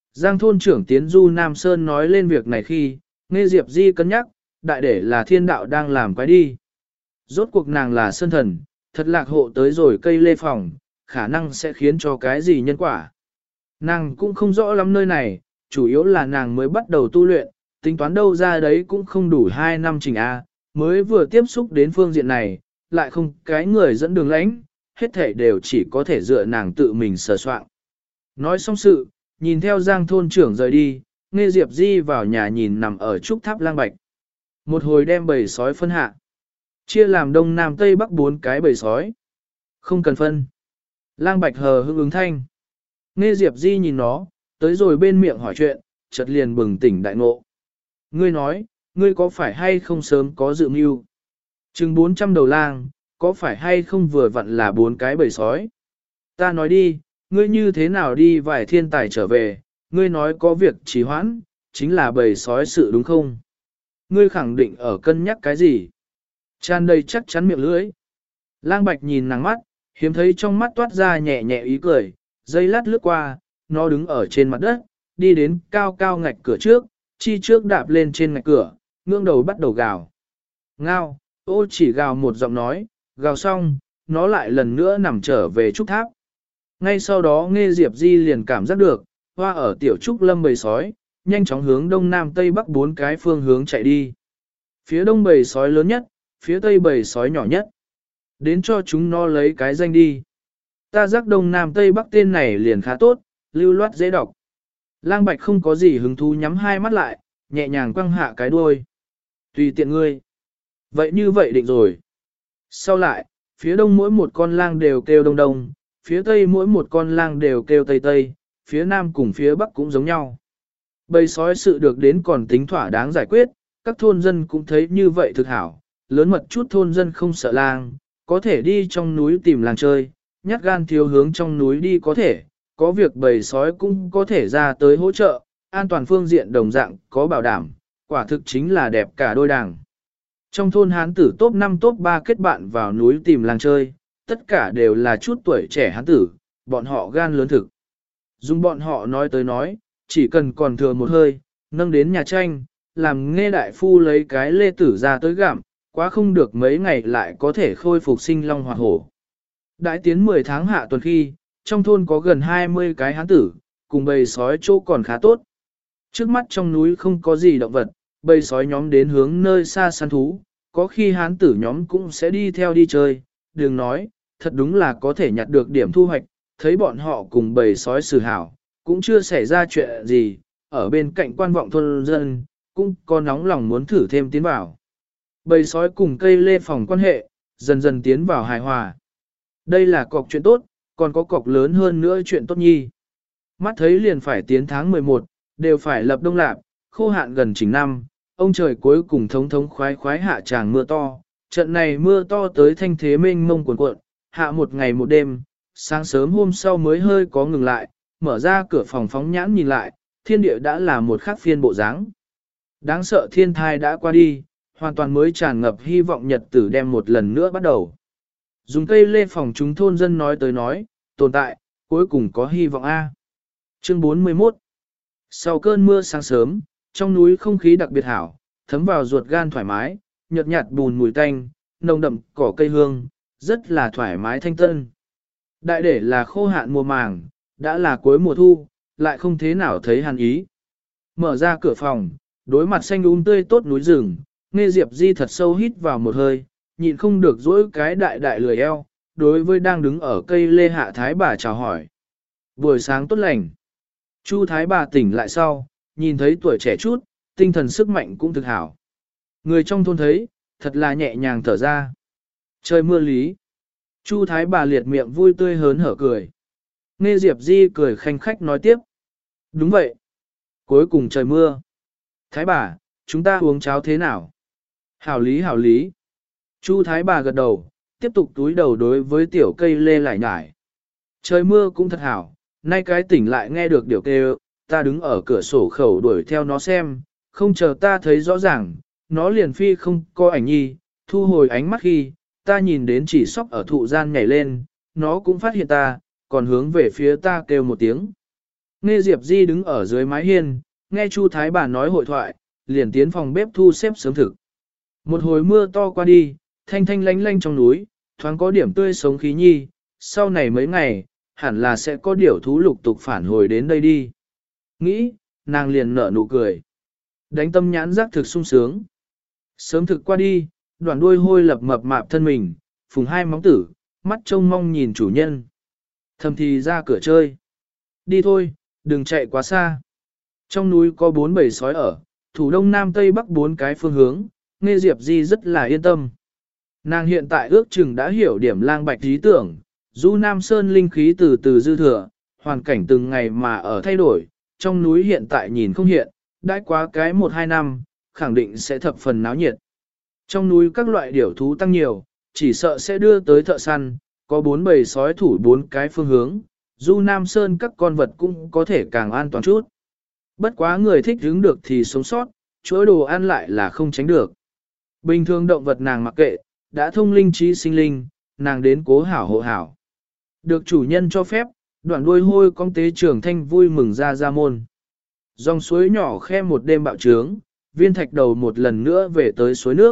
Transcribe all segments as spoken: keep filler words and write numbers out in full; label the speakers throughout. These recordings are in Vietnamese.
Speaker 1: Giang thôn trưởng tiến du Nam Sơn nói lên việc này khi, nghe Diệp Di cân nhắc, đại để là thiên đạo đang làm quái đi. Rốt cuộc nàng là sơn thần, thật lạc hộ tới rồi cây lê phòng, khả năng sẽ khiến cho cái gì nhân quả. Nàng cũng không rõ lắm nơi này, chủ yếu là nàng mới bắt đầu tu luyện, tính toán đâu ra đấy cũng không đủ hai năm trình A, mới vừa tiếp xúc đến phương diện này, lại không cái người dẫn đường lãnh, hết thể đều chỉ có thể dựa nàng tự mình sờ soạn. Nói xong sự, nhìn theo Giang thôn trưởng rời đi, nghe Diệp Di vào nhà nhìn nằm ở trúc tháp lang bạch. Một hồi đem bầy sói phân hạ. Chia làm đông nam tây bắc bốn cái bầy sói. Không cần phân. Lang bạch hờ hững ứng thanh. Nghe Diệp Di nhìn nó, tới rồi bên miệng hỏi chuyện, chợt liền bừng tỉnh đại ngộ. Ngươi nói, ngươi có phải hay không sớm có dự mưu? Chừng bốn trăm đầu lang, có phải hay không vừa vặn là bốn cái bầy sói? Ta nói đi, ngươi như thế nào đi vài thiên tài trở về, ngươi nói có việc trì hoãn, chính là bầy sói sự đúng không? Ngươi khẳng định ở cân nhắc cái gì? Tràn đầy chắc chắn miệng lưỡi. Lang bạch nhìn nàng mắt, hiếm thấy trong mắt toát ra nhẹ nhẹ ý cười, dây lát lướt qua, nó đứng ở trên mặt đất, đi đến cao cao ngạch cửa trước, chi trước đạp lên trên ngạch cửa, ngưỡng đầu bắt đầu gào. Ngao, ô chỉ gào một giọng nói, gào xong, nó lại lần nữa nằm trở về trúc tháp. Ngay sau đó nghe Diệp Di liền cảm giác được, hoa ở tiểu trúc lâm bầy sói, nhanh chóng hướng đông nam tây bắc bốn cái phương hướng chạy đi. Phía đông bầy sói lớn nhất, phía tây bầy sói nhỏ nhất. Đến cho chúng nó lấy cái danh đi. Ta giác đông nam tây bắc tên này liền khá tốt, lưu loát dễ đọc. Lang bạch không có gì hứng thú nhắm hai mắt lại, nhẹ nhàng quăng hạ cái đuôi. Tùy tiện ngươi. Vậy như vậy định rồi. Sau lại, phía đông mỗi một con lang đều kêu đông đông, phía tây mỗi một con lang đều kêu tây tây, phía nam cùng phía bắc cũng giống nhau. Bầy sói sự được đến còn tính thỏa đáng giải quyết, các thôn dân cũng thấy như vậy thực hảo, lớn mật chút thôn dân không sợ lang, có thể đi trong núi tìm làng chơi, nhát gan thiếu hướng trong núi đi có thể, có việc bầy sói cũng có thể ra tới hỗ trợ, an toàn phương diện đồng dạng có bảo đảm, quả thực chính là đẹp cả đôi đảng. Trong thôn hán tử top năm top ba kết bạn vào núi tìm làng chơi, tất cả đều là chút tuổi trẻ hán tử, bọn họ gan lớn thực. Dùng bọn họ nói tới nói, chỉ cần còn thừa một hơi, nâng đến nhà tranh, làm nghe đại phu lấy cái lê tử ra tới gặm, quá không được mấy ngày lại có thể khôi phục sinh long hoạt hổ. Đại tiến mười tháng hạ tuần khi, trong thôn có gần hai mươi cái hán tử, cùng bầy sói chỗ còn khá tốt. Trước mắt trong núi không có gì động vật, bầy sói nhóm đến hướng nơi xa săn thú, có khi hán tử nhóm cũng sẽ đi theo đi chơi, đừng nói, thật đúng là có thể nhặt được điểm thu hoạch, thấy bọn họ cùng bầy sói xử hảo, cũng chưa xảy ra chuyện gì, ở bên cạnh quan vọng thôn dân, cũng có nóng lòng muốn thử thêm tiến vào. Bầy sói cùng cây lê phòng quan hệ, dần dần tiến vào hài hòa. Đây là cọc chuyện tốt, còn có cọc lớn hơn nữa chuyện tốt nhi. Mắt thấy liền phải tiến tháng mười một, đều phải lập đông lạp, khô hạn gần chỉnh năm, ông trời cuối cùng thống thống khoái khoái hạ tràng mưa to. Trận này mưa to tới thanh thế mênh mông cuồn cuộn, hạ một ngày một đêm, sáng sớm hôm sau mới hơi có ngừng lại, mở ra cửa phòng phóng nhãn nhìn lại, thiên địa đã là một khắc phiên bộ dáng. Đáng sợ thiên thai đã qua đi, hoàn toàn mới tràn ngập hy vọng nhật tử đem một lần nữa bắt đầu. Dùng cây lê phòng chúng thôn dân nói tới nói, tồn tại, cuối cùng có hy vọng A. Chương bốn mươi mốt. Sau cơn mưa sáng sớm, trong núi không khí đặc biệt hảo, thấm vào ruột gan thoải mái, nhợt nhạt bùn mùi tanh, nồng đậm cỏ cây hương, rất là thoải mái thanh tân. Đại để là khô hạn mùa màng, đã là cuối mùa thu, lại không thế nào thấy hàn ý. Mở ra cửa phòng, đối mặt xanh um tươi tốt núi rừng, nghe Diệp Di thật sâu hít vào một hơi, nhịn không được dỗi cái đại đại lười eo, đối với đang đứng ở cây lê hạ thái bà chào hỏi. Buổi sáng tốt lành. Chu thái bà tỉnh lại sau, nhìn thấy tuổi trẻ chút, tinh thần sức mạnh cũng thực hảo. Người trong thôn thấy, thật là nhẹ nhàng thở ra. Trời mưa lý. Chu thái bà liệt miệng vui tươi hớn hở cười. Nghe Diệp Di cười khanh khách nói tiếp. Đúng vậy. Cuối cùng trời mưa. Thái bà, chúng ta uống cháo thế nào? Hảo lý hảo lý. Chu thái bà gật đầu, tiếp tục túi đầu đối với tiểu cây lê lại nhải. Trời mưa cũng thật hảo, nay cái tỉnh lại nghe được điều kêu, ta đứng ở cửa sổ khẩu đuổi theo nó xem, không chờ ta thấy rõ ràng, nó liền phi không có ảnh nhi, thu hồi ánh mắt khi, ta nhìn đến chỉ sóc ở thụ gian nhảy lên, nó cũng phát hiện ta, còn hướng về phía ta kêu một tiếng. Nghe Diệp Di đứng ở dưới mái hiên, nghe Chu Thái bà nói hội thoại, liền tiến phòng bếp thu xếp sớm thực. Một hồi mưa to qua đi, thanh thanh lánh lánh trong núi, thoáng có điểm tươi sống khí nhi, sau này mấy ngày, hẳn là sẽ có điểu thú lục tục phản hồi đến đây đi. Nghĩ, nàng liền nở nụ cười. Đánh tâm nhãn giác thực sung sướng. Sớm thực qua đi, đoàn đuôi hôi lập mập mạp thân mình, phùng hai móng tử, mắt trông mong nhìn chủ nhân. Thầm thì ra cửa chơi. Đi thôi, đừng chạy quá xa. Trong núi có bốn bầy sói ở, thủ đông nam tây bắc bốn cái phương hướng, nghe Diệp Di rất là yên tâm. Nàng hiện tại ước chừng đã hiểu điểm lang bạch lý tưởng, du Nam Sơn linh khí từ từ dư thừa, hoàn cảnh từng ngày mà ở thay đổi, trong núi hiện tại nhìn không hiện, đã quá cái một hai năm, khẳng định sẽ thập phần náo nhiệt. Trong núi các loại điểu thú tăng nhiều, chỉ sợ sẽ đưa tới thợ săn, có bốn bầy sói thủ bốn cái phương hướng, du Nam Sơn các con vật cũng có thể càng an toàn chút. Bất quá người thích hứng được thì sống sót, chuỗi đồ ăn lại là không tránh được. Bình thường động vật nàng mặc kệ, đã thông linh trí sinh linh, nàng đến cố hảo hộ hảo. Được chủ nhân cho phép, đoạn đuôi hôi con tế trưởng thanh vui mừng ra ra môn. Dòng suối nhỏ khe một đêm bạo trướng, viên thạch đầu một lần nữa về tới suối nước.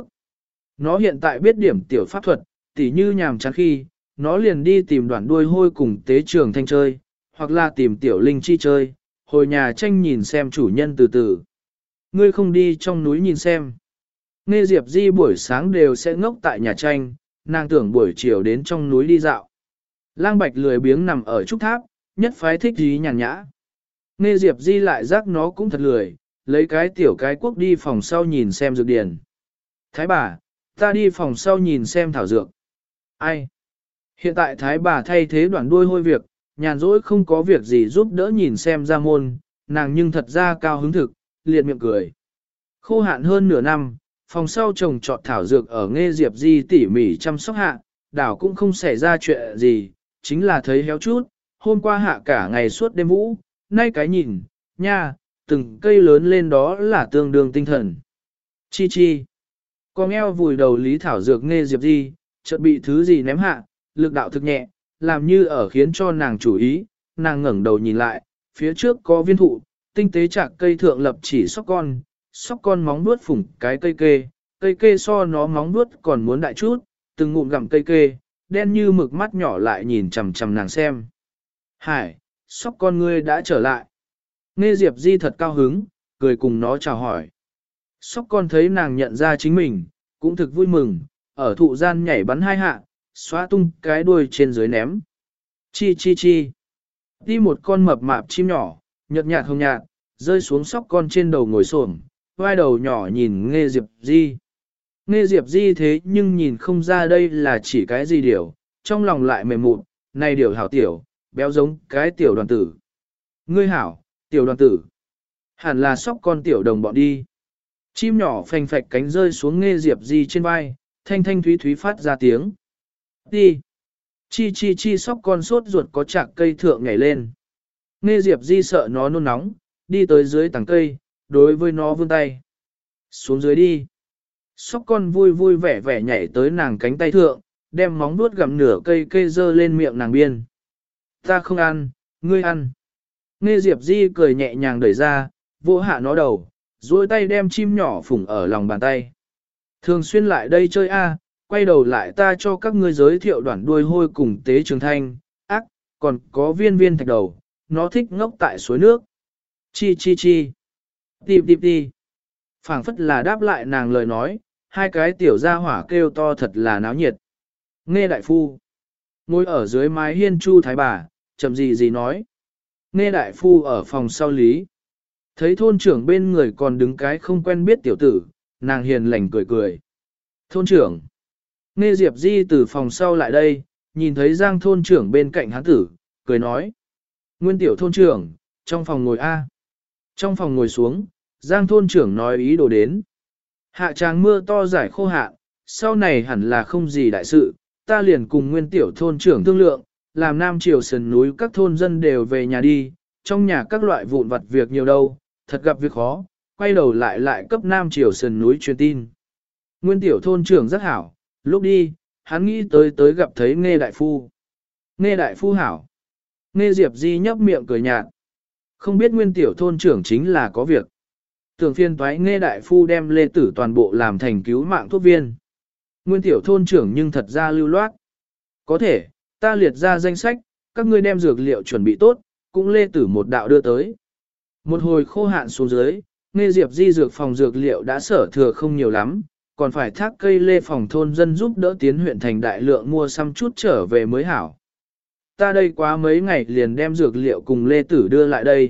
Speaker 1: Nó hiện tại biết điểm tiểu pháp thuật, tỉ như nhàm chán khi, nó liền đi tìm đoạn đuôi hôi cùng tế trưởng thanh chơi, hoặc là tìm tiểu linh chi chơi, hồi nhà tranh nhìn xem chủ nhân từ từ. Ngươi không đi trong núi nhìn xem. Nghe Diệp Di buổi sáng đều sẽ ngốc tại nhà tranh, nàng tưởng buổi chiều đến trong núi đi dạo. Lang Bạch lười biếng nằm ở trúc tháp, nhất phái thích dí nhàn nhã. Nghe Diệp Di lại giác nó cũng thật lười, lấy cái tiểu cái quốc đi phòng sau nhìn xem dược điển. Thái bà, ta đi phòng sau nhìn xem thảo dược. Ai? Hiện tại thái bà thay thế đoạn đuôi hôi việc, nhàn rỗi không có việc gì giúp đỡ nhìn xem ra môn, nàng nhưng thật ra cao hứng thực, liệt miệng cười. Khô hạn hơn nửa năm, phòng sau trồng trọt thảo dược ở Nghe Diệp Di tỉ mỉ chăm sóc hạ, đảo cũng không xảy ra chuyện gì, chính là thấy héo chút, hôm qua hạ cả ngày suốt đêm vũ, nay cái nhìn, nha, từng cây lớn lên đó là tương đương tinh thần. Chi chi, con eo vùi đầu Lý Thảo Dược Nghe Diệp Di, chợt bị thứ gì ném hạ, lực đạo thực nhẹ, làm như ở khiến cho nàng chủ ý, nàng ngẩng đầu nhìn lại, phía trước có viên thụ, tinh tế chạc cây thượng lập chỉ sóc con, sóc con móng vuốt phủng cái cây kê, cây kê so nó móng vuốt còn muốn đại chút, từng ngụm gặm cây kê, đen như mực mắt nhỏ lại nhìn chằm chằm nàng xem. Hải, sóc con ngươi đã trở lại. Nghe Diệp Di thật cao hứng, cười cùng nó chào hỏi. Sóc con thấy nàng nhận ra chính mình, cũng thực vui mừng, ở thụ gian nhảy bắn hai hạ, xóa tung cái đuôi trên dưới ném. Chi chi chi. Đi một con mập mạp chim nhỏ, nhợt nhạt hồng nhạt, rơi xuống sóc con trên đầu ngồi xổm, vai đầu nhỏ nhìn Nghe Diệp Di. Nghe Diệp Di thế nhưng nhìn không ra đây là chỉ cái gì điều, trong lòng lại mềm mụn, này điều hảo tiểu, béo giống cái tiểu đoàn tử. Ngươi hảo, tiểu đoàn tử. Hẳn là sóc con tiểu đồng bọn đi. Chim nhỏ phành phạch cánh rơi xuống Nghe Diệp Di trên vai, thanh thanh thúy thúy phát ra tiếng. Đi. Chi chi chi sóc con sốt ruột có chạc cây thượng nhảy lên. Nghe Diệp Di sợ nó nôn nóng, đi tới dưới tầng cây, đối với nó vươn tay. Xuống dưới đi. Sóc con vui vui vẻ vẻ nhảy tới nàng cánh tay thượng, đem móng vuốt gặm nửa cây cây dơ lên miệng nàng biên. Ta không ăn, ngươi ăn. Nghe Diệp Di cười nhẹ nhàng đẩy ra, vỗ hạ nó đầu, duỗi tay đem chim nhỏ phủng ở lòng bàn tay. Thường xuyên lại đây chơi a, quay đầu lại ta cho các ngươi giới thiệu đoạn đuôi hôi cùng tế trường thanh, ác, còn có viên viên thạch đầu, nó thích ngốc tại suối nước. Chi chi chi. Tìm tìm đi. Phảng phất là đáp lại nàng lời nói, hai cái tiểu gia hỏa kêu to thật là náo nhiệt. Nghe đại phu. Ngồi ở dưới mái hiên Chu Thái bà, chậm gì gì nói. Nghe đại phu ở phòng sau lý. Thấy thôn trưởng bên người còn đứng cái không quen biết tiểu tử, nàng hiền lành cười cười. Thôn trưởng. Nghe Diệp Di từ phòng sau lại đây, nhìn thấy Giang thôn trưởng bên cạnh hắn tử, cười nói. Nguyên tiểu thôn trưởng, trong phòng ngồi A. Trong phòng ngồi xuống, Giang thôn trưởng nói ý đồ đến. Hạ tràng mưa to giải khô hạn, sau này hẳn là không gì đại sự, ta liền cùng nguyên tiểu thôn trưởng thương lượng, làm Nam Triều sườn núi các thôn dân đều về nhà đi, trong nhà các loại vụn vặt việc nhiều đâu, thật gặp việc khó, quay đầu lại lại cấp Nam Triều sườn núi truyền tin. Nguyên tiểu thôn trưởng rất hảo, lúc đi, hắn nghĩ tới tới gặp thấy Nghe đại phu. Nghe đại phu hảo. Nghe Diệp Di nhấp miệng cười nhạt. Không biết nguyên tiểu thôn trưởng chính là có việc. Tưởng phiên toái nghe đại phu đem lê tử toàn bộ làm thành cứu mạng thuốc viên. Nguyên tiểu thôn trưởng nhưng thật ra lưu loát. Có thể, ta liệt ra danh sách, các ngươi đem dược liệu chuẩn bị tốt, cũng lê tử một đạo đưa tới. Một hồi khô hạn xuống dưới, nghe Diệp Di dược phòng dược liệu đã sở thừa không nhiều lắm, còn phải thác cây lê phòng thôn dân giúp đỡ tiến huyện thành đại lượng mua xăm chút trở về mới hảo. Ta đây quá mấy ngày liền đem dược liệu cùng lê tử đưa lại đây.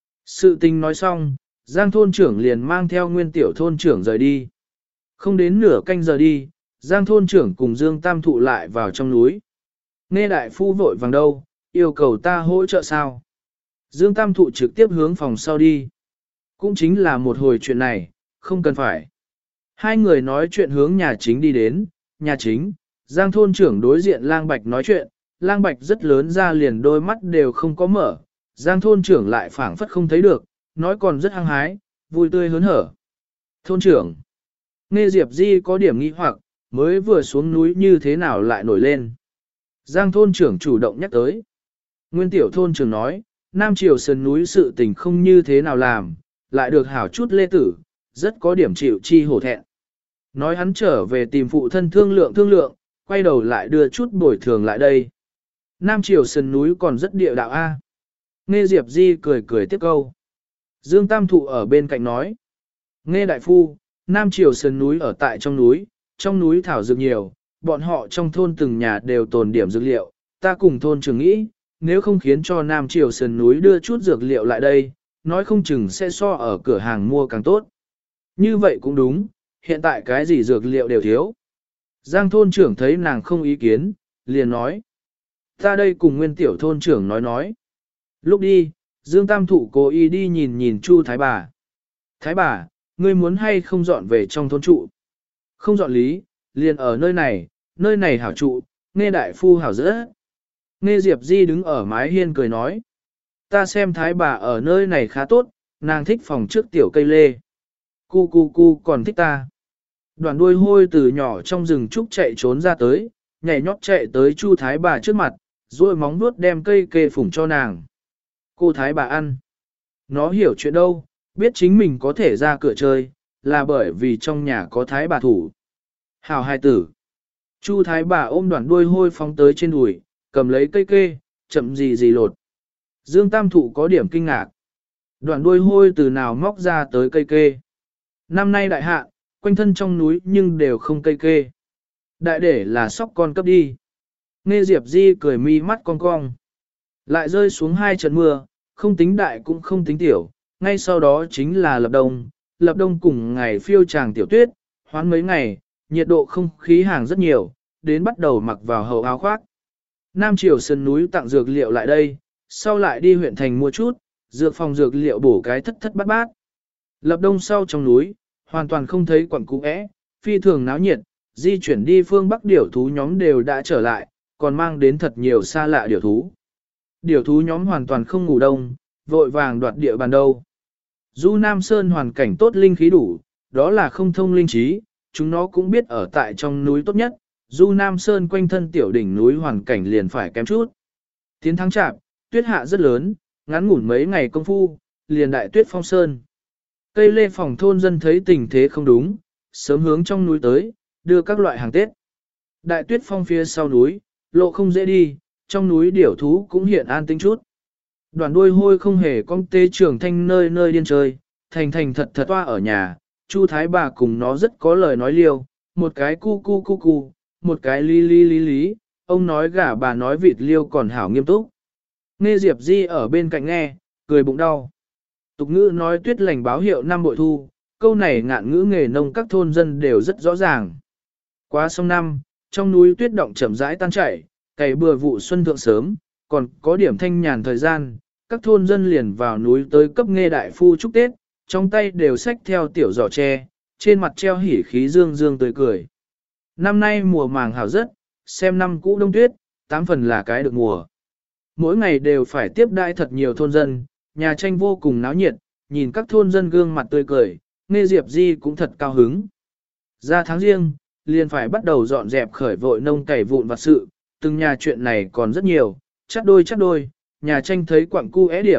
Speaker 1: Sự tình nói xong, Giang thôn trưởng liền mang theo nguyên tiểu thôn trưởng rời đi. Không đến nửa canh giờ đi, Giang thôn trưởng cùng Dương Tam Thụ lại vào trong núi. Nghe đại phu vội vàng đâu, yêu cầu ta hỗ trợ sao? Dương Tam Thụ trực tiếp hướng phòng sau đi. Cũng chính là một hồi chuyện này, không cần phải. Hai người nói chuyện hướng nhà chính đi đến, nhà chính, Giang thôn trưởng đối diện Lang Bạch nói chuyện, Lang Bạch rất lớn ra liền đôi mắt đều không có mở, Giang thôn trưởng lại phảng phất không thấy được, nói còn rất hăng hái, vui tươi hớn hở. Thôn trưởng, nghe Diệp Di có điểm nghi hoặc, mới vừa xuống núi như thế nào lại nổi lên. Giang thôn trưởng chủ động nhắc tới. Nguyên tiểu thôn trưởng nói, Nam Triều sườn núi sự tình không như thế nào làm, lại được hảo chút lê tử, rất có điểm chịu chi hổ thẹn. Nói hắn trở về tìm phụ thân thương lượng thương lượng, quay đầu lại đưa chút bồi thường lại đây. Nam Triều sườn núi còn rất địa đạo A. Nghe Diệp Di cười cười tiếp câu. Dương Tam Thụ ở bên cạnh nói. Nghe đại phu, Nam Triều sườn núi ở tại trong núi, trong núi thảo dược nhiều, bọn họ trong thôn từng nhà đều tồn điểm dược liệu, ta cùng thôn trưởng nghĩ, nếu không khiến cho Nam Triều sườn núi đưa chút dược liệu lại đây, nói không chừng sẽ so ở cửa hàng mua càng tốt. Như vậy cũng đúng, hiện tại cái gì dược liệu đều thiếu. Giang thôn trưởng thấy nàng không ý kiến, liền nói. Ta đây cùng nguyên tiểu thôn trưởng nói nói. Lúc đi, Dương Tam Thụ cố ý đi nhìn nhìn Chu Thái bà. Thái bà, ngươi muốn hay không dọn về trong thôn trụ? Không dọn lý, liền ở nơi này, nơi này hảo trụ, nghe đại phu hảo dỡ. Nghe Diệp Di đứng ở mái hiên cười nói. Ta xem Thái bà ở nơi này khá tốt, nàng thích phòng trước tiểu cây lê. Cu cu cu còn thích ta. Đoàn đuôi hôi từ nhỏ trong rừng trúc chạy trốn ra tới, nhảy nhót chạy tới Chu Thái bà trước mặt, rồi móng vuốt đem cây kê phủng cho nàng. Cô Thái bà ăn. Nó hiểu chuyện đâu, biết chính mình có thể ra cửa chơi, là bởi vì trong nhà có Thái bà thủ. Hảo hai tử. Chu Thái bà ôm đoàn đuôi hôi phóng tới trên đùi, cầm lấy cây kê, chậm gì gì lột. Dương Tam Thụ có điểm kinh ngạc. Đoàn đuôi hôi từ nào móc ra tới cây kê. Năm nay đại hạ, quanh thân trong núi nhưng đều không cây kê. Đại để là sóc con cấp đi. Nghe Diệp Di cười mi mắt cong cong. Lại rơi xuống hai trận mưa, không tính đại cũng không tính tiểu, ngay sau đó chính là lập đông. Lập đông cùng ngày phiêu tràng tiểu tuyết, hoán mấy ngày, nhiệt độ không khí hàng rất nhiều, đến bắt đầu mặc vào hậu áo khoác. Nam Triều sườn núi tặng dược liệu lại đây, sau lại đi huyện thành mua chút, dược phòng dược liệu bổ cái thất thất bát bát. Lập đông sau trong núi, hoàn toàn không thấy quặng cũ é, phi thường náo nhiệt, di chuyển đi phương Bắc điểu thú nhóm đều đã trở lại, còn mang đến thật nhiều xa lạ điểu thú. Điểu thú nhóm hoàn toàn không ngủ đông, vội vàng đoạt địa bàn đâu. Du Nam Sơn hoàn cảnh tốt linh khí đủ, đó là không thông linh trí, chúng nó cũng biết ở tại trong núi tốt nhất, Du Nam Sơn quanh thân tiểu đỉnh núi hoàn cảnh liền phải kém chút. Tiến thắng chạp, tuyết hạ rất lớn, ngắn ngủn mấy ngày công phu, liền đại tuyết phong sơn. Cây lê phòng thôn dân thấy tình thế không đúng, sớm hướng trong núi tới, đưa các loại hàng Tết. Đại tuyết phong phía sau núi, lộ không dễ đi, trong núi điểu thú cũng hiện an tĩnh chút. Đoàn đuôi hôi không hề con tê trưởng thanh nơi nơi điên chơi, thành thành thật thật toa ở nhà, Chu Thái bà cùng nó rất có lời nói liêu, một cái cu cu cu cu, một cái lý lý lý lý, ông nói gà bà nói vịt liêu còn hảo nghiêm túc. Nghe Diệp Di ở bên cạnh nghe, cười bụng đau. Tục ngữ nói tuyết lành báo hiệu năm bội thu, câu này ngạn ngữ nghề nông các thôn dân đều rất rõ ràng. Qua sông năm, trong núi tuyết động chậm rãi tan chảy, cày bừa vụ xuân thượng sớm, còn có điểm thanh nhàn thời gian, các thôn dân liền vào núi tới cấp nghe đại phu chúc Tết, trong tay đều xách theo tiểu giỏ tre, trên mặt treo hỉ khí dương dương tươi cười. Năm nay mùa màng hảo rất, xem năm cũ đông tuyết, tám phần là cái được mùa. Mỗi ngày đều phải tiếp đãi thật nhiều thôn dân, nhà tranh vô cùng náo nhiệt, nhìn các thôn dân gương mặt tươi cười, nghe Diệp Di cũng thật cao hứng. Ra tháng riêng, liền phải bắt đầu dọn dẹp khởi vội nông cày vụn vặt sự, từng nhà chuyện này còn rất nhiều, chắc đôi chắc đôi, nhà tranh thấy quặng cu é điểm,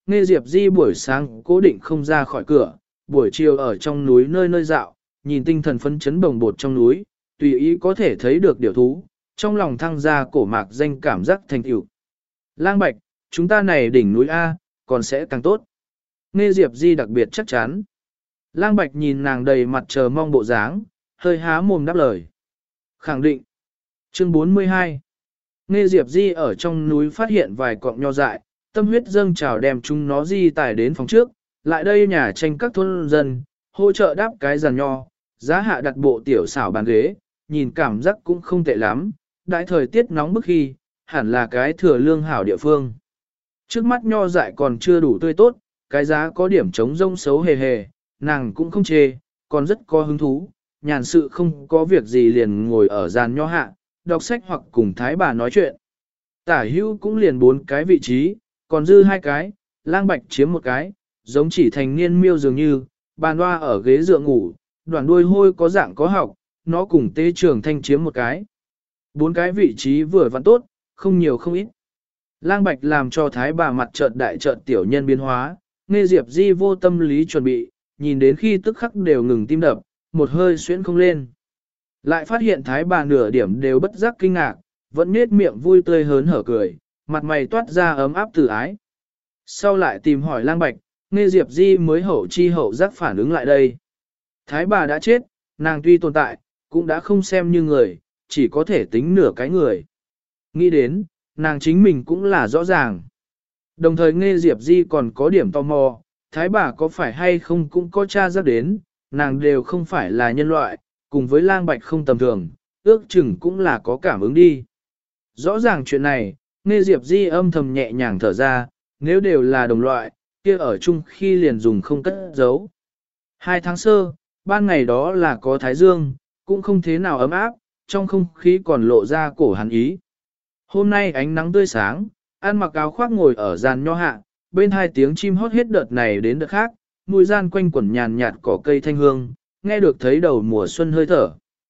Speaker 1: Nghe Diệp Di buổi sáng cố định không ra khỏi cửa, buổi chiều ở trong núi nơi nơi dạo, nhìn tinh thần phấn chấn bồng bột trong núi, tùy ý có thể thấy được điều thú, trong lòng thăng ra cổ mạc danh cảm giác thành tựu. Lang Bạch, chúng ta này đỉnh núi A, còn sẽ càng tốt. Nghe Diệp Di đặc biệt chắc chắn. Lang Bạch nhìn nàng đầy mặt chờ mong bộ dáng, hơi há mồm đáp lời. Khẳng định. Chương bốn mươi hai. Nghe Diệp Di ở trong núi phát hiện vài cọng nho dại, tâm huyết dâng trào đem chúng nó di tải đến phòng trước, lại đây nhà tranh các thôn dân, hỗ trợ đáp cái giàn nho, giá hạ đặt bộ tiểu xảo bàn ghế, nhìn cảm giác cũng không tệ lắm, đại thời tiết nóng bức khi, hẳn là cái thừa lương hảo địa phương. Trước mắt nho dại còn chưa đủ tươi tốt, cái giá có điểm trống rông xấu hề hề, nàng cũng không chê, còn rất có hứng thú, nhàn sự không có việc gì liền ngồi ở giàn nho hạ, đọc sách hoặc cùng thái bà nói chuyện. Tả hữu cũng liền bốn cái vị trí, còn dư hai cái, Lang Bạch chiếm một cái, giống chỉ thành niên miêu dường như, bàn hoa ở ghế dựa ngủ, đoàn đuôi hôi có dạng có học, nó cùng tế trường thanh chiếm một cái. Bốn cái vị trí vừa vặn tốt, không nhiều không ít. Lang Bạch làm cho thái bà mặt chợt đại chợt tiểu nhân biến hóa, nghe Diệp Di vô tâm lý chuẩn bị, nhìn đến khi tức khắc đều ngừng tim đập, một hơi xuyễn không lên. Lại phát hiện thái bà nửa điểm đều bất giác kinh ngạc, vẫn nết miệng vui tươi hớn hở cười, mặt mày toát ra ấm áp từ ái. Sau lại tìm hỏi Lang Bạch, nghe Diệp Di mới hậu chi hậu giác phản ứng lại đây. Thái bà đã chết, nàng tuy tồn tại, cũng đã không xem như người, chỉ có thể tính nửa cái người. Nghĩ đến, nàng chính mình cũng là rõ ràng. Đồng thời nghe Diệp Di còn có điểm tò mò, thái bà có phải hay không cũng có tra ra đến, nàng đều không phải là nhân loại, cùng với Lang Bạch không tầm thường, ước chừng cũng là có cảm ứng đi. Rõ ràng chuyện này, nghe Diệp Di âm thầm nhẹ nhàng thở ra, nếu đều là đồng loại, kia ở chung khi liền dùng không cất giấu. Hai tháng sơ, ban ngày đó là có thái dương, cũng không thế nào ấm áp, trong không khí còn lộ ra cổ hàn ý. Hôm nay ánh nắng tươi sáng, ăn mặc áo khoác ngồi ở giàn nho hạ, bên hai tiếng chim hót hết đợt này đến đợt khác, mùi gian quanh quẩn nhàn nhạt cỏ cây thanh hương, nghe được thấy đầu mùa xuân hơi thở.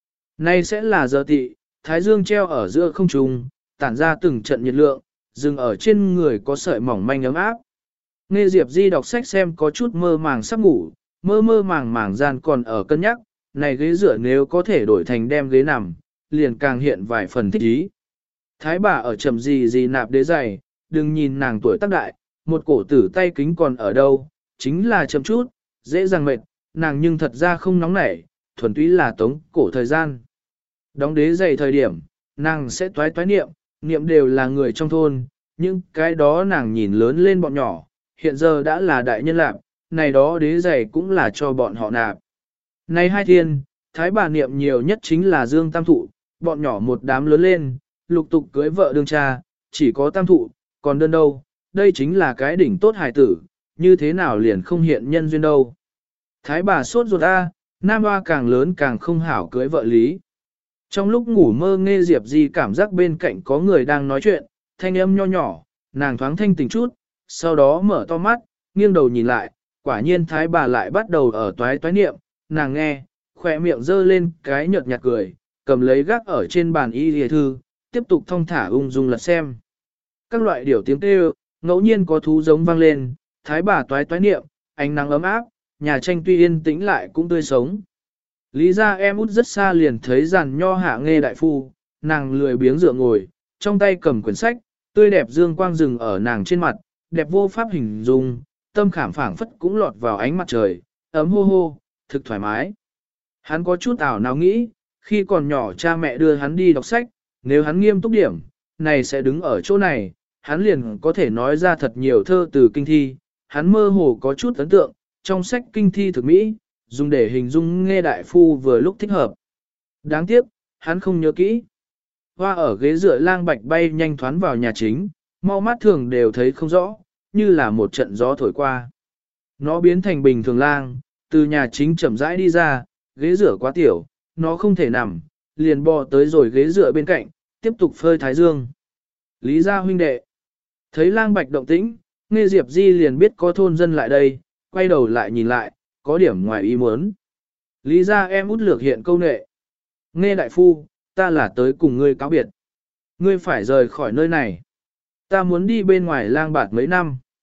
Speaker 1: Nay sẽ là giờ tị, thái dương treo ở giữa không trung, tản ra từng trận nhiệt lượng, dừng ở trên người có sợi mỏng manh ấm áp. Nghe Diệp Di đọc sách xem có chút mơ màng sắp ngủ, mơ mơ màng màng gian còn ở cân nhắc, này ghế dựa nếu có thể đổi thành đem ghế nằm, liền càng hiện vài phần thích ý. Thái bà ở chậm gì gì nạp đế giày, đừng nhìn nàng tuổi tác đại, một cổ tử tay kính còn ở đâu, chính là chậm chút, dễ dàng mệt, nàng nhưng thật ra không nóng nảy, thuần túy là tống cổ thời gian. Đóng đế giày thời điểm, nàng sẽ toái toái niệm, niệm đều là người trong thôn, nhưng cái đó nàng nhìn lớn lên bọn nhỏ, hiện giờ đã là đại nhân lạc, này đó đế giày cũng là cho bọn họ nạp. Này hai thiên, thái bà niệm nhiều nhất chính là Dương Tam Thụ, bọn nhỏ một đám lớn lên, lục tục cưới vợ đương cha, chỉ có Tam Thụ, còn đơn đâu, đây chính là cái đỉnh tốt hài tử, như thế nào liền không hiện nhân duyên đâu. Thái bà sốt ruột a, nam hoa càng lớn càng không hảo cưới vợ lý. Trong lúc ngủ mơ nghe Diệp Di cảm giác bên cạnh có người đang nói chuyện, thanh âm nho nhỏ, nàng thoáng thanh tỉnh chút, sau đó mở to mắt, nghiêng đầu nhìn lại, quả nhiên thái bà lại bắt đầu ở toái toái niệm, nàng nghe, khỏe miệng dơ lên cái nhợt nhạt cười, cầm lấy gác ở trên bàn y lìa thư, tiếp tục thong thả ung dung lật xem. Các loại điều tiếng kêu, ngẫu nhiên có thú giống vang lên, thái bà toái toái niệm, ánh nắng ấm áp, nhà tranh tuy yên tĩnh lại cũng tươi sống. Lý ra em út rất xa liền thấy giàn nho hạ nghe đại phu, nàng lười biếng dựa ngồi, trong tay cầm quyển sách, tươi đẹp dương quang rừng ở nàng trên mặt, đẹp vô pháp hình dung, tâm khảm phảng phất cũng lọt vào ánh mặt trời, ấm hô hô, thực thoải mái. Hắn có chút ảo nào nghĩ, khi còn nhỏ cha mẹ đưa hắn đi đọc sách, nếu hắn nghiêm túc điểm, này sẽ đứng ở chỗ này, hắn liền có thể nói ra thật nhiều thơ từ kinh thi, hắn mơ hồ có chút ấn tượng, trong sách kinh thi thực mỹ, dùng để hình dung nghe đại phu vừa lúc thích hợp. Đáng tiếc, hắn không nhớ kỹ. Hoa ở ghế dựa Lang Bạch bay nhanh thoán vào nhà chính, mau mắt thường đều thấy không rõ, như là một trận gió thổi qua. Nó biến thành bình thường lang, từ nhà chính chậm rãi đi ra, ghế rửa quá tiểu, nó không thể nằm, liền bò tới rồi ghế rửa bên cạnh, tiếp tục phơi thái dương. Lý gia huynh đệ. Thấy Lang Bạch động tĩnh, nghe Diệp Di liền biết có thôn dân lại đây, quay đầu lại nhìn lại, có điểm ngoài ý muốn. Lý gia em út lược hiện câu nệ. Nghe đại phu, ta là tới cùng ngươi cáo biệt. Ngươi phải rời khỏi nơi này. Ta muốn đi bên ngoài lang bạt mấy năm.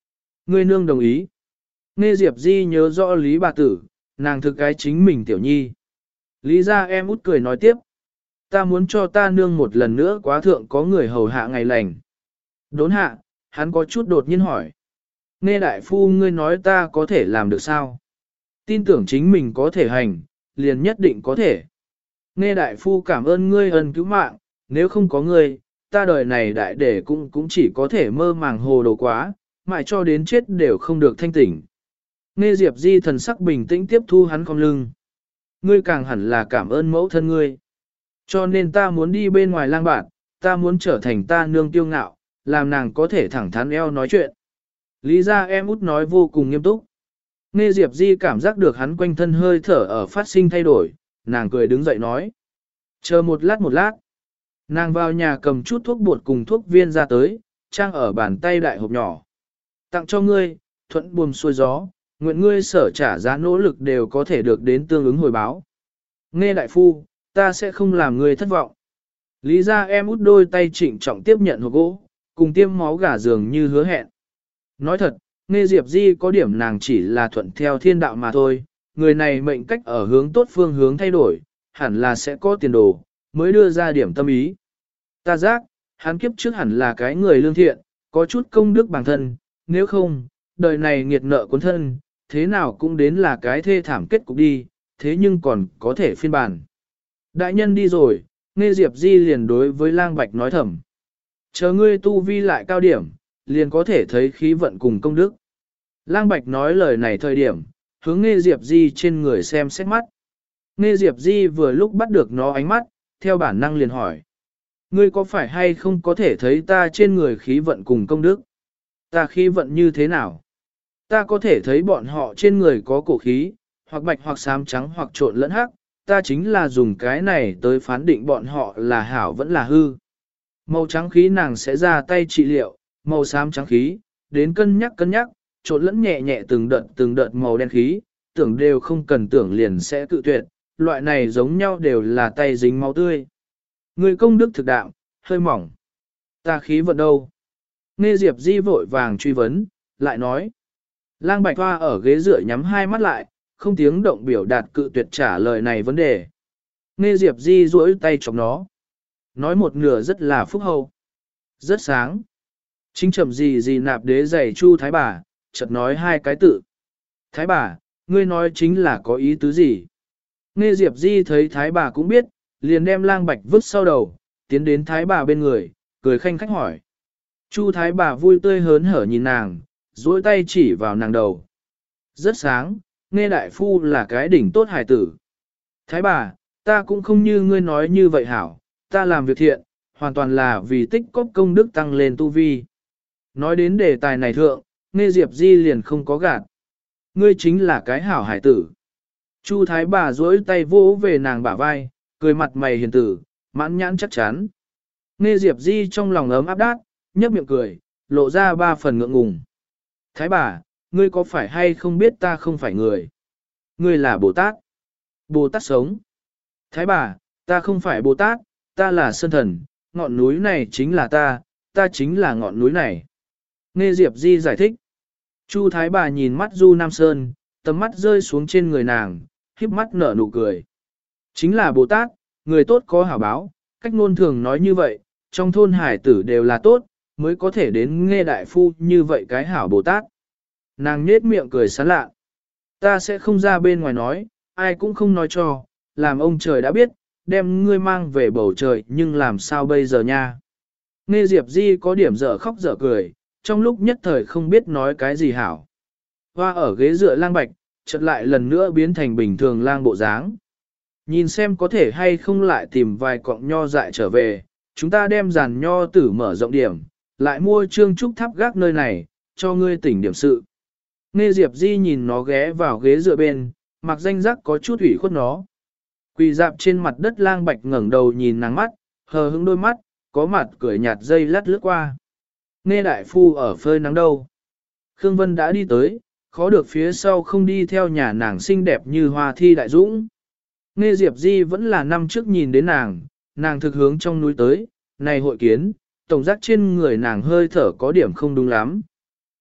Speaker 1: Ngươi nương đồng ý. Nghe Diệp Di nhớ rõ Lý bà tử, nàng thực cái chính mình tiểu nhi. Lý ra em út cười nói tiếp. Ta muốn cho ta nương một lần nữa quá thượng có người hầu hạ ngày lành. Đốn hạ, hắn có chút đột nhiên hỏi. Nghe đại phu ngươi nói ta có thể làm được sao? Tin tưởng chính mình có thể hành, liền nhất định có thể. Nghe đại phu cảm ơn ngươi ân cứu mạng, nếu không có ngươi, ta đời này đại để cũng cũng chỉ có thể mơ màng hồ đồ quá, mãi cho đến chết đều không được thanh tỉnh. Nghe Diệp Di thần sắc bình tĩnh tiếp thu hắn cong lưng. Ngươi càng hẳn là cảm ơn mẫu thân ngươi. Cho nên ta muốn đi bên ngoài lang bạn, ta muốn trở thành ta nương tiêu ngạo, làm nàng có thể thẳng thắn eo nói chuyện. Lý ra em út nói vô cùng nghiêm túc. Nghe Diệp Di cảm giác được hắn quanh thân hơi thở ở phát sinh thay đổi, nàng cười đứng dậy nói. Chờ một lát một lát. Nàng vào nhà cầm chút thuốc bột cùng thuốc viên ra tới, trang ở bàn tay đại hộp nhỏ. Tặng cho ngươi, thuận buồm xuôi gió, nguyện ngươi sở trả giá nỗ lực đều có thể được đến tương ứng hồi báo. Nghe đại phu, ta sẽ không làm ngươi thất vọng. Lý ra em út đôi tay trịnh trọng tiếp nhận hộp gỗ, cùng tiêm máu gà dường như hứa hẹn. Nói thật, nghe Diệp Di có điểm nàng chỉ là thuận theo thiên đạo mà thôi, người này mệnh cách ở hướng tốt phương hướng thay đổi, hẳn là sẽ có tiền đồ, mới đưa ra điểm tâm ý. Ta giác, hắn kiếp trước hẳn là cái người lương thiện, có chút công đức bản thân, nếu không, đời này nghiệt nợ cuốn thân, thế nào cũng đến là cái thê thảm kết cục đi, thế nhưng còn có thể phiên bản. Đại nhân đi rồi, nghe Diệp Di liền đối với Lang Bạch nói thầm. Chờ ngươi tu vi lại cao điểm, liền có thể thấy khí vận cùng công đức. Lang Bạch nói lời này thời điểm, hướng nghe Diệp Di trên người xem xét mắt. Nghe Diệp Di vừa lúc bắt được nó ánh mắt, theo bản năng liền hỏi. Ngươi có phải hay không có thể thấy ta trên người khí vận cùng công đức? Ta khí vận như thế nào? Ta có thể thấy bọn họ trên người có cổ khí, hoặc bạch hoặc xám trắng hoặc trộn lẫn hắc, ta chính là dùng cái này tới phán định bọn họ là hảo vẫn là hư. Màu trắng khí nàng sẽ ra tay trị liệu, màu xám trắng khí, đến cân nhắc cân nhắc, trộn lẫn nhẹ nhẹ từng đợt từng đợt màu đen khí, tưởng đều không cần tưởng liền sẽ tự tuyệt, loại này giống nhau đều là tay dính máu tươi. Người công đức thực đạo, hơi mỏng. Ta khí vận đâu? Nghe Diệp Di vội vàng truy vấn, lại nói. Lang Bạch Hoa ở ghế dựa nhắm hai mắt lại, không tiếng động biểu đạt cự tuyệt trả lời này vấn đề. Nghe Diệp Di duỗi tay chọc nó. Nói một nửa rất là phúc hậu. Rất sáng. Chính chậm gì gì nạp đế giày chu thái bà, chợt nói hai cái tự. Thái bà, ngươi nói chính là có ý tứ gì? Nghe Diệp Di thấy thái bà cũng biết, liền đem Lang Bạch vứt sau đầu, tiến đến thái bà bên người, cười khanh khách hỏi. Chu thái bà vui tươi hớn hở nhìn nàng, duỗi tay chỉ vào nàng đầu. Rất sáng, nghe đại phu là cái đỉnh tốt hài tử. Thái bà, ta cũng không như ngươi nói như vậy hảo, ta làm việc thiện, hoàn toàn là vì tích cóp công đức tăng lên tu vi. Nói đến đề tài này thượng, nghe Diệp Di liền không có gạt. Ngươi chính là cái hảo hải tử. Chu thái bà duỗi tay vỗ về nàng bả vai, cười mặt mày hiền tử, mãn nhãn chắc chắn. Nghe Diệp Di trong lòng ấm áp đát, nhấp miệng cười, lộ ra ba phần ngượng ngùng. Thái bà, ngươi có phải hay không biết ta không phải người? Ngươi là Bồ Tát. Bồ Tát sống. Thái bà, ta không phải Bồ Tát, ta là Sơn Thần, ngọn núi này chính là ta, ta chính là ngọn núi này. Nghe Diệp Di giải thích. Chu Thái bà nhìn mắt Du Nam Sơn, tầm mắt rơi xuống trên người nàng, híp mắt nở nụ cười. Chính là Bồ Tát, người tốt có hảo báo, cách ngôn thường nói như vậy, trong thôn hải tử đều là tốt, mới có thể đến nghe đại phu như vậy cái hảo Bồ Tát. Nàng nhết miệng cười sán lạ. Ta sẽ không ra bên ngoài nói, ai cũng không nói cho, làm ông trời đã biết, đem ngươi mang về bầu trời nhưng làm sao bây giờ nha. Nghe Diệp Di có điểm dở khóc dở cười, trong lúc nhất thời không biết nói cái gì hảo. Hoa ở ghế dựa Lang Bạch, chợt lại lần nữa biến thành bình thường lang bộ dáng. Nhìn xem có thể hay không lại tìm vài cọng nho dại trở về, chúng ta đem giàn nho tử mở rộng điểm, lại mua trương trúc tháp gác nơi này, cho ngươi tỉnh điểm sự. Nghe Diệp Di nhìn nó ghé vào ghế dựa bên, mặc danh giác có chút ủy khuất nó. Quỳ dạp trên mặt đất Lang Bạch ngẩng đầu nhìn nàng mắt, hờ hững đôi mắt, có mặt cười nhạt dây lát lướt qua. Nghe đại phu ở phơi nắng đâu. Khương Vân đã đi tới, khó được phía sau không đi theo nhà nàng xinh đẹp như hoa thi đại dũng. Nghe Diệp Di vẫn là năm trước nhìn đến nàng, nàng thực hướng trong núi tới, này hội kiến, tổng giác trên người nàng hơi thở có điểm không đúng lắm.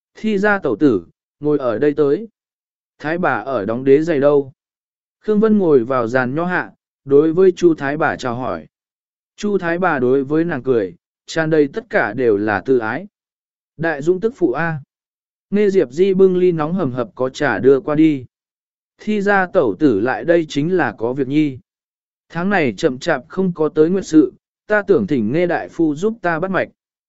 Speaker 1: Thi ra tẩu tử, ngồi ở đây tới. Thái bà ở đóng đế giày đâu? Khương Vân ngồi vào giàn nho hạ, đối với Chu Thái bà chào hỏi. Chu Thái bà đối với nàng cười, tràn đầy tất cả đều là tự ái. Đại Dũng tức phụ A. Nghe Diệp Di bưng ly nóng hầm hập có trà đưa qua đi. Thi ra tẩu tử lại đây chính là có việc nhi. Tháng này chậm chạp không có tới nguyệt sự, ta tưởng thỉnh nghe đại phu giúp ta bắt mạch.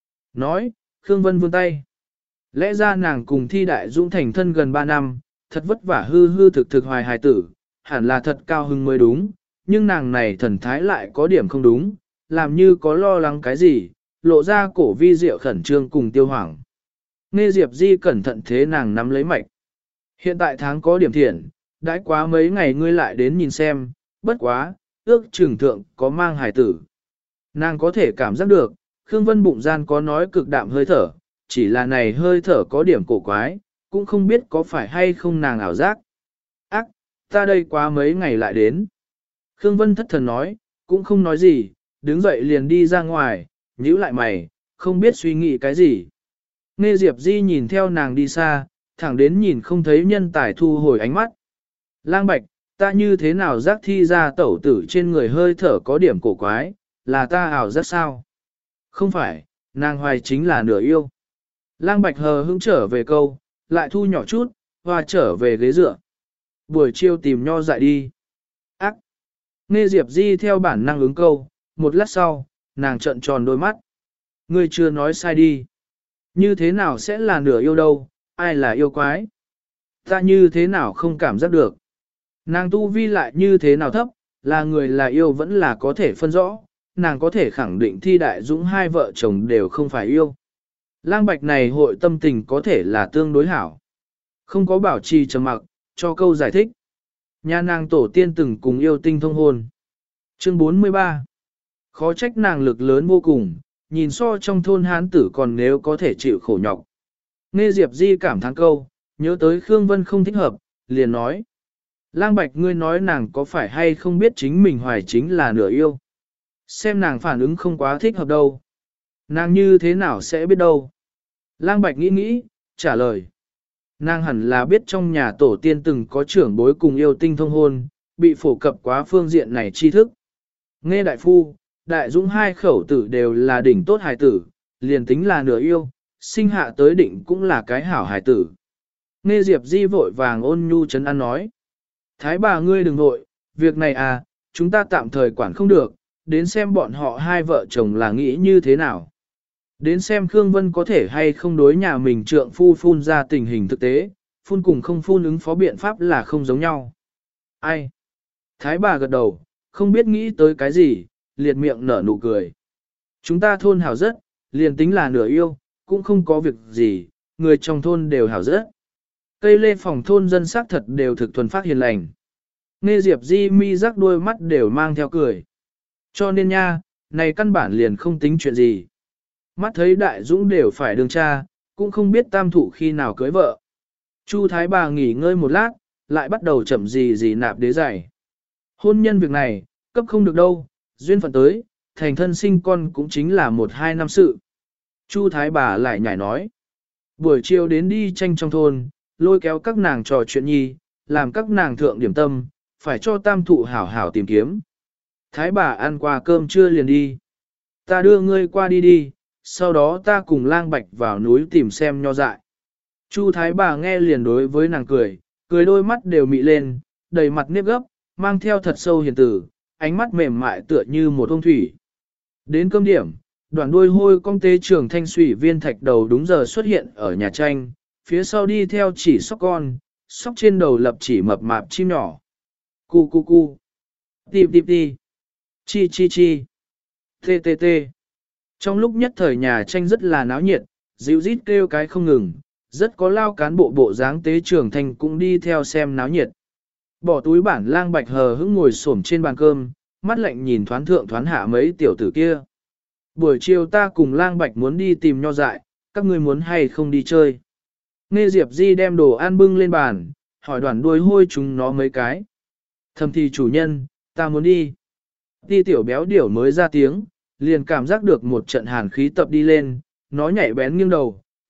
Speaker 1: Nói, Khương Vân vươn tay. Lẽ ra nàng cùng Thi Đại Dũng thành thân gần ba năm, thật vất vả hư hư thực thực hoài hài tử, hẳn là thật cao hưng mới đúng, nhưng nàng này thần thái lại có điểm không đúng, làm như có lo lắng cái gì, lộ ra cổ vi diệu khẩn trương cùng tiêu hoảng. Nghe Diệp Di cẩn thận thế nàng nắm lấy mạch. Hiện tại tháng có điểm thiện, đãi quá mấy ngày ngươi lại đến nhìn xem, bất quá, ước trưởng thượng có mang hài tử. Nàng có thể cảm giác được, Khương Vân bụng gian có nói cực đạm hơi thở, chỉ là này hơi thở có điểm cổ quái, cũng không biết có phải hay không nàng ảo giác. Ác, ta đây quá mấy ngày lại đến. Khương Vân thất thần nói, cũng không nói gì, đứng dậy liền đi ra ngoài, nhíu lại mày, không biết suy nghĩ cái gì. Nghe Diệp Di nhìn theo nàng đi xa, thẳng đến nhìn không thấy nhân tài thu hồi ánh mắt. Lang Bạch, ta như thế nào giác thi ra tẩu tử trên người hơi thở có điểm cổ quái, là ta ảo giác sao? Không phải, nàng hoài chính là nửa yêu. Lang Bạch hờ hững trở về câu, lại thu nhỏ chút, hoa trở về ghế dựa. Buổi chiều tìm nho dại đi. Ác! Nghe Diệp Di theo bản năng ứng câu, một lát sau, nàng trợn tròn đôi mắt. Ngươi chưa nói sai đi. Như thế nào sẽ là nửa yêu đâu, ai là yêu quái? Ta như thế nào không cảm giác được? Nàng tu vi lại như thế nào thấp, là người là yêu vẫn là có thể phân rõ, nàng có thể khẳng định Thi Đại Dũng hai vợ chồng đều không phải yêu. Lang Bạch này hội tâm tình có thể là tương đối hảo. Không có bảo trì trầm mặc, cho câu giải thích. Nhà nàng tổ tiên từng cùng yêu tinh thông hôn. Chương bốn mươi ba. Khó trách nàng lực lớn vô cùng, nhìn so trong thôn hán tử còn nếu có thể chịu khổ nhọc. Nghe Diệp Di cảm thán câu, nhớ tới Khương Vân không thích hợp, liền nói. Lang Bạch ngươi nói nàng có phải hay không biết chính mình hoài chính là nửa yêu. Xem nàng phản ứng không quá thích hợp đâu. Nàng như thế nào sẽ biết đâu. Lang Bạch nghĩ nghĩ, trả lời. Nàng hẳn là biết trong nhà tổ tiên từng có trưởng bối cùng yêu tinh thông hôn, bị phổ cập quá phương diện này tri thức. Nghe đại phu, Đại Dũng hai khẩu tử đều là đỉnh tốt hài tử, liền tính là nửa yêu, sinh hạ tới định cũng là cái hảo hài tử. Nghe Diệp Di vội vàng ôn nhu trấn an nói. Thái bà ngươi đừng vội, việc này à, chúng ta tạm thời quản không được, đến xem bọn họ hai vợ chồng là nghĩ như thế nào. Đến xem Khương Vân có thể hay không đối nhà mình trượng phu phun ra tình hình thực tế, phun cùng không phun ứng phó biện pháp là không giống nhau. Ai? Thái bà gật đầu, không biết nghĩ tới cái gì, liệt miệng nở nụ cười. Chúng ta thôn hảo rất, liền tính là nửa yêu, cũng không có việc gì, người trong thôn đều hảo rất. Cây lê phòng thôn dân xác thật đều thực thuần phát hiền lành. Nghe Diệp Di mi rắc đôi mắt đều mang theo cười. Cho nên nha, này căn bản liền không tính chuyện gì. Mắt thấy Đại Dũng đều phải đường cha, cũng không biết tam thụ khi nào cưới vợ. Chu Thái bà nghỉ ngơi một lát, lại bắt đầu chậm gì gì nạp đế giày. Hôn nhân việc này, cấp không được đâu, duyên phận tới, thành thân sinh con cũng chính là một hai năm sự. Chu Thái bà lại nhảy nói. Buổi chiều đến đi tranh trong thôn, lôi kéo các nàng trò chuyện nhi, làm các nàng thượng điểm tâm, phải cho tam thụ hảo hảo tìm kiếm. Thái bà ăn qua cơm trưa liền đi. Ta đưa ngươi qua đi đi, sau đó ta cùng Lang Bạch vào núi tìm xem nho dại. Chu Thái bà nghe liền đối với nàng cười, cười đôi mắt đều mị lên, đầy mặt nếp gấp, mang theo thật sâu hiền tử, ánh mắt mềm mại tựa như một ông thủy. Đến cơm điểm, đoàn đuôi hôi công tế trưởng thanh sủy viên thạch đầu đúng giờ xuất hiện ở nhà tranh, phía sau đi theo chỉ sóc con, sóc trên đầu lập chỉ mập mạp chim nhỏ. Cu cu cu, ti ti ti, chi chi chi, tê tê tê. Trong lúc nhất thời nhà tranh rất là náo nhiệt, dịu rít kêu cái không ngừng, rất có lao cán bộ bộ dáng tế trưởng thành cũng đi theo xem náo nhiệt. Bỏ túi bản Lang Bạch hờ hững ngồi xổm trên bàn cơm, mắt lạnh nhìn thoán thượng thoán hạ mấy tiểu tử kia. Buổi chiều ta cùng Lang Bạch muốn đi tìm nho dại, các ngươi muốn hay không đi chơi. Nghe Diệp Di đem đồ ăn bưng lên bàn, hỏi đoàn đuôi hôi chúng nó mấy cái. Thầm thì chủ nhân, ta muốn đi. Đi tiểu béo điểu mới ra tiếng, liền cảm giác được một trận hàn khí tập đi lên, nó nhảy bén nghiêng đầu,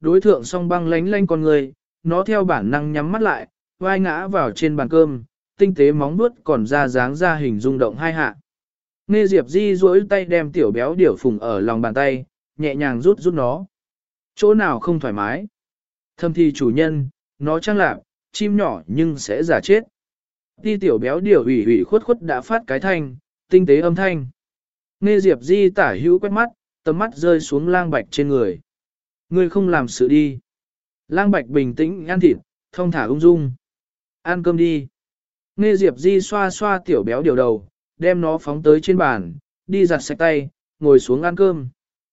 Speaker 1: đối thượng song băng lánh lánh con người, nó theo bản năng nhắm mắt lại, vai ngã vào trên bàn cơm, tinh tế móng vuốt còn ra dáng ra hình rung động hai hạ. Nghe Diệp Di duỗi tay đem tiểu béo điểu phùng ở lòng bàn tay, nhẹ nhàng rút rút nó. Chỗ nào không thoải mái? Thâm thi chủ nhân, nó trăng lạc, chim nhỏ nhưng sẽ giả chết. Ti tiểu béo điểu ủy ủy khuất khuất đã phát cái thanh, tinh tế âm thanh. Nghe Diệp Di tả hữu quét mắt, tầm mắt rơi xuống lang bạch trên người. Ngươi không làm sự đi. Lang bạch bình tĩnh ăn thịt, thông thả ung dung. Ăn cơm đi. Nghe Diệp Di xoa xoa tiểu béo điều đầu, đem nó phóng tới trên bàn, đi giặt sạch tay, ngồi xuống ăn cơm.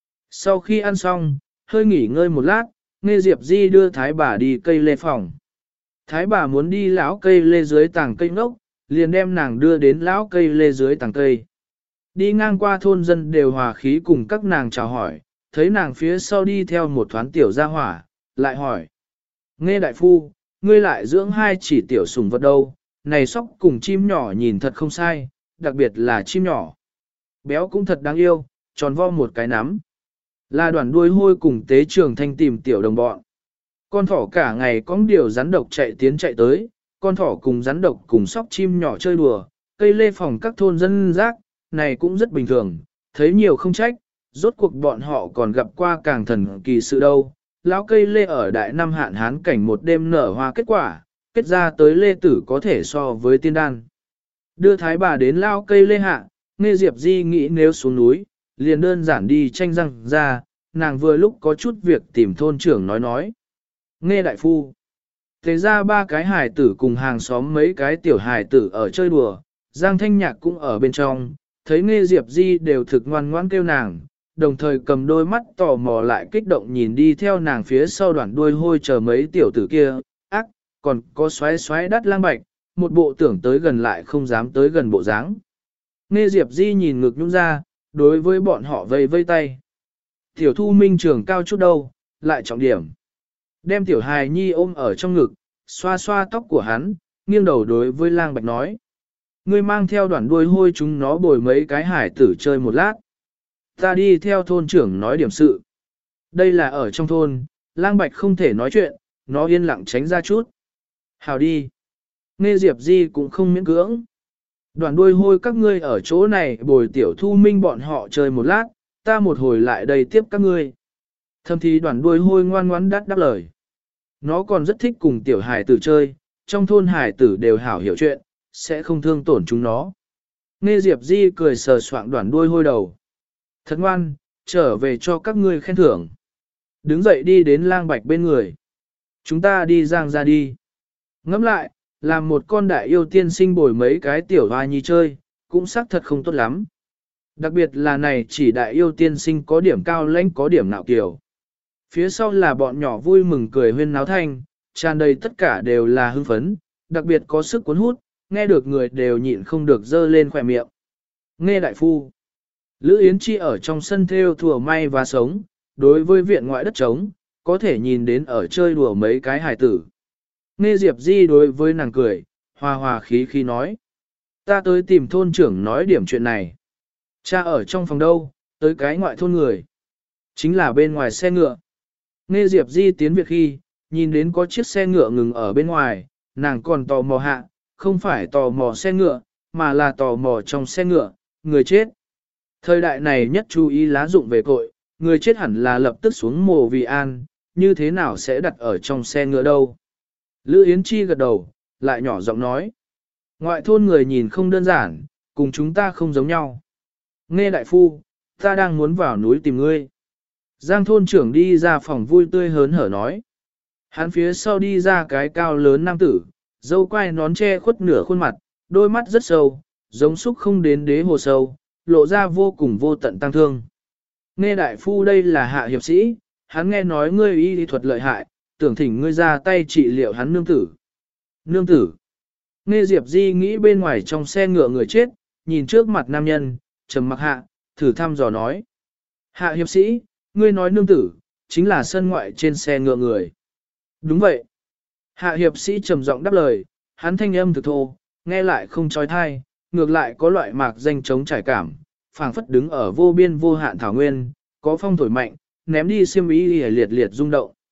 Speaker 1: Sau khi ăn xong, hơi nghỉ ngơi một lát, Nghe Diệp Di đưa Thái bà đi cây lê phòng. Thái bà muốn đi lão cây lê dưới tàng cây ngốc, liền đem nàng đưa đến lão cây lê dưới tàng cây. Đi ngang qua thôn dân đều hòa khí cùng các nàng chào hỏi, thấy nàng phía sau đi theo một thoáng tiểu gia hỏa, lại hỏi. Nghe đại phu, ngươi lại dưỡng hai chỉ tiểu sủng vật đâu, này sóc cùng chim nhỏ nhìn thật không sai, đặc biệt là chim nhỏ. Béo cũng thật đáng yêu, tròn vo một cái nắm. Là đoàn đuôi hôi cùng tế trường thanh tìm tiểu đồng bọn. Con thỏ cả ngày có điều rắn độc chạy tiến chạy tới, con thỏ cùng rắn độc cùng sóc chim nhỏ chơi đùa, cây lê phòng các thôn dân rác, này cũng rất bình thường, thấy nhiều không trách, rốt cuộc bọn họ còn gặp qua càng thần kỳ sự đâu. Lão cây lê ở đại năm hạn hán cảnh một đêm nở hoa kết quả, kết ra tới lê tử có thể so với tiên đan. Đưa thái bà đến lão cây lê hạ, Nghe Diệp Di nghĩ nếu xuống núi, liền đơn giản đi tranh răng ra, nàng vừa lúc có chút việc tìm thôn trưởng nói nói. Nghe đại phu, thế ra ba cái hài tử cùng hàng xóm mấy cái tiểu hài tử ở chơi đùa, Giang Thanh Nhạc cũng ở bên trong, thấy Nghe Diệp Di đều thực ngoan ngoãn kêu nàng, đồng thời cầm đôi mắt tò mò lại kích động nhìn đi theo nàng phía sau đoạn đuôi hôi chờ mấy tiểu tử kia, ác, còn có xoáy xoáy đắt lang bạch, một bộ tưởng tới gần lại không dám tới gần bộ dáng. Nghe Diệp Di nhìn ngực nhún ra, đối với bọn họ vây vây tay. Tiểu thu minh trường cao chút đâu, lại trọng điểm. Đem tiểu hài nhi ôm ở trong ngực, xoa xoa tóc của hắn, nghiêng đầu đối với lang bạch nói. Ngươi mang theo đoạn đuôi hôi chúng nó bồi mấy cái hải tử chơi một lát. Ta đi theo thôn trưởng nói điểm sự. Đây là ở trong thôn, lang bạch không thể nói chuyện, nó yên lặng tránh ra chút. Hào đi. Nghe Diệp Di cũng không miễn cưỡng. Đoạn đuôi hôi các ngươi ở chỗ này bồi tiểu thu minh bọn họ chơi một lát, ta một hồi lại đây tiếp các ngươi. Thâm thì đoạn đuôi hôi ngoan ngoãn đắt đáp lời. Nó còn rất thích cùng tiểu hải tử chơi, trong thôn hải tử đều hảo hiểu chuyện, sẽ không thương tổn chúng nó. Nghe Diệp Di cười sờ soạng đoạn đuôi hôi đầu. Thật ngoan, trở về cho các ngươi khen thưởng. Đứng dậy đi đến lang bạch bên người. Chúng ta đi giang ra đi. Ngẫm lại, làm một con đại yêu tiên sinh bồi mấy cái tiểu hoa nhi chơi, cũng xác thật không tốt lắm. Đặc biệt là này chỉ đại yêu tiên sinh có điểm cao lãnh có điểm nạo kiều. Phía sau là bọn nhỏ vui mừng cười huyên náo thanh, tràn đầy tất cả đều là hưng phấn, đặc biệt có sức cuốn hút, nghe được người đều nhịn không được dơ lên khỏe miệng. Nghe đại phu. Lữ Yến Chi ở trong sân theo thùa may và sống, đối với viện ngoại đất trống, có thể nhìn đến ở chơi đùa mấy cái hài tử. Nghe Diệp Di đối với nàng cười, hòa hòa khí khí nói. Ta tới tìm thôn trưởng nói điểm chuyện này. Cha ở trong phòng đâu, tới cái ngoại thôn người. Chính là bên ngoài xe ngựa. Nghe Diệp Di tiến việc khi, nhìn đến có chiếc xe ngựa ngừng ở bên ngoài, nàng còn tò mò hạ, không phải tò mò xe ngựa, mà là tò mò trong xe ngựa, người chết. Thời đại này nhất chú ý lá dụng về cội, người chết hẳn là lập tức xuống mồ vì an, như thế nào sẽ đặt ở trong xe ngựa đâu. Lữ Yến Chi gật đầu, lại nhỏ giọng nói. Ngoại thôn người nhìn không đơn giản, cùng chúng ta không giống nhau. Nghe đại phu, ta đang muốn vào núi tìm ngươi. Giang thôn trưởng đi ra phòng vui tươi hớn hở nói. Hắn phía sau đi ra cái cao lớn nam tử, dâu quai nón che khuất nửa khuôn mặt, đôi mắt rất sâu, giống xúc không đến đế hồ sâu, lộ ra vô cùng vô tận tăng thương. Nghe đại phu đây là hạ hiệp sĩ, hắn nghe nói ngươi y lý thuật lợi hại, tưởng thỉnh ngươi ra tay trị liệu hắn nương tử. Nương tử. Nghe Diệp Di nghĩ bên ngoài trong xe ngựa người chết, nhìn trước mặt nam nhân, trầm mặc hạ, thử thăm dò nói. Hạ hiệp sĩ, ngươi nói nương tử, chính là sân ngoại trên xe ngựa người. Đúng vậy. Hạ hiệp sĩ trầm giọng đáp lời, hắn thanh âm thực thô, nghe lại không trói thai, ngược lại có loại mạc danh trống trải cảm, phảng phất đứng ở vô biên vô hạn thảo nguyên, có phong thổi mạnh, ném đi xiêm y liệt liệt rung động.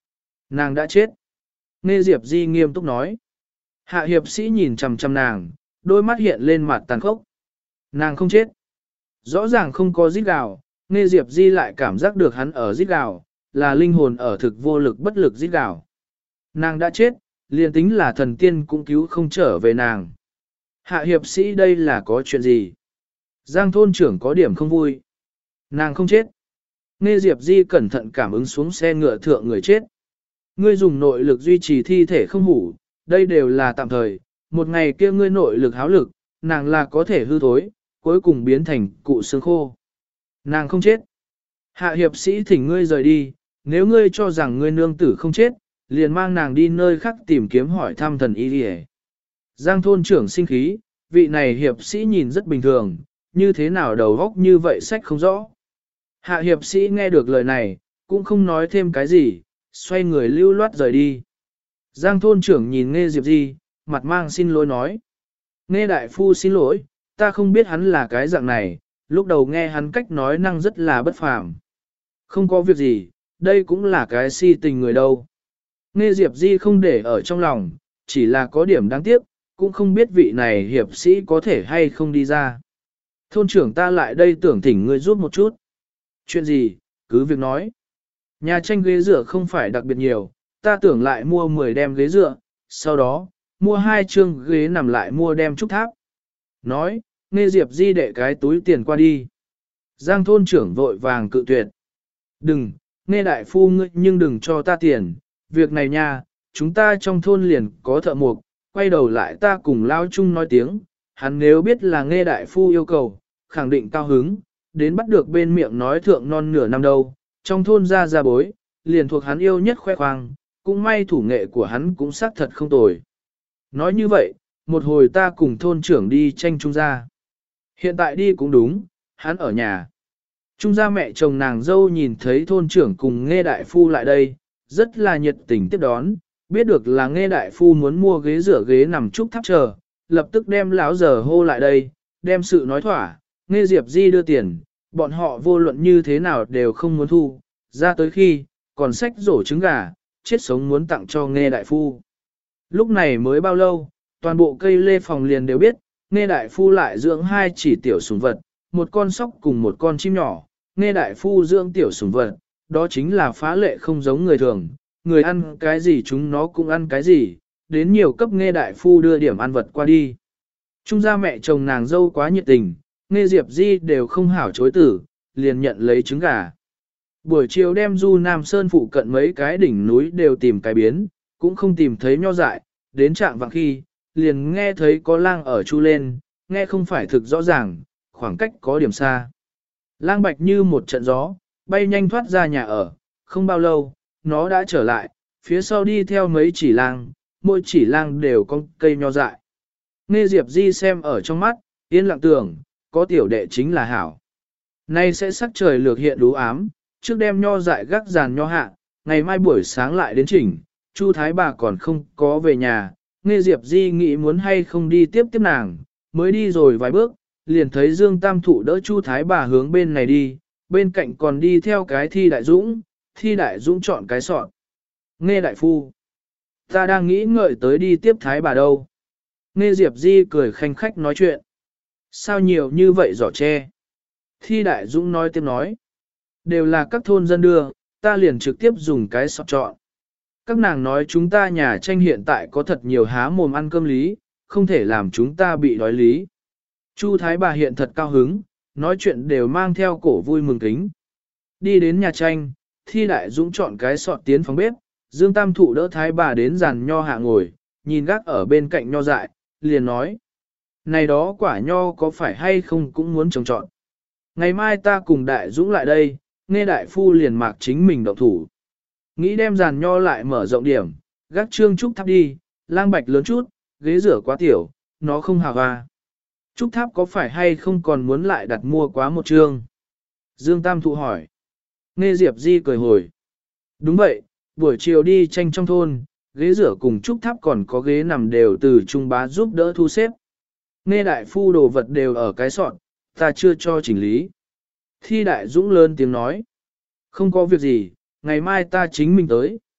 Speaker 1: Nàng đã chết. Nghe Diệp Di nghiêm túc nói. Hạ hiệp sĩ nhìn chằm chằm nàng, đôi mắt hiện lên mặt tàn khốc. Nàng không chết. Rõ ràng không có rít gào, nghe Diệp Di lại cảm giác được hắn ở rít gào, là linh hồn ở thực vô lực bất lực rít gào. Nàng đã chết, liền tính là thần tiên cũng cứu không trở về nàng. Hạ hiệp sĩ đây là có chuyện gì? Giang thôn trưởng có điểm không vui. Nàng không chết. Nghe Diệp Di cẩn thận cảm ứng xuống xe ngựa thượng người chết. Ngươi dùng nội lực duy trì thi thể không hủ, đây đều là tạm thời, một ngày kia ngươi nội lực háo lực, nàng là có thể hư thối, cuối cùng biến thành cụ xương khô. Nàng không chết. Hạ hiệp sĩ thỉnh ngươi rời đi, nếu ngươi cho rằng ngươi nương tử không chết, liền mang nàng đi nơi khác tìm kiếm hỏi thăm thần y đi. Giang thôn trưởng sinh khí, vị này hiệp sĩ nhìn rất bình thường, như thế nào đầu góc như vậy sách không rõ. Hạ hiệp sĩ nghe được lời này, cũng không nói thêm cái gì, xoay người lưu loát rời đi. Giang thôn trưởng nhìn Nghe Diệp Di, mặt mang xin lỗi nói. Nghe đại phu xin lỗi, ta không biết hắn là cái dạng này, lúc đầu nghe hắn cách nói năng rất là bất phàm. Không có việc gì, đây cũng là cái si tình người đâu. Nghe Diệp Di không để ở trong lòng, chỉ là có điểm đáng tiếc, cũng không biết vị này hiệp sĩ có thể hay không đi ra. Thôn trưởng ta lại đây tưởng thỉnh ngươi giúp một chút. Chuyện gì, cứ việc nói. Nhà tranh ghế dựa không phải đặc biệt nhiều, ta tưởng lại mua mười đem ghế dựa, sau đó, mua hai chương ghế nằm lại mua đem trúc tháp. Nói, Nghe Diệp Di đệ cái túi tiền qua đi. Giang thôn trưởng vội vàng cự tuyệt. Đừng, Nghe đại phu ngươi nhưng đừng cho ta tiền, việc này nha, chúng ta trong thôn liền có thợ mộc, quay đầu lại ta cùng lao chung nói tiếng, hắn nếu biết là Nghe đại phu yêu cầu, khẳng định cao hứng, đến bắt được bên miệng nói thượng non nửa năm đâu, trong thôn ra ra bối, liền thuộc hắn yêu nhất khoe khoang, cũng may thủ nghệ của hắn cũng xác thật không tồi. Nói như vậy, một hồi ta cùng thôn trưởng đi tranh trung gia. Hiện tại đi cũng đúng, hắn ở nhà. Trung gia mẹ chồng nàng dâu nhìn thấy thôn trưởng cùng Nghe đại phu lại đây, rất là nhiệt tình tiếp đón, biết được là Nghe đại phu muốn mua ghế rửa ghế nằm trúc tháp chờ, lập tức đem lão giờ hô lại đây, đem sự nói thỏa, Nghe Diệp Di đưa tiền, bọn họ vô luận như thế nào đều không muốn thu, ra tới khi, còn xách rổ trứng gà, chết sống muốn tặng cho Nghe đại phu. Lúc này mới bao lâu, toàn bộ cây lê phòng liền đều biết, Nghe đại phu lại dưỡng hai chỉ tiểu sủng vật, một con sóc cùng một con chim nhỏ, Nghe đại phu dưỡng tiểu sủng vật, đó chính là phá lệ không giống người thường, người ăn cái gì chúng nó cũng ăn cái gì, đến nhiều cấp Nghe đại phu đưa điểm ăn vật qua đi. Trung gia mẹ chồng nàng dâu quá nhiệt tình, Nghe Diệp Di đều không hảo chối tử, liền nhận lấy trứng gà. Buổi chiều đem Du Nam Sơn phụ cận mấy cái đỉnh núi đều tìm cái biến, cũng không tìm thấy nho dại, đến trạng vạng khi, liền nghe thấy có lang ở chu lên, nghe không phải thực rõ ràng, khoảng cách có điểm xa. Lang bạch như một trận gió, bay nhanh thoát ra nhà ở, không bao lâu, nó đã trở lại, phía sau đi theo mấy chỉ lang, mỗi chỉ lang đều có cây nho dại. Nghe Diệp Di xem ở trong mắt, yên lặng tưởng, có tiểu đệ chính là hảo. Nay sẽ sắc trời lược hiện đú ám, trước đêm nho dại gác giàn nho hạ, ngày mai buổi sáng lại đến chỉnh, Chu Thái bà còn không có về nhà, Nghe Diệp Di nghĩ muốn hay không đi tiếp tiếp nàng, mới đi rồi vài bước, liền thấy Dương Tam Thụ đỡ Chu Thái bà hướng bên này đi, bên cạnh còn đi theo cái Thi Đại Dũng, Thi Đại Dũng chọn cái sọt. Nghe đại phu, ta đang nghĩ ngợi tới đi tiếp Thái bà đâu. Nghe Diệp Di cười khanh khách nói chuyện. Sao nhiều như vậy giỏ tre? Thi Đại Dũng nói tiếp nói. Đều là các thôn dân đưa, ta liền trực tiếp dùng cái sọt chọn. Các nàng nói chúng ta nhà tranh hiện tại có thật nhiều há mồm ăn cơm lý, không thể làm chúng ta bị đói lý. Chu Thái bà hiện thật cao hứng, nói chuyện đều mang theo cổ vui mừng kính. Đi đến nhà tranh, Thi Đại Dũng chọn cái sọt tiến phòng bếp, Dương Tam Thụ đỡ Thái bà đến giàn nho hạ ngồi, nhìn gác ở bên cạnh nho dại, liền nói. Này đó quả nho có phải hay không cũng muốn trồng trọn. Ngày mai ta cùng Đại Dũng lại đây, Nghe đại phu liền mạc chính mình động thủ. Nghĩ đem giàn nho lại mở rộng điểm, gác trương trúc tháp đi, lang bạch lớn chút, ghế rửa quá tiểu, nó không hào hoa. Trúc tháp có phải hay không còn muốn lại đặt mua quá một trương? Dương Tam Thụ hỏi. Nghe Diệp Di cười hồi. Đúng vậy, buổi chiều đi tranh trong thôn, ghế rửa cùng trúc tháp còn có ghế nằm đều từ Trung Bá giúp đỡ thu xếp. Nghe đại phu đồ vật đều ở cái sọt, ta chưa cho chỉnh lý. Thi Đại Dũng lớn tiếng nói. Không có việc gì, ngày mai ta chính mình tới.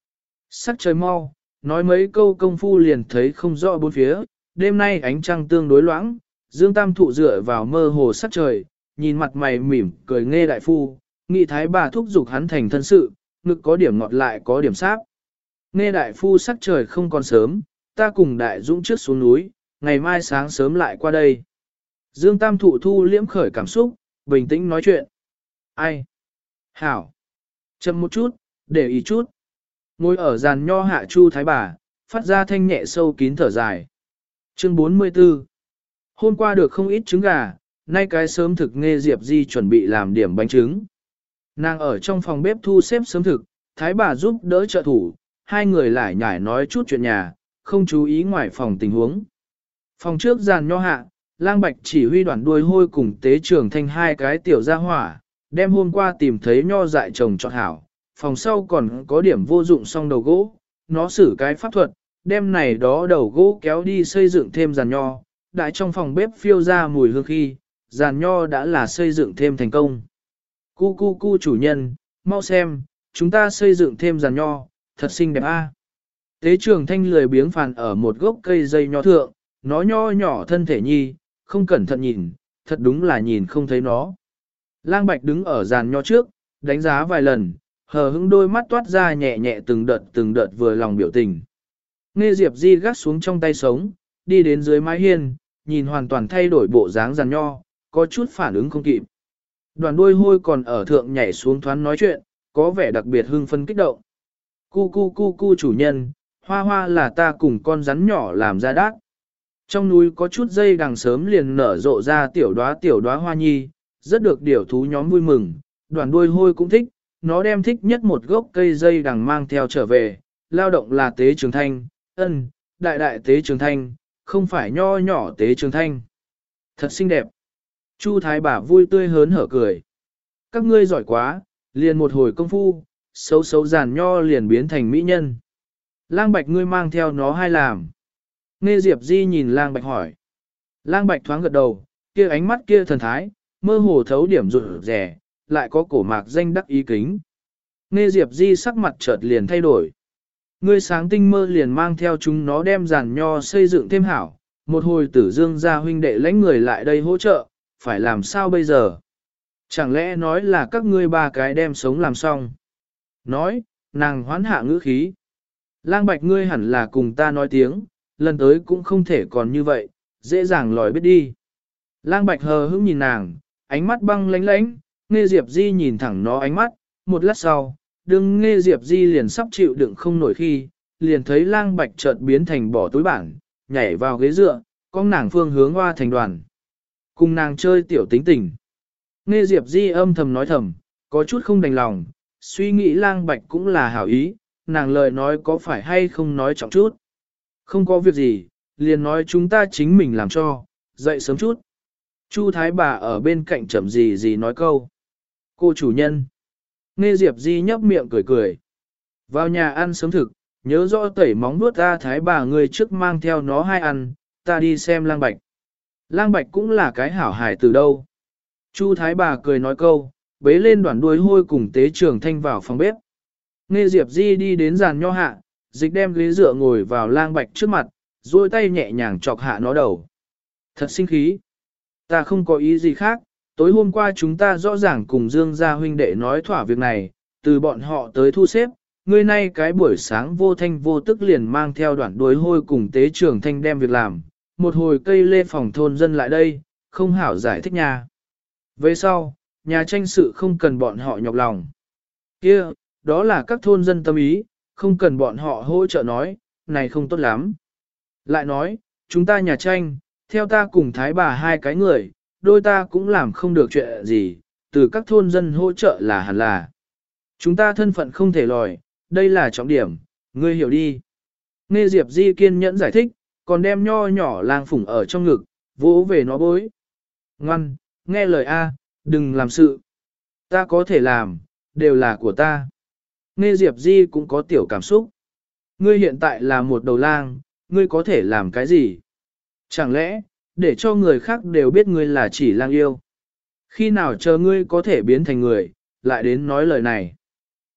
Speaker 1: Sắc trời mau, nói mấy câu công phu liền thấy không rõ bốn phía, đêm nay ánh trăng tương đối loãng, Dương Tam Thụ dựa vào mơ hồ sắc trời, nhìn mặt mày mỉm cười Nghe đại phu, nghị thái bà thúc giục hắn thành thân sự, ngực có điểm ngọt lại có điểm sáp. Nghe đại phu sắc trời không còn sớm, ta cùng đại dũng trước xuống núi, ngày mai sáng sớm lại qua đây. Dương Tam Thụ thu liễm khởi cảm xúc, bình tĩnh nói chuyện. Ai? Hảo. Chậm một chút, để ý chút. Ngồi ở giàn nho hạ chu thái bà, phát ra thanh nhẹ sâu kín thở dài. Chương bốn mươi tư. Hôm qua được không ít trứng gà, nay cái sớm thực Nghe Diệp Di chuẩn bị làm điểm bánh trứng. Nàng ở trong phòng bếp thu xếp sớm thực, thái bà giúp đỡ trợ thủ, hai người lại nhải nói chút chuyện nhà, không chú ý ngoài phòng tình huống. Phòng trước giàn nho hạ, Lang Bạch chỉ huy đoàn đuôi hôi cùng tế trưởng thanh hai cái tiểu gia hỏa, đem hôm qua tìm thấy nho dại trồng trọt hảo. Phòng sau còn có điểm vô dụng song đầu gỗ, nó xử cái pháp thuật, đem này đó đầu gỗ kéo đi xây dựng thêm giàn nho, đại trong phòng bếp phiêu ra mùi hương khi, giàn nho đã là xây dựng thêm thành công. Cu cu cu chủ nhân, mau xem, chúng ta xây dựng thêm giàn nho, thật xinh đẹp a. Tế trưởng thanh lười biếng phàn ở một gốc cây dây nho thượng, nó nho nhỏ thân thể nhi, không cẩn thận nhìn, thật đúng là nhìn không thấy nó. Lang Bạch đứng ở giàn nho trước, đánh giá vài lần, hờ hững đôi mắt toát ra nhẹ nhẹ từng đợt từng đợt vừa lòng biểu tình. Nghe Diệp Di gắt xuống trong tay sống, đi đến dưới mái hiên, nhìn hoàn toàn thay đổi bộ dáng giàn nho, có chút phản ứng không kịp. Đoàn đuôi hôi còn ở thượng nhảy xuống thoáng nói chuyện, có vẻ đặc biệt hưng phấn kích động. Cu cu cu cu chủ nhân, hoa hoa là ta cùng con rắn nhỏ làm ra đát. Trong núi có chút dây đằng sớm liền nở rộ ra tiểu đóa tiểu đóa hoa nhi, rất được điểu thú nhóm vui mừng, đoàn đuôi hôi cũng thích, nó đem thích nhất một gốc cây dây đằng mang theo trở về, lao động là tế trường thanh, ân, đại đại tế trường thanh, không phải nho nhỏ tế trường thanh. Thật xinh đẹp. Chu thái bà vui tươi hớn hở cười. Các ngươi giỏi quá, liền một hồi công phu, xấu xấu giàn nho liền biến thành mỹ nhân. Lang Bạch ngươi mang theo nó hay làm? Nghe Diệp Di nhìn Lang Bạch hỏi. Lang Bạch thoáng gật đầu, kia ánh mắt kia thần thái, mơ hồ thấu điểm rụt rẻ, lại có cổ mạc danh đắc ý kính. Nghe Diệp Di sắc mặt chợt liền thay đổi. Ngươi sáng tinh mơ liền mang theo chúng nó đem giàn nho xây dựng thêm hảo, một hồi tử dương gia huynh đệ lãnh người lại đây hỗ trợ, phải làm sao bây giờ? Chẳng lẽ nói là các ngươi ba cái đem sống làm xong? Nói, nàng hoán hạ ngữ khí. Lang Bạch ngươi hẳn là cùng ta nói tiếng, lần tới cũng không thể còn như vậy, dễ dàng lòi biết đi. Lang Bạch hờ hững nhìn nàng, ánh mắt băng lánh lánh, Nghe Diệp Di nhìn thẳng nó ánh mắt, một lát sau, đừng Nghe Diệp Di liền sắp chịu đựng không nổi khi, liền thấy Lang Bạch chợt biến thành bỏ túi bản, nhảy vào ghế dựa, con nàng phương hướng hoa thành đoàn. Cùng nàng chơi tiểu tính tình. Nghe Diệp Di âm thầm nói thầm, có chút không đành lòng, suy nghĩ Lang Bạch cũng là hảo ý, nàng lời nói có phải hay không nói trọng chút. Không có việc gì, liền nói chúng ta chính mình làm cho, dậy sớm chút. Chu Thái bà ở bên cạnh chậm gì gì nói câu. Cô chủ nhân. Nghe Diệp Di nhấp miệng cười cười. Vào nhà ăn sớm thực, nhớ rõ tẩy móng nuốt ta Thái bà người trước mang theo nó hai ăn, ta đi xem Lang Bạch. Lang Bạch cũng là cái hảo hài từ đâu. Chu Thái bà cười nói câu, bế lên đoạn đuôi hôi cùng tế trưởng thanh vào phòng bếp. Nghe Diệp Di đi đến giàn nho hạ, dịch đem ghế dựa ngồi vào Lang Bạch trước mặt, duỗi tay nhẹ nhàng chọc hạ nó đầu. Thật sinh khí. Ta không có ý gì khác, tối hôm qua chúng ta rõ ràng cùng Dương gia huynh đệ nói thỏa việc này, từ bọn họ tới thu xếp, ngươi nay cái buổi sáng vô thanh vô tức liền mang theo đoạn đuôi hôi cùng tế trưởng thanh đem việc làm, một hồi cây lê phòng thôn dân lại đây, không hảo giải thích nha. Về sau, nhà tranh sự không cần bọn họ nhọc lòng. Kia, đó là các thôn dân tâm ý, không cần bọn họ hỗ trợ nói, này không tốt lắm. Lại nói, chúng ta nhà tranh, theo ta cùng thái bà hai cái người, đôi ta cũng làm không được chuyện gì, từ các thôn dân hỗ trợ là hẳn là. Chúng ta thân phận không thể lòi, đây là trọng điểm, ngươi hiểu đi. Nghe Diệp Di kiên nhẫn giải thích, còn đem nho nhỏ Lang phủng ở trong ngực, vỗ về nó bối. Ngoan, nghe lời A, đừng làm sự. Ta có thể làm, đều là của ta. Nghe Diệp Di cũng có tiểu cảm xúc. Ngươi hiện tại là một đầu lang, ngươi có thể làm cái gì? Chẳng lẽ, để cho người khác đều biết ngươi là chỉ lang yêu? Khi nào chờ ngươi có thể biến thành người, lại đến nói lời này?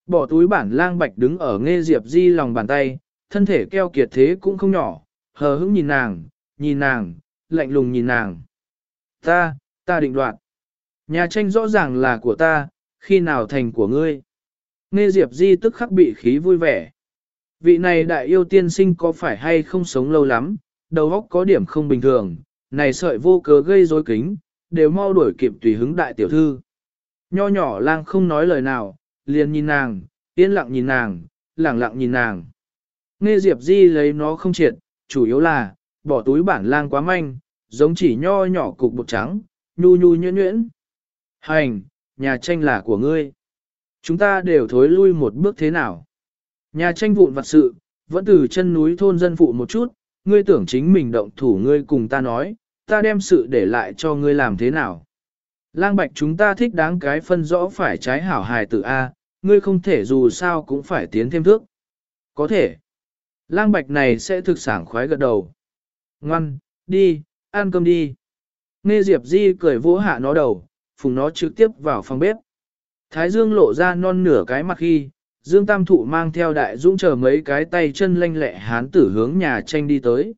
Speaker 1: Bỏ túi bản lang bạch đứng ở Nghe Diệp Di lòng bàn tay, thân thể keo kiệt thế cũng không nhỏ, hờ hững nhìn nàng, nhìn nàng, lạnh lùng nhìn nàng. Ta, ta định đoạt. Nhà tranh rõ ràng là của ta, khi nào thành của ngươi. Nghe Diệp Di tức khắc bị khí vui vẻ. Vị này đại yêu tiên sinh có phải hay không sống lâu lắm, đầu óc có điểm không bình thường, này sợi vô cớ gây rối kính, đều mau đuổi kịp tùy hứng đại tiểu thư. Nho nhỏ lang không nói lời nào, liền nhìn nàng, yên lặng nhìn nàng, lẳng lặng nhìn nàng. Nghe Diệp Di lấy nó không triệt, chủ yếu là, bỏ túi bản lang quá manh, giống chỉ nho nhỏ cục bột trắng, nhu nhu nhuyễn nhuyễn. Hành, nhà tranh là của ngươi. Chúng ta đều thối lui một bước thế nào. Nhà tranh vụn vặt sự, vẫn từ chân núi thôn dân phụ một chút, ngươi tưởng chính mình động thủ ngươi cùng ta nói, ta đem sự để lại cho ngươi làm thế nào. Lang bạch chúng ta thích đáng cái phân rõ phải trái hảo hài tử A, ngươi không thể dù sao cũng phải tiến thêm thước. Có thể. Lang bạch này sẽ thực sảng khoái gật đầu. Ngoan, đi, ăn cơm đi. Nghe Diệp Di cười vỗ hạ nó đầu, phùng nó trực tiếp vào phòng bếp. Thái Dương lộ ra non nửa cái mặt khi, Dương Tam Thụ mang theo đại dũng chờ mấy cái tay chân lanh lẹ hán tử hướng nhà tranh đi tới.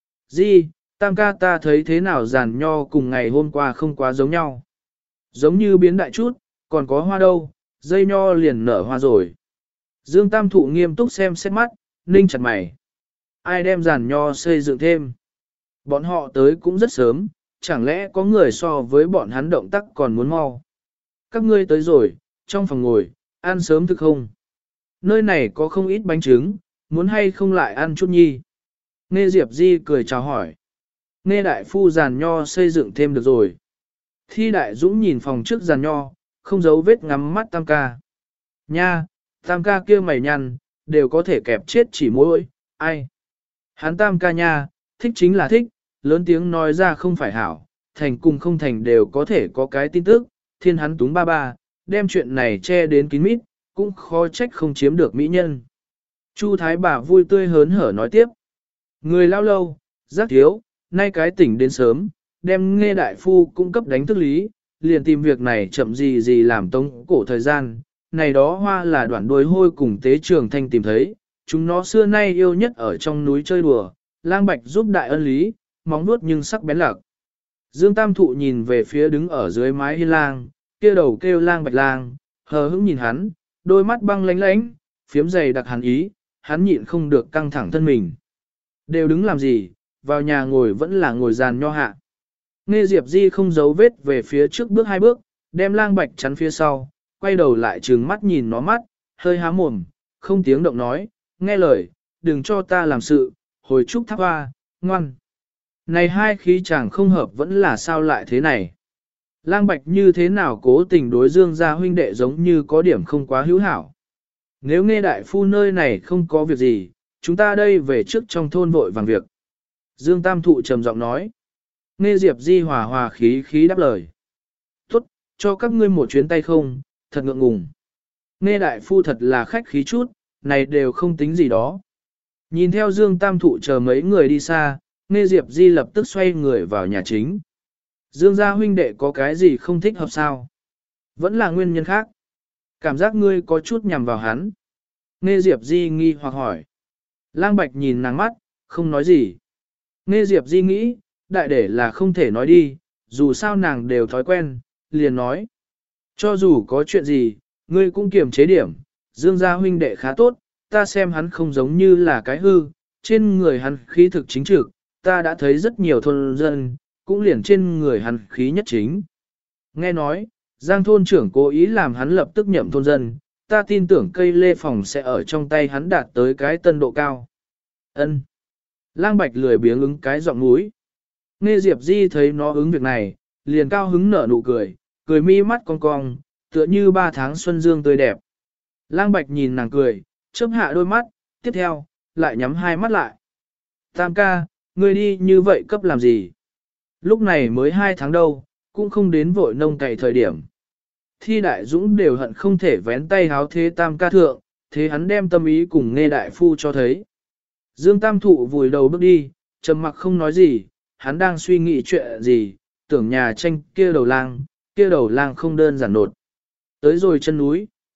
Speaker 1: Di, Tam ca ta thấy thế nào giàn nho cùng ngày hôm qua không quá giống nhau. Giống như biến đại chút, còn có hoa đâu, dây nho liền nở hoa rồi. Dương Tam Thụ nghiêm túc xem xét mắt, ninh chặt mày. Ai đem giàn nho xây dựng thêm? Bọn họ tới cũng rất sớm, chẳng lẽ có người so với bọn hắn động tác còn muốn mau? Các ngươi tới rồi, trong phòng ngồi, ăn sớm thực không? Nơi này có không ít bánh trứng, muốn hay không lại ăn chút nhi? Nghe Diệp Di cười chào hỏi. Nghe đại phu giàn nho xây dựng thêm được rồi. Thi đại dũng nhìn phòng trước giàn nho, không giấu vết ngắm mắt Tam ca. Nha, Tam ca kia mày nhăn, đều có thể kẹp chết chỉ mỗi, ai? Hắn Tam ca nha, thích chính là thích, lớn tiếng nói ra không phải hảo, thành cùng không thành đều có thể có cái tin tức, thiên hắn túng ba ba, đem chuyện này che đến kín mít, cũng khó trách không chiếm được mỹ nhân. Chu Thái bà vui tươi hớn hở nói tiếp. Người lao lâu, giác thiếu, nay cái tỉnh đến sớm, đem nghe đại phu cung cấp đánh thức lý, liền tìm việc này chậm gì gì làm tống cổ thời gian, này đó hoa là đoạn đuôi hôi cùng tế trường thanh tìm thấy, chúng nó xưa nay yêu nhất ở trong núi chơi đùa, lang bạch giúp đại ân lý, móng nuốt nhưng sắc bén lạc. Dương Tam Thụ nhìn về phía đứng ở dưới mái hiên lang, kia đầu kêu lang bạch lang, hờ hững nhìn hắn, đôi mắt băng lánh lánh, phiếm dày đặc hắn ý, hắn nhịn không được căng thẳng thân mình. Đều đứng làm gì, vào nhà ngồi vẫn là ngồi dàn nho hạ. Nghe Diệp Di không giấu vết về phía trước bước hai bước, đem lang bạch chắn phía sau, quay đầu lại trừng mắt nhìn nó mắt, hơi há mồm, không tiếng động nói, nghe lời, đừng cho ta làm sự, hồi trúc tháp hoa, ngoan. Này hai khí chàng không hợp vẫn là sao lại thế này. Lang bạch như thế nào cố tình đối Dương gia huynh đệ giống như có điểm không quá hữu hảo. Nếu nghe đại phu nơi này không có việc gì, chúng ta đây về trước trong thôn vội vàng việc. Dương Tam Thụ trầm giọng nói. Nghe Diệp Di hòa hòa khí khí đáp lời. Tốt, cho các ngươi một chuyến tay không, thật ngượng ngùng. Nghe đại phu thật là khách khí chút, này đều không tính gì đó. Nhìn theo Dương Tam Thụ chờ mấy người đi xa, Nghe Diệp Di lập tức xoay người vào nhà chính. Dương gia huynh đệ có cái gì không thích hợp sao? Vẫn là nguyên nhân khác. Cảm giác ngươi có chút nhằm vào hắn. Nghe Diệp Di nghi hoặc hỏi. Lang Bạch nhìn nàng mắt, không nói gì. Nghe Diệp Di nghĩ, đại để là không thể nói đi, dù sao nàng đều thói quen, liền nói. Cho dù có chuyện gì, ngươi cũng kiềm chế điểm, Dương gia huynh đệ khá tốt, ta xem hắn không giống như là cái hư, trên người hắn khí thực chính trực, ta đã thấy rất nhiều thôn dân, cũng liền trên người hắn khí nhất chính. Nghe nói, Giang thôn trưởng cố ý làm hắn lập tức nhậm thôn dân, ta tin tưởng cây lê phòng sẽ ở trong tay hắn đạt tới cái tân độ cao. Ân. Lang Bạch lười biếng ứng cái giọng mũi. Nghe Diệp Di thấy nó ứng việc này, liền cao hứng nở nụ cười, cười mi mắt cong cong, tựa như ba tháng xuân dương tươi đẹp. Lang Bạch nhìn nàng cười, chớp hạ đôi mắt, tiếp theo, lại nhắm hai mắt lại. Tam ca, ngươi đi như vậy cấp làm gì? Lúc này mới hai tháng đâu, cũng không đến vội nông cày thời điểm. Thi đại dũng đều hận không thể vén tay háo thế tam ca thượng, thế hắn đem tâm ý cùng nghe đại phu cho thấy. Dương Tam Thụ vùi đầu bước đi, trầm mặc không nói gì, hắn đang suy nghĩ chuyện gì, tưởng nhà tranh kia đầu lang, kia đầu lang không đơn giản nột. Tới rồi chân núi,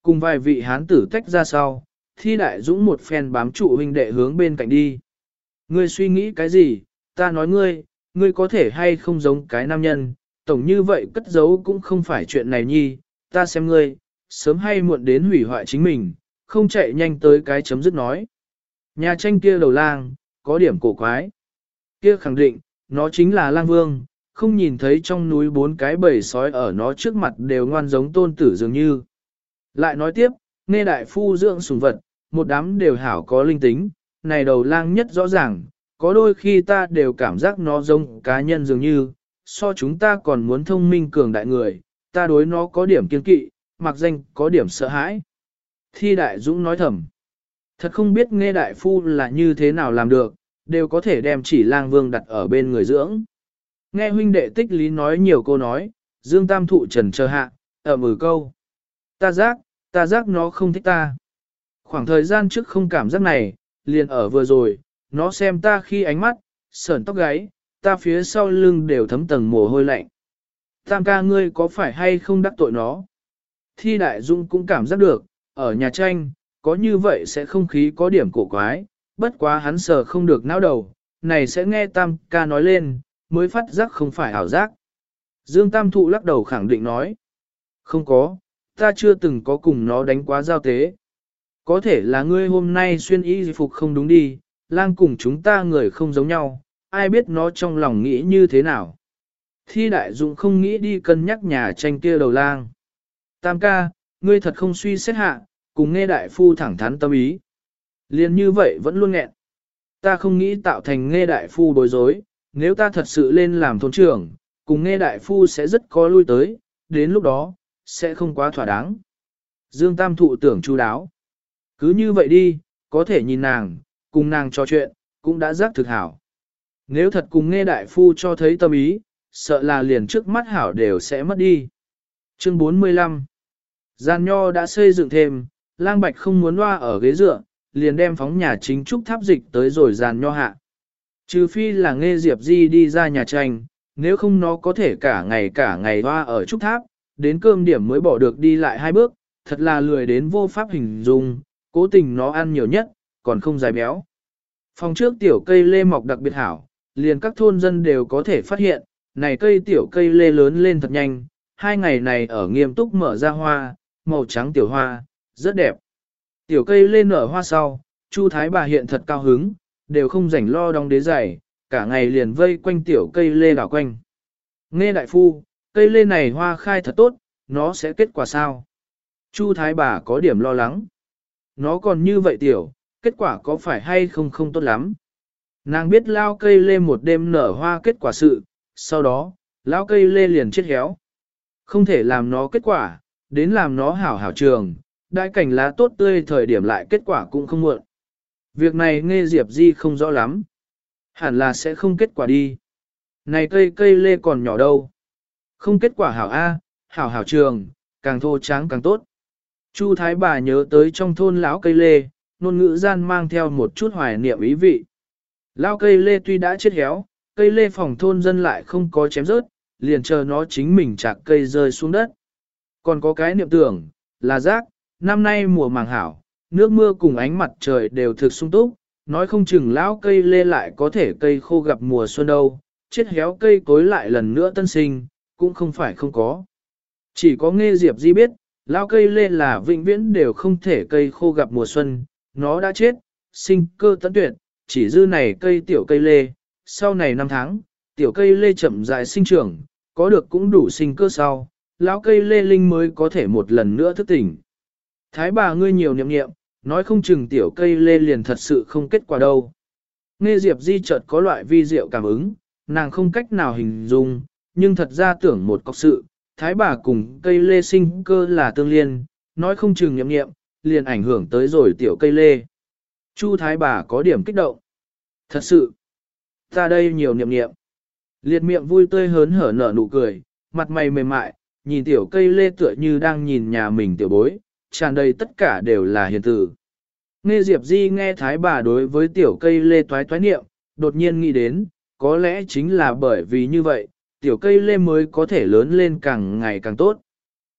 Speaker 1: Cùng vài vị hán tử tách ra sau, Thi Đại Dũng một phen bám trụ huynh đệ hướng bên cạnh đi. Ngươi suy nghĩ cái gì, ta nói ngươi, ngươi có thể hay không giống cái nam nhân, tổng như vậy cất giấu cũng không phải chuyện này nhi, ta xem ngươi, sớm hay muộn đến hủy hoại chính mình, không chạy nhanh tới cái chấm dứt nói. Nhà tranh kia đầu lang, có điểm cổ quái. Kia khẳng định, nó chính là lang vương, không nhìn thấy trong núi bốn cái bầy sói ở nó trước mặt đều ngoan giống tôn tử dường như. Lại nói tiếp, nghe đại phu dưỡng sủng vật, một đám đều hảo có linh tính, này đầu lang nhất rõ ràng, có đôi khi ta đều cảm giác nó giống cá nhân dường như, so chúng ta còn muốn thông minh cường đại người, ta đối nó có điểm kiên kỵ, mặc danh có điểm sợ hãi. Thi Đại Dũng nói thầm, thật không biết nghe đại phu là như thế nào làm được, đều có thể đem chỉ lang vương đặt ở bên người dưỡng. Nghe huynh đệ tích lý nói nhiều câu nói, Dương Tam Thụ trần chờ hạ, ở mử câu. Ta giác, ta giác nó không thích ta. Khoảng thời gian trước không cảm giác này, liền ở vừa rồi, nó xem ta khi ánh mắt, sởn tóc gáy, ta phía sau lưng đều thấm tầng mồ hôi lạnh. Tam ca ngươi có phải hay không đắc tội nó? Thi Đại Dung cũng cảm giác được, ở nhà tranh, có như vậy sẽ không khí có điểm cổ quái, bất quá hắn sờ không được não đầu, này sẽ nghe Tam ca nói lên, mới phát giác không phải ảo giác. Dương Tam Thụ lắc đầu khẳng định nói, không có, ta chưa từng có cùng nó đánh quá giao tế. Có thể là ngươi hôm nay xuyên y phục không đúng đi, lang cùng chúng ta người không giống nhau, ai biết nó trong lòng nghĩ như thế nào. Thi Đại Dụng không nghĩ đi cân nhắc nhà tranh kia đầu lang. Tam ca, ngươi thật không suy xét hạ, cùng nghe đại phu thẳng thắn tâm ý. Liên như vậy vẫn luôn nghẹn. Ta không nghĩ tạo thành nghe đại phu bối rối, nếu ta thật sự lên làm thôn trưởng, cùng nghe đại phu sẽ rất có lui tới, đến lúc đó, sẽ không quá thỏa đáng. Dương Tam Thụ tưởng chu đáo. Cứ như vậy đi, có thể nhìn nàng, cùng nàng trò chuyện, cũng đã giác thực hảo. Nếu thật cùng nghe đại phu cho thấy tâm ý, sợ là liền trước mắt hảo đều sẽ mất đi. Chương bốn mươi lăm Gian nho đã xây dựng thêm, lang bạch không muốn loa ở ghế dựa, liền đem phóng nhà chính trúc tháp dịch tới rồi gian nho hạ. Trừ phi là nghe Diệp Di đi ra nhà tranh, nếu không nó có thể cả ngày cả ngày loa ở trúc tháp, đến cơm điểm mới bỏ được đi lại hai bước, thật là lười đến vô pháp hình dung, cố tình nó ăn nhiều nhất, còn không dài béo. Phòng trước tiểu cây lê mọc đặc biệt hảo, liền các thôn dân đều có thể phát hiện, này cây tiểu cây lê lớn lên thật nhanh, hai ngày này ở nghiêm túc mở ra hoa, màu trắng tiểu hoa, rất đẹp. Tiểu cây lê nở hoa sau, Chu Thái bà hiện thật cao hứng, đều không rảnh lo đong đế giày, cả ngày liền vây quanh tiểu cây lê đảo quanh. Nghe đại phu, cây lê này hoa khai thật tốt, nó sẽ kết quả sao? Chu Thái bà có điểm lo lắng. Nó còn như vậy tiểu, kết quả có phải hay không không tốt lắm. Nàng biết lao cây lê một đêm nở hoa kết quả sự, sau đó, lao cây lê liền chết héo. Không thể làm nó kết quả, đến làm nó hảo hảo trường, đại cảnh lá tốt tươi thời điểm lại kết quả cũng không muộn. Việc này nghe Diệp Di không rõ lắm. Hẳn là sẽ không kết quả đi. Này cây cây lê còn nhỏ đâu. Không kết quả hảo A, hảo hảo trường, càng thô tráng càng tốt. Chu Thái bà nhớ tới trong thôn lão cây lê, ngôn ngữ gian mang theo một chút hoài niệm ý vị. Lão cây lê tuy đã chết héo, cây lê phòng thôn dân lại không có chém rớt, liền chờ nó chính mình chạc cây rơi xuống đất. Còn có cái niệm tưởng, là rác, năm nay mùa màng hảo, nước mưa cùng ánh mặt trời đều thực sung túc, nói không chừng lão cây lê lại có thể cây khô gặp mùa xuân đâu, chết héo cây cối lại lần nữa tân sinh, cũng không phải không có. Chỉ có nghe Diệp Di biết, lão cây lê là vĩnh viễn đều không thể cây khô gặp mùa xuân, nó đã chết, sinh cơ tận tuyệt, chỉ dư này cây tiểu cây lê, sau này năm tháng, tiểu cây lê chậm rãi sinh trưởng, có được cũng đủ sinh cơ sau, lão cây lê linh mới có thể một lần nữa thức tỉnh. Thái bà ngươi nhiều niệm niệm, nói không chừng tiểu cây lê liền thật sự không kết quả đâu. Nghe Diệp Di chợt có loại vi diệu cảm ứng, nàng không cách nào hình dung, nhưng thật ra tưởng một cọc sự, thái bà cùng cây lê sinh cơ là tương liên, nói không chừng niệm niệm, liền ảnh hưởng tới rồi tiểu cây lê. Chu thái bà có điểm kích động. Thật sự, ta đây nhiều niệm niệm. Liệt miệng vui tươi hớn hở nở nụ cười, mặt mày mềm mại, nhìn tiểu cây lê tựa như đang nhìn nhà mình tiểu bối, tràn đầy tất cả đều là hiền tử. Nghe Diệp Di nghe thái bà đối với tiểu cây lê toái toái niệm, đột nhiên nghĩ đến, có lẽ chính là bởi vì như vậy, tiểu cây lê mới có thể lớn lên càng ngày càng tốt.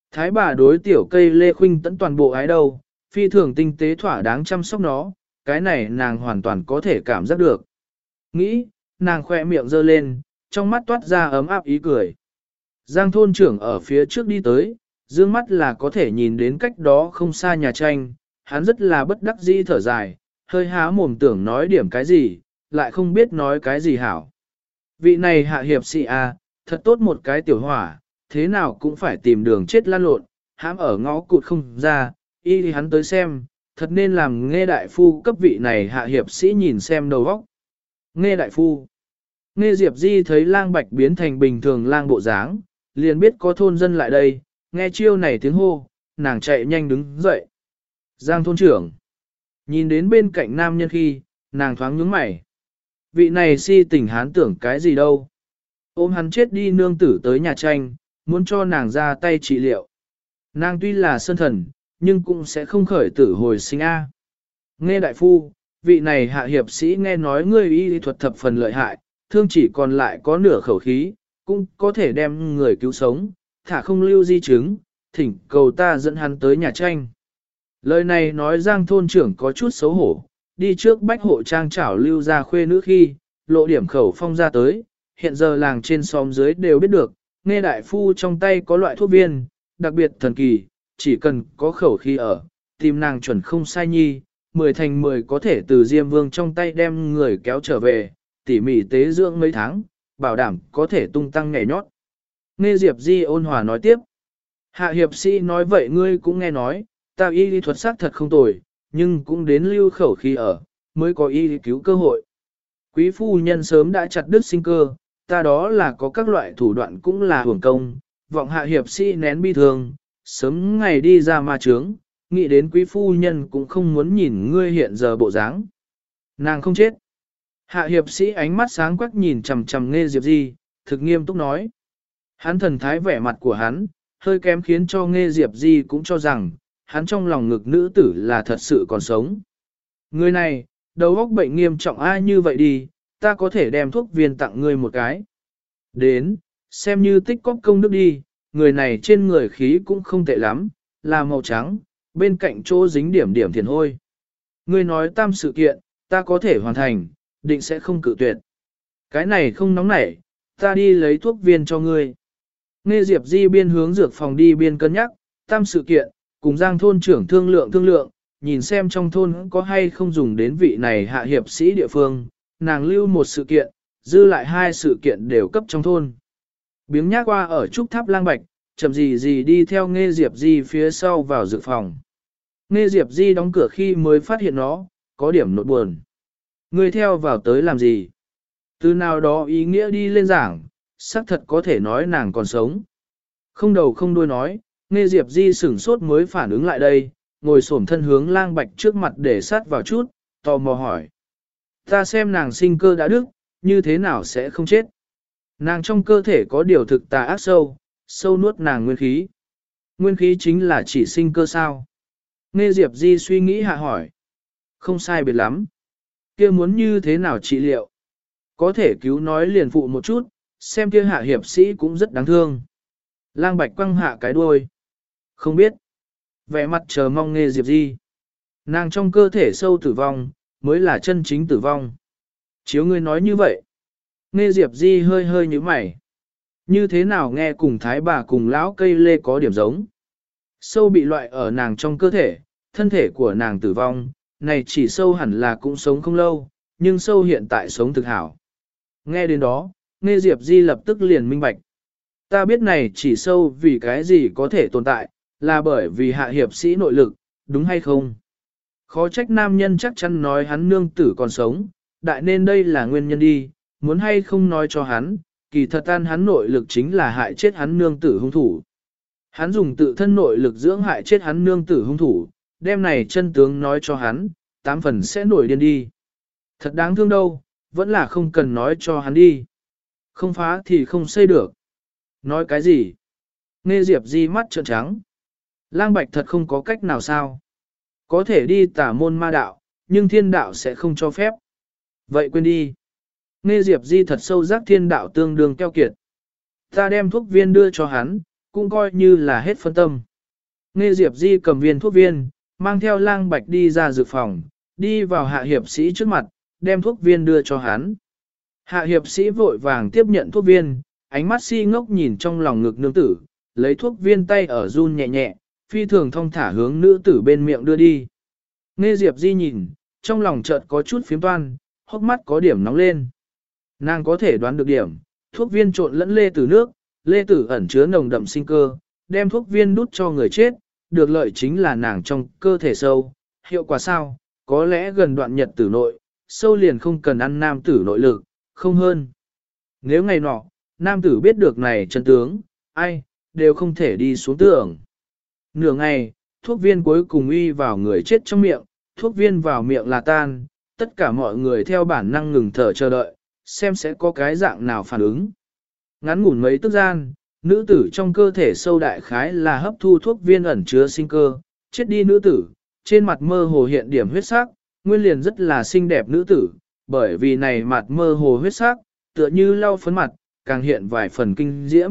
Speaker 1: Thái bà đối tiểu cây lê khuynh tẫn toàn bộ ái đâu, phi thường tinh tế thỏa đáng chăm sóc nó, cái này nàng hoàn toàn có thể cảm giác được. Nghĩ, nàng khoe miệng giơ lên, trong mắt toát ra ấm áp ý cười. Giang thôn trưởng ở phía trước đi tới, dương mắt là có thể nhìn đến cách đó không xa nhà tranh, hắn rất là bất đắc dĩ thở dài, hơi há mồm tưởng nói điểm cái gì, lại không biết nói cái gì hảo. Vị này hạ hiệp sĩ à, thật tốt một cái tiểu hỏa, thế nào cũng phải tìm đường chết lan lộn, hãm ở ngõ cụt không ra, y thì hắn tới xem, thật nên làm nghe đại phu cấp vị này hạ hiệp sĩ nhìn xem đầu óc. Nghe đại phu. Nghe Diệp Di thấy lang bạch biến thành bình thường lang bộ dáng, liền biết có thôn dân lại đây, nghe chiêu này tiếng hô, nàng chạy nhanh đứng dậy. Giang thôn trưởng. Nhìn đến bên cạnh nam nhân khi, nàng thoáng nhướng mày. Vị này si tình hán tưởng cái gì đâu. Ôm hắn chết đi nương tử tới nhà tranh, muốn cho nàng ra tay trị liệu. Nàng tuy là sơn thần, nhưng cũng sẽ không khởi tử hồi sinh A. Nghe đại phu, vị này hạ hiệp sĩ nghe nói ngươi y thuật thập phần lợi hại, thương chỉ còn lại có nửa khẩu khí, cũng có thể đem người cứu sống, thả không lưu di chứng, thỉnh cầu ta dẫn hắn tới nhà tranh. Lời này nói Giang thôn trưởng có chút xấu hổ, đi trước bách hộ trang trảo lưu ra khuê nữ khi, lộ điểm khẩu phong ra tới, hiện giờ làng trên xóm dưới đều biết được, nghe đại phu trong tay có loại thuốc viên, đặc biệt thần kỳ, chỉ cần có khẩu khí ở, tìm nàng chuẩn không sai nhi, mười thành mười có thể từ Diêm Vương trong tay đem người kéo trở về, tỉ mỉ tế dưỡng mấy tháng, bảo đảm có thể tung tăng nhảy nhót. Nghe Diệp Di ôn hòa nói tiếp, hạ hiệp sĩ nói vậy ngươi cũng nghe nói, ta y lý thuật sắc thật không tồi, nhưng cũng đến lưu khẩu khí ở, mới có y cứu cơ hội. Quý phu nhân sớm đã chặt đứt sinh cơ, ta đó là có các loại thủ đoạn cũng là hưởng công, vọng hạ hiệp sĩ nén bi thương, sớm ngày đi ra ma trướng, nghĩ đến quý phu nhân cũng không muốn nhìn ngươi hiện giờ bộ dáng. Nàng không chết. Hạ hiệp sĩ ánh mắt sáng quắc nhìn chằm chằm Nghe Diệp Di, thực nghiêm túc nói. Hắn thần thái vẻ mặt của hắn, hơi kém khiến cho Nghe Diệp Di cũng cho rằng, hắn trong lòng ngực nữ tử là thật sự còn sống. Người này, đầu óc bệnh nghiêm trọng ai như vậy đi, ta có thể đem thuốc viên tặng ngươi một cái. Đến, xem như tích cóp công đức đi, người này trên người khí cũng không tệ lắm, là màu trắng, bên cạnh chỗ dính điểm điểm thiền hôi. Ngươi nói tam sự kiện, ta có thể hoàn thành, định sẽ không cự tuyệt. Cái này không nóng nảy, ta đi lấy thuốc viên cho ngươi. Nghe Diệp Di biên hướng dược phòng đi biên cân nhắc, tam sự kiện, cùng Giang thôn trưởng thương lượng thương lượng, nhìn xem trong thôn có hay không dùng đến vị này hạ hiệp sĩ địa phương, nàng lưu một sự kiện, dư lại hai sự kiện đều cấp trong thôn. Biếng nhác qua ở trúc tháp lang bạch, chậm gì gì đi theo Nghe Diệp Di phía sau vào dược phòng. Nghe Diệp Di đóng cửa khi mới phát hiện nó, có điểm nỗi buồn. Ngươi theo vào tới làm gì? Từ nào đó ý nghĩa đi lên giảng, xác thật có thể nói nàng còn sống. Không đầu không đuôi nói, Nghe Diệp Di sửng sốt mới phản ứng lại đây, ngồi xổm thân hướng lang bạch trước mặt để sát vào chút, tò mò hỏi. Ta xem nàng sinh cơ đã đức, như thế nào sẽ không chết? Nàng trong cơ thể có điều thực tà ác sâu, sâu nuốt nàng nguyên khí. Nguyên khí chính là chỉ sinh cơ sao? Nghe Diệp Di suy nghĩ hạ hỏi. Không sai biệt lắm. Kia muốn như thế nào trị liệu? Có thể cứu nói liền phụ một chút, xem kia hạ hiệp sĩ cũng rất đáng thương. Lang bạch quăng hạ cái đuôi. Không biết. Vẻ mặt chờ mong Nghe Diệp Di. Nàng trong cơ thể sâu tử vong, mới là chân chính tử vong. Chiếu ngươi nói như vậy. Nghe Diệp Di hơi hơi như mày. Như thế nào nghe cùng thái bà cùng lão cây lê có điểm giống. Sâu bị loại ở nàng trong cơ thể, thân thể của nàng tử vong, này chỉ sâu hẳn là cũng sống không lâu, nhưng sâu hiện tại sống thực hảo. Nghe đến đó, Nghe Diệp Di lập tức liền minh bạch. Ta biết này chỉ sâu vì cái gì có thể tồn tại, là bởi vì hạ hiệp sĩ nội lực, đúng hay không? Khó trách nam nhân chắc chắn nói hắn nương tử còn sống, đại nên đây là nguyên nhân đi, muốn hay không nói cho hắn, kỳ thật tan hắn nội lực chính là hại chết hắn nương tử hung thủ. Hắn dùng tự thân nội lực dưỡng hại chết hắn nương tử hung thủ, đem này chân tướng nói cho hắn, tám phần sẽ nổi điên đi. Thật đáng thương đâu, vẫn là không cần nói cho hắn đi. Không phá thì không xây được. Nói cái gì? Nghe Diệp Di mắt trợn trắng. Lang bạch thật không có cách nào sao? Có thể đi tả môn ma đạo, nhưng thiên đạo sẽ không cho phép. Vậy quên đi. Nghe Diệp Di thật sâu giác thiên đạo tương đương keo kiệt. Ta đem thuốc viên đưa cho hắn, cũng coi như là hết phân tâm. Nghe Diệp Di cầm viên thuốc viên, mang theo Lang Bạch đi ra dược phòng, đi vào hạ hiệp sĩ trước mặt, đem thuốc viên đưa cho hắn. Hạ hiệp sĩ vội vàng tiếp nhận thuốc viên, ánh mắt si ngốc nhìn trong lòng ngực nương tử, lấy thuốc viên tay ở run nhẹ nhẹ, phi thường thong thả hướng nữ tử bên miệng đưa đi. Nghe Diệp Di nhìn, trong lòng chợt có chút phiếm toan, hốc mắt có điểm nóng lên. Nàng có thể đoán được điểm, thuốc viên trộn lẫn lê tử nước, lê tử ẩn chứa nồng đậm sinh cơ, đem thuốc viên đút cho người chết, được lợi chính là nàng trong cơ thể sâu. Hiệu quả sao? Có lẽ gần đoạn nhật tử nội, sâu liền không cần ăn nam tử nội lực, không hơn. Nếu ngày nọ, nam tử biết được này chân tướng, ai, đều không thể đi xuống tưởng. Nửa ngày, thuốc viên cuối cùng uy vào người chết trong miệng, thuốc viên vào miệng là tan, tất cả mọi người theo bản năng ngừng thở chờ đợi, xem sẽ có cái dạng nào phản ứng. Ngắn ngủn mấy tức gian, nữ tử trong cơ thể sâu đại khái là hấp thu thuốc viên ẩn chứa sinh cơ, chết đi nữ tử, trên mặt mơ hồ hiện điểm huyết sắc, nguyên liền rất là xinh đẹp nữ tử, bởi vì này mặt mơ hồ huyết sắc, tựa như lau phấn mặt, càng hiện vài phần kinh diễm.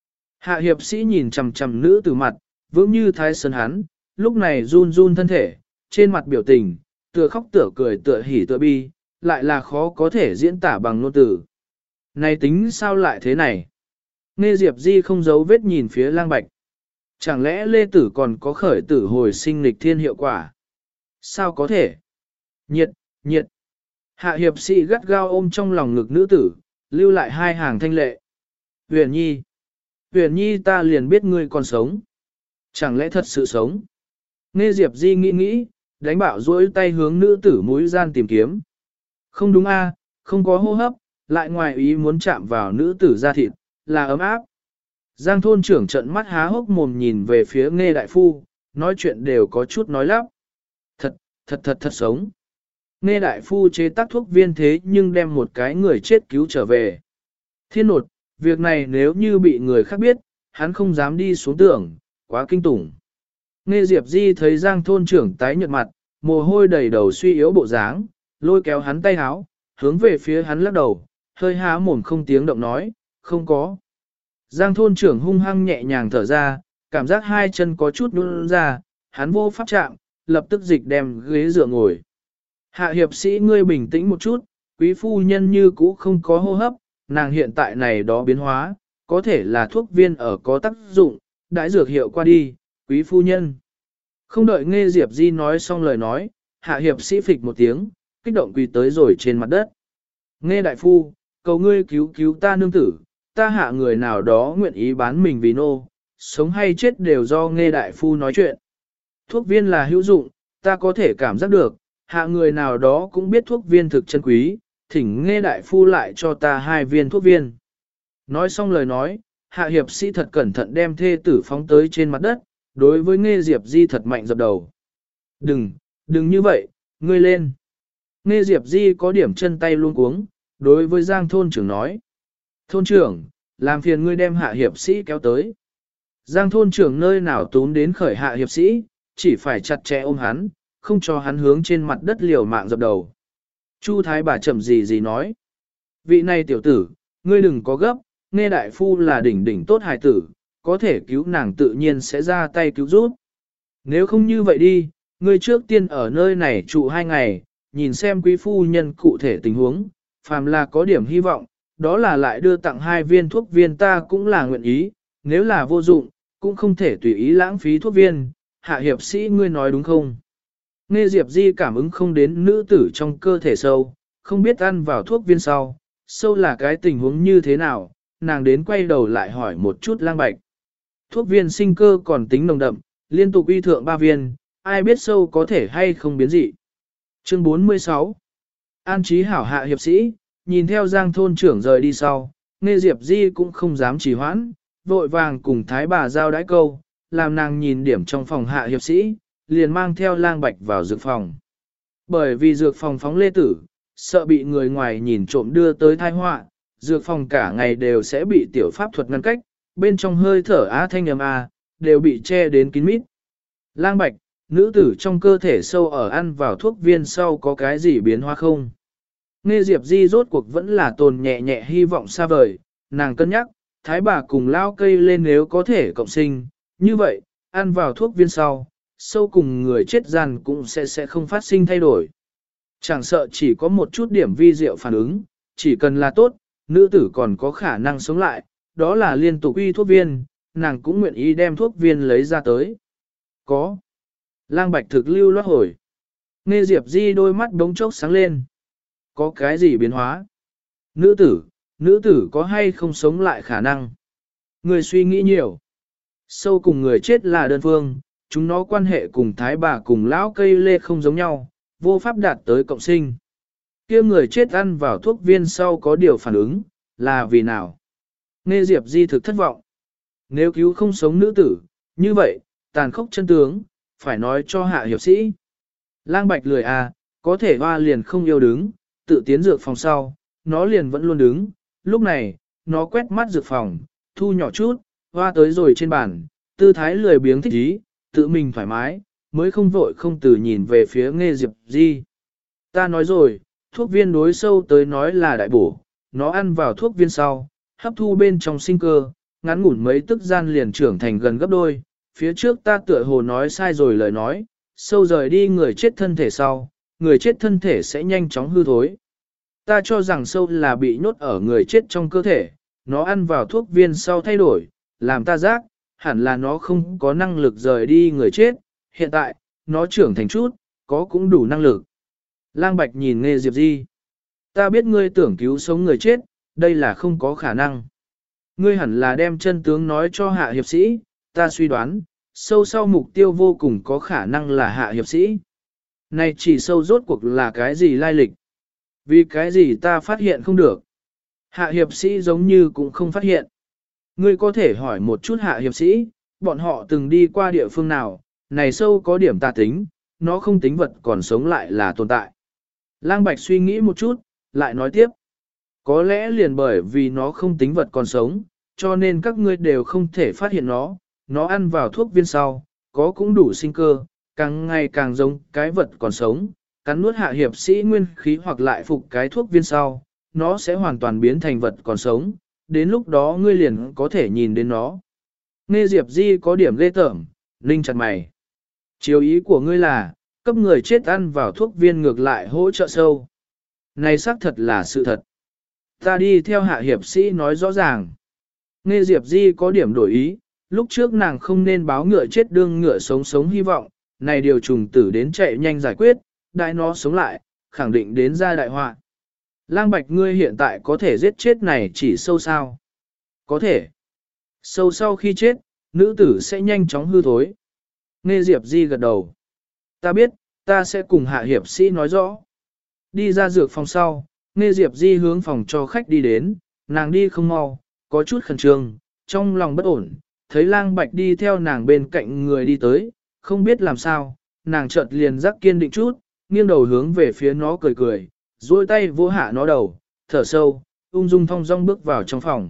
Speaker 1: Hạ hiệp sĩ nhìn chằm chằm nữ tử mặt, vững như thái sơn hắn, lúc này run run thân thể, trên mặt biểu tình, tựa khóc tựa cười tựa hỉ tựa bi, lại là khó có thể diễn tả bằng ngôn từ. Này tính sao lại thế này? Nghe Diệp Di không giấu vết nhìn phía Lang Bạch. Chẳng lẽ Lê Tử còn có khởi tử hồi sinh lịch thiên hiệu quả? Sao có thể? Nhiệt, nhiệt. Hạ hiệp sĩ gắt gao ôm trong lòng ngực nữ tử, lưu lại hai hàng thanh lệ. Huyền Nhi. Huyền Nhi ta liền biết ngươi còn sống. Chẳng lẽ thật sự sống? Nghe Diệp Di nghĩ nghĩ, đánh bạo duỗi tay hướng nữ tử mũi gian tìm kiếm. Không đúng a, không có hô hấp, lại ngoài ý muốn chạm vào nữ tử da thịt, là ấm áp. Giang thôn trưởng trận mắt há hốc mồm nhìn về phía Nghe đại phu, nói chuyện đều có chút nói lắp. Thật, thật thật thật sống. Nghe đại phu chế tác thuốc viên thế nhưng đem một cái người chết cứu trở về. Thiên nột, việc này nếu như bị người khác biết, hắn không dám đi xuống tưởng, quá kinh tủng. Nghe Diệp Di thấy Giang thôn trưởng tái nhợt mặt, mồ hôi đầy đầu suy yếu bộ dáng, lôi kéo hắn tay háo, hướng về phía hắn lắc đầu, hơi há mồm không tiếng động nói, không có. Giang thôn trưởng hung hăng nhẹ nhàng thở ra, cảm giác hai chân có chút nhũn ra, hắn vô pháp chạm, lập tức dịch đem ghế dựa ngồi. Hạ hiệp sĩ ngươi bình tĩnh một chút, quý phu nhân như cũ không có hô hấp, nàng hiện tại này đó biến hóa, có thể là thuốc viên ở có tác dụng, đãi dược hiệu qua đi, quý phu nhân. Không đợi Nghe Diệp Di nói xong lời nói, hạ hiệp sĩ phịch một tiếng, kích động quỳ tới rồi trên mặt đất. Nghe đại phu, cầu ngươi cứu cứu ta nương tử, ta hạ người nào đó nguyện ý bán mình vì nô, sống hay chết đều do Nghe đại phu nói chuyện. Thuốc viên là hữu dụng, ta có thể cảm giác được, hạ người nào đó cũng biết thuốc viên thực chân quý, thỉnh Nghe đại phu lại cho ta hai viên thuốc viên. Nói xong lời nói, hạ hiệp sĩ thật cẩn thận đem thê tử phóng tới trên mặt đất, đối với Nghe Diệp Di thật mạnh dập đầu. Đừng, đừng như vậy, ngươi lên. Nghe Diệp Di có điểm chân tay luôn cuống, đối với Giang thôn trưởng nói. Thôn trưởng, làm phiền ngươi đem hạ hiệp sĩ kéo tới. Giang thôn trưởng nơi nào tốn đến khởi hạ hiệp sĩ, chỉ phải chặt chẽ ôm hắn, không cho hắn hướng trên mặt đất liều mạng dập đầu. Chu thái bà chậm gì gì nói. Vị này tiểu tử, ngươi đừng có gấp, Nghe đại phu là đỉnh đỉnh tốt hài tử, có thể cứu nàng tự nhiên sẽ ra tay cứu giúp. Nếu không như vậy đi, ngươi trước tiên ở nơi này trụ hai ngày, nhìn xem quý phu nhân cụ thể tình huống, phàm là có điểm hy vọng, đó là lại đưa tặng hai viên thuốc viên ta cũng là nguyện ý, nếu là vô dụng, cũng không thể tùy ý lãng phí thuốc viên, hạ hiệp sĩ ngươi nói đúng không? Nghe Diệp Di cảm ứng không đến nữ tử trong cơ thể sâu, không biết ăn vào thuốc viên sau, sâu là cái tình huống như thế nào, nàng đến quay đầu lại hỏi một chút Lang Bạch. Thuốc viên sinh cơ còn tính nồng đậm, liên tục uy thượng ba viên, ai biết sâu có thể hay không biến dị. Chương bốn mươi sáu An trí hảo hạ hiệp sĩ, nhìn theo Giang thôn trưởng rời đi sau, Nghe Diệp Di cũng không dám trì hoãn, vội vàng cùng thái bà giao đái câu, làm nàng nhìn điểm trong phòng hạ hiệp sĩ, liền mang theo Lang Bạch vào dược phòng. Bởi vì dược phòng phóng lê tử, sợ bị người ngoài nhìn trộm đưa tới tai họa, dược phòng cả ngày đều sẽ bị tiểu pháp thuật ngăn cách, bên trong hơi thở á thanh âm a, đều bị che đến kín mít. Lang Bạch, nữ tử trong cơ thể sâu ở ăn vào thuốc viên sau có cái gì biến hóa không? Nghe Diệp Di rốt cuộc vẫn là tồn nhẹ nhẹ hy vọng xa vời, nàng cân nhắc, thái bà cùng lao cây lên nếu có thể cộng sinh, như vậy, ăn vào thuốc viên sau, sâu cùng người chết gian cũng sẽ sẽ không phát sinh thay đổi. Chẳng sợ chỉ có một chút điểm vi diệu phản ứng, chỉ cần là tốt, nữ tử còn có khả năng sống lại, đó là liên tục uy thuốc viên, nàng cũng nguyện ý đem thuốc viên lấy ra tới. Có. Lang Bạch thực lưu loát hồi. Nghe Diệp Di đôi mắt đống chốc sáng lên. Có cái gì biến hóa? Nữ tử, nữ tử có hay không sống lại khả năng? Người suy nghĩ nhiều. Sâu cùng người chết là đơn phương, chúng nó quan hệ cùng thái bà cùng lão cây lê không giống nhau, vô pháp đạt tới cộng sinh. Kia người chết ăn vào thuốc viên sau có điều phản ứng, là vì nào? Nghe Diệp Di thực thất vọng. Nếu cứu không sống nữ tử, như vậy, tàn khốc chân tướng, phải nói cho hạ hiệp sĩ. Lang Bạch lười à, có thể hoa liền không yêu đứng, tự tiến dược phòng sau, nó liền vẫn luôn đứng. Lúc này, nó quét mắt dược phòng, thu nhỏ chút, hoa tới rồi trên bàn, tư thái lười biếng thích ý, tự mình thoải mái, mới không vội không từ nhìn về phía Nghe Diệp Di. Ta nói rồi, thuốc viên đối sâu tới nói là đại bổ, nó ăn vào thuốc viên sau, hấp thu bên trong sinh cơ, ngắn ngủn mấy tức gian liền trưởng thành gần gấp đôi. Phía trước ta tựa hồ nói sai rồi lời nói, sâu rời đi người chết thân thể sau, người chết thân thể sẽ nhanh chóng hư thối. Ta cho rằng sâu là bị nhốt ở người chết trong cơ thể, nó ăn vào thuốc viên sau thay đổi, làm ta giác, hẳn là nó không có năng lực rời đi người chết, hiện tại, nó trưởng thành chút, có cũng đủ năng lực. Lang Bạch nhìn Nghe Diệp Di. Ta biết ngươi tưởng cứu sống người chết, đây là không có khả năng. Ngươi hẳn là đem chân tướng nói cho hạ hiệp sĩ, ta suy đoán, sâu sau mục tiêu vô cùng có khả năng là hạ hiệp sĩ. Này chỉ sâu rốt cuộc là cái gì lai lịch? Vì cái gì ta phát hiện không được? Hạ hiệp sĩ giống như cũng không phát hiện. Ngươi có thể hỏi một chút hạ hiệp sĩ, bọn họ từng đi qua địa phương nào, này sâu có điểm tà tính, nó không tính vật còn sống lại là tồn tại. Lang Bạch suy nghĩ một chút, lại nói tiếp. Có lẽ liền bởi vì nó không tính vật còn sống, cho nên các ngươi đều không thể phát hiện nó, nó ăn vào thuốc viên sau, có cũng đủ sinh cơ, càng ngày càng giống cái vật còn sống, cắn nuốt hạ hiệp sĩ nguyên khí hoặc lại phục cái thuốc viên sau, nó sẽ hoàn toàn biến thành vật còn sống, đến lúc đó ngươi liền có thể nhìn đến nó. Nghe Diệp Di có điểm ghê tởm, ninh chặt mày. Chiếu ý của ngươi là, cấp người chết ăn vào thuốc viên ngược lại hỗ trợ sâu. Này xác thật là sự thật. Ta đi theo hạ hiệp sĩ nói rõ ràng. Nghe Diệp Di có điểm đổi ý, lúc trước nàng không nên báo ngựa chết đương ngựa sống sống hy vọng, này điều trùng tử đến chạy nhanh giải quyết, đại nó sống lại, khẳng định đến ra đại họa. Lang Bạch ngươi hiện tại có thể giết chết này chỉ sâu sao? Có thể. Sâu sau khi chết, nữ tử sẽ nhanh chóng hư thối. Nghe Diệp Di gật đầu. Ta biết, ta sẽ cùng hạ hiệp sĩ nói rõ. Đi ra dược phòng sau, Nghe Diệp Di hướng phòng cho khách đi đến, nàng đi không mau, có chút khẩn trương, trong lòng bất ổn, thấy Lang Bạch đi theo nàng bên cạnh người đi tới, không biết làm sao, nàng chợt liền giác kiên định chút, nghiêng đầu hướng về phía nó cười cười, duỗi tay vỗ hạ nó đầu, thở sâu, ung dung thong dong bước vào trong phòng.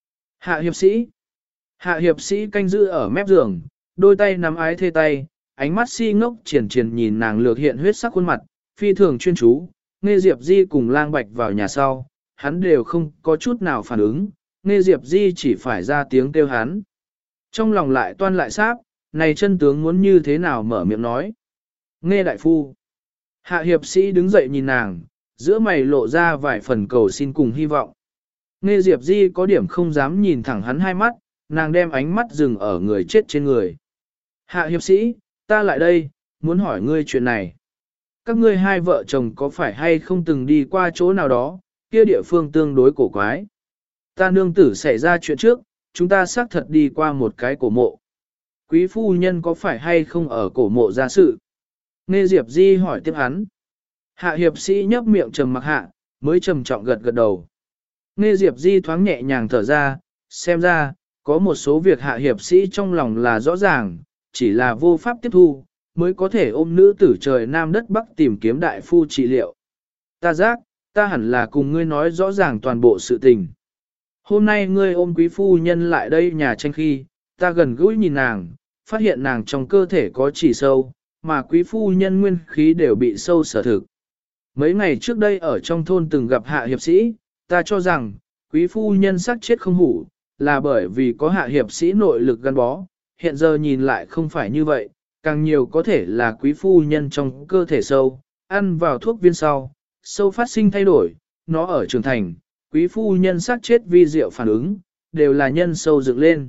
Speaker 1: Hạ hiệp sĩ. Hạ hiệp sĩ canh giữ ở mép giường, đôi tay nắm ái thê tay, ánh mắt si ngốc triển triển nhìn nàng lược hiện huyết sắc khuôn mặt, phi thường chuyên chú. Nghe Diệp Di cùng Lang Bạch vào nhà sau, hắn đều không có chút nào phản ứng, Nghe Diệp Di chỉ phải ra tiếng kêu hắn. Trong lòng lại toan lại sáp, này chân tướng muốn như thế nào mở miệng nói. Nghe đại phu. Hạ hiệp sĩ đứng dậy nhìn nàng, giữa mày lộ ra vài phần cầu xin cùng hy vọng. Nghe Diệp Di có điểm không dám nhìn thẳng hắn hai mắt, nàng đem ánh mắt dừng ở người chết trên người. Hạ hiệp sĩ, ta lại đây, muốn hỏi ngươi chuyện này. Các ngươi hai vợ chồng có phải hay không từng đi qua chỗ nào đó, kia địa phương tương đối cổ quái. Ta nương tử xảy ra chuyện trước, chúng ta xác thật đi qua một cái cổ mộ. Quý phu nhân có phải hay không ở cổ mộ ra sự? Nghe Diệp Di hỏi tiếp hắn. Hạ hiệp sĩ nhấp miệng trầm mặc hạ, mới trầm trọng gật gật đầu. Nghe Diệp Di thoáng nhẹ nhàng thở ra, xem ra, có một số việc hạ hiệp sĩ trong lòng là rõ ràng, chỉ là vô pháp tiếp thu, mới có thể ôm nữ tử trời nam đất bắc tìm kiếm đại phu trị liệu. Ta giác, ta hẳn là cùng ngươi nói rõ ràng toàn bộ sự tình. Hôm nay ngươi ôm quý phu nhân lại đây nhà tranh khi, ta gần gũi nhìn nàng, phát hiện nàng trong cơ thể có chỉ sâu, mà quý phu nhân nguyên khí đều bị sâu sở thực. Mấy ngày trước đây ở trong thôn từng gặp hạ hiệp sĩ, ta cho rằng, quý phu nhân xác chết không hủ, là bởi vì có hạ hiệp sĩ nội lực gắn bó, hiện giờ nhìn lại không phải như vậy, càng nhiều có thể là quý phu nhân trong cơ thể sâu, ăn vào thuốc viên sau, sâu phát sinh thay đổi, nó ở trưởng thành, quý phu nhân xác chết vi diệu phản ứng, đều là nhân sâu dựng lên.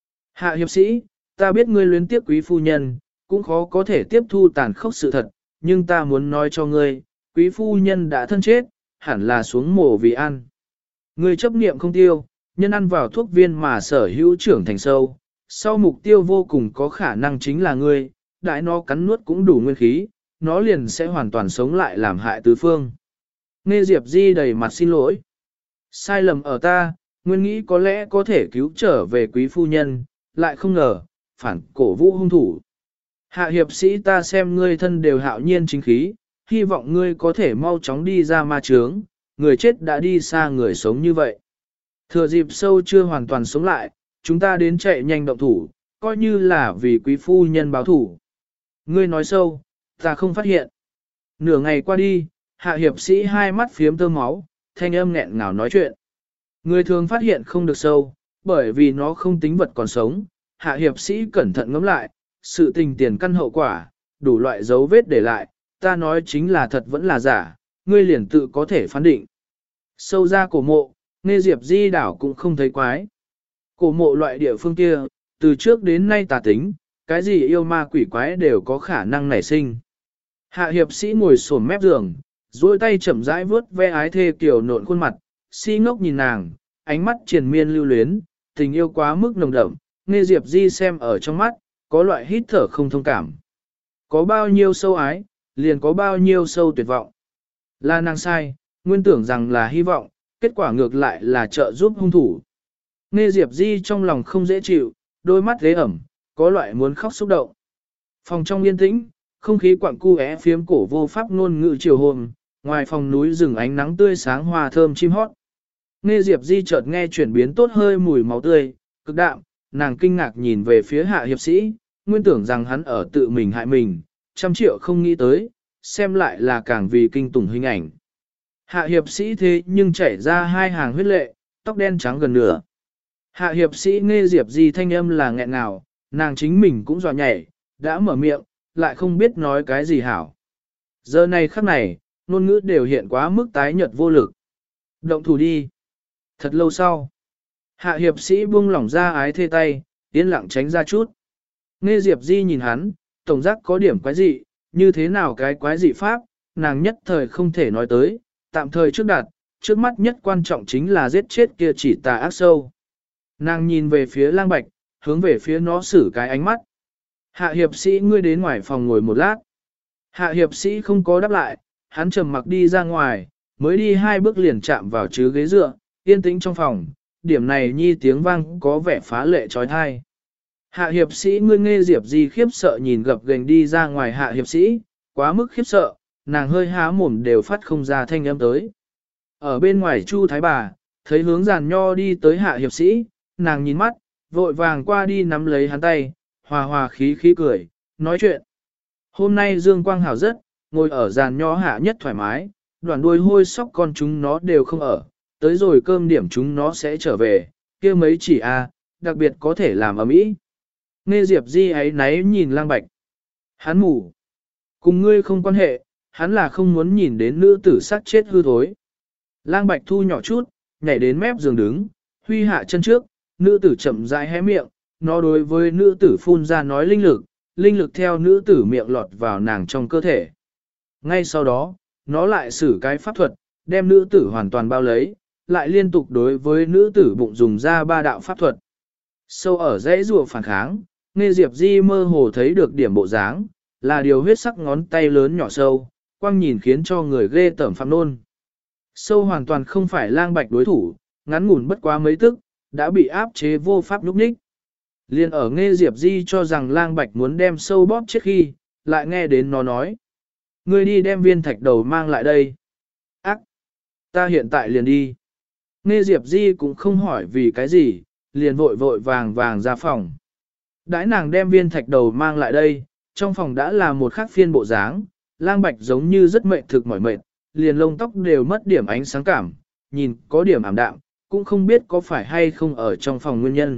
Speaker 1: Hạ hiệp sĩ, ta biết ngươi luyến tiếc quý phu nhân, cũng khó có thể tiếp thu tàn khốc sự thật, nhưng ta muốn nói cho ngươi, quý phu nhân đã thân chết, hẳn là xuống mổ vì ăn. Ngươi chấp niệm không tiêu, nhân ăn vào thuốc viên mà sở hữu trưởng thành sâu, sau mục tiêu vô cùng có khả năng chính là ngươi, đại nó cắn nuốt cũng đủ nguyên khí, nó liền sẽ hoàn toàn sống lại làm hại tứ phương. Nghe Diệp Di đầy mặt xin lỗi. Sai lầm ở ta, nguyên nghĩ có lẽ có thể cứu trở về quý phu nhân, lại không ngờ, phản cổ vũ hung thủ. Hạ hiệp sĩ ta xem ngươi thân đều hạo nhiên chính khí, hy vọng ngươi có thể mau chóng đi ra ma chướng, người chết đã đi xa người sống như vậy. Thừa dịp sâu chưa hoàn toàn sống lại, chúng ta đến chạy nhanh động thủ, coi như là vì quý phu nhân báo thủ. Ngươi nói sâu, ta không phát hiện. Nửa ngày qua đi, hạ hiệp sĩ hai mắt phiếm tơ máu, thanh âm nghẹn ngào nói chuyện. Người thường phát hiện không được sâu, bởi vì nó không tính vật còn sống. Hạ hiệp sĩ cẩn thận ngẫm lại, sự tình tiền căn hậu quả, đủ loại dấu vết để lại, ta nói chính là thật vẫn là giả, ngươi liền tự có thể phán định. Sâu ra cổ mộ, nghe Diệp Di đảo cũng không thấy quái. Cổ mộ loại địa phương kia, từ trước đến nay tà tính, cái gì yêu ma quỷ quái đều có khả năng nảy sinh. Hạ hiệp sĩ ngồi xổm mép giường, duỗi tay chậm rãi vướt ve ái thê kiểu nộn khuôn mặt, si ngốc nhìn nàng, ánh mắt triền miên lưu luyến, tình yêu quá mức nồng đậm, nghe Diệp Di xem ở trong mắt, có loại hít thở không thông cảm. Có bao nhiêu sâu ái, liền có bao nhiêu sâu tuyệt vọng. Là nàng sai, nguyên tưởng rằng là hy vọng, kết quả ngược lại là trợ giúp hung thủ. Nghe Diệp Di trong lòng không dễ chịu, đôi mắt ghế ẩm, có loại muốn khóc xúc động. Phòng trong yên tĩnh, không khí quặng cu é phiếm cổ vô pháp ngôn ngữ chiều hôm, ngoài phòng núi rừng ánh nắng tươi sáng hoa thơm chim hót. Nghe Diệp Di chợt nghe chuyển biến tốt hơi mùi máu tươi, cực đạm, nàng kinh ngạc nhìn về phía hạ hiệp sĩ, nguyên tưởng rằng hắn ở tự mình hại mình, trăm triệu không nghĩ tới, xem lại là càng vì kinh tủng hình ảnh. Hạ hiệp sĩ thế nhưng chảy ra hai hàng huyết lệ, tóc đen trắng gần nửa. Hạ hiệp sĩ nghe Diệp Di thanh âm là nghẹn ngào, nàng chính mình cũng dọa nhảy, đã mở miệng, lại không biết nói cái gì hảo. Giờ này khắc này, ngôn ngữ đều hiện quá mức tái nhợt vô lực. Động thủ đi. Thật lâu sau, hạ hiệp sĩ buông lỏng ra ái thê tay, yên lặng tránh ra chút. Nghe Diệp Di nhìn hắn, tổng giác có điểm quái dị, như thế nào cái quái dị pháp, nàng nhất thời không thể nói tới, tạm thời trước đạt, trước mắt nhất quan trọng chính là giết chết kia chỉ tà ác sâu. Nàng nhìn về phía lang bạch, hướng về phía nó xử cái ánh mắt. Hạ hiệp sĩ ngươi đến ngoài phòng ngồi một lát. Hạ hiệp sĩ không có đáp lại, hắn trầm mặc đi ra ngoài, mới đi hai bước liền chạm vào chứa ghế dựa, yên tĩnh trong phòng, điểm này nhi tiếng vang có vẻ phá lệ trói thai. Hạ hiệp sĩ ngươi nghe Diệp Di khiếp sợ nhìn gập ghềnh đi ra ngoài hạ hiệp sĩ, quá mức khiếp sợ, nàng hơi há mồm đều phát không ra thanh âm tới. Ở bên ngoài Chu Thái Bà, thấy hướng giàn nho đi tới hạ hiệp sĩ, nàng nhìn mắt, vội vàng qua đi nắm lấy hắn tay, hòa hòa khí khí cười, nói chuyện. Hôm nay Dương Quang Hảo rất, ngồi ở giàn nho hạ nhất thoải mái, đoàn đuôi hôi sóc con chúng nó đều không ở, tới rồi cơm điểm chúng nó sẽ trở về, kia mấy chỉ a, đặc biệt có thể làm ầm ĩ. Nghe Diệp Di ấy náy nhìn Lang Bạch. Hắn mù. Cùng ngươi không quan hệ, hắn là không muốn nhìn đến nữ tử sát chết hư thối. Lang Bạch thu nhỏ chút, nhảy đến mép giường đứng, huy hạ chân trước, nữ tử chậm rãi hé miệng, nó đối với nữ tử phun ra nói linh lực, linh lực theo nữ tử miệng lọt vào nàng trong cơ thể. Ngay sau đó, nó lại sử cái pháp thuật, đem nữ tử hoàn toàn bao lấy, lại liên tục đối với nữ tử bụng dùng ra ba đạo pháp thuật. Sâu ở dãy rùa phản kháng, nghe Diệp Di mơ hồ thấy được điểm bộ dáng, là điều huyết sắc ngón tay lớn nhỏ sâu, quang nhìn khiến cho người ghê tởm phạm nôn. Sâu hoàn toàn không phải Lang Bạch đối thủ, ngắn ngủn bất quá mấy tức, đã bị áp chế vô pháp lúc ních. Liên ở nghe Diệp Di cho rằng Lang Bạch muốn đem sâu bóp chết khi, lại nghe đến nó nói. Ngươi đi đem viên thạch đầu mang lại đây. Ác! Ta hiện tại liền đi. Nghe Diệp Di cũng không hỏi vì cái gì, liền vội vội vàng vàng ra phòng. Đãi nàng đem viên thạch đầu mang lại đây, trong phòng đã là một khắc phiên bộ dáng, Lang Bạch giống như rất mệt thực mỏi mệt, liền lông tóc đều mất điểm ánh sáng cảm, nhìn có điểm ảm đạm, cũng không biết có phải hay không ở trong phòng nguyên nhân.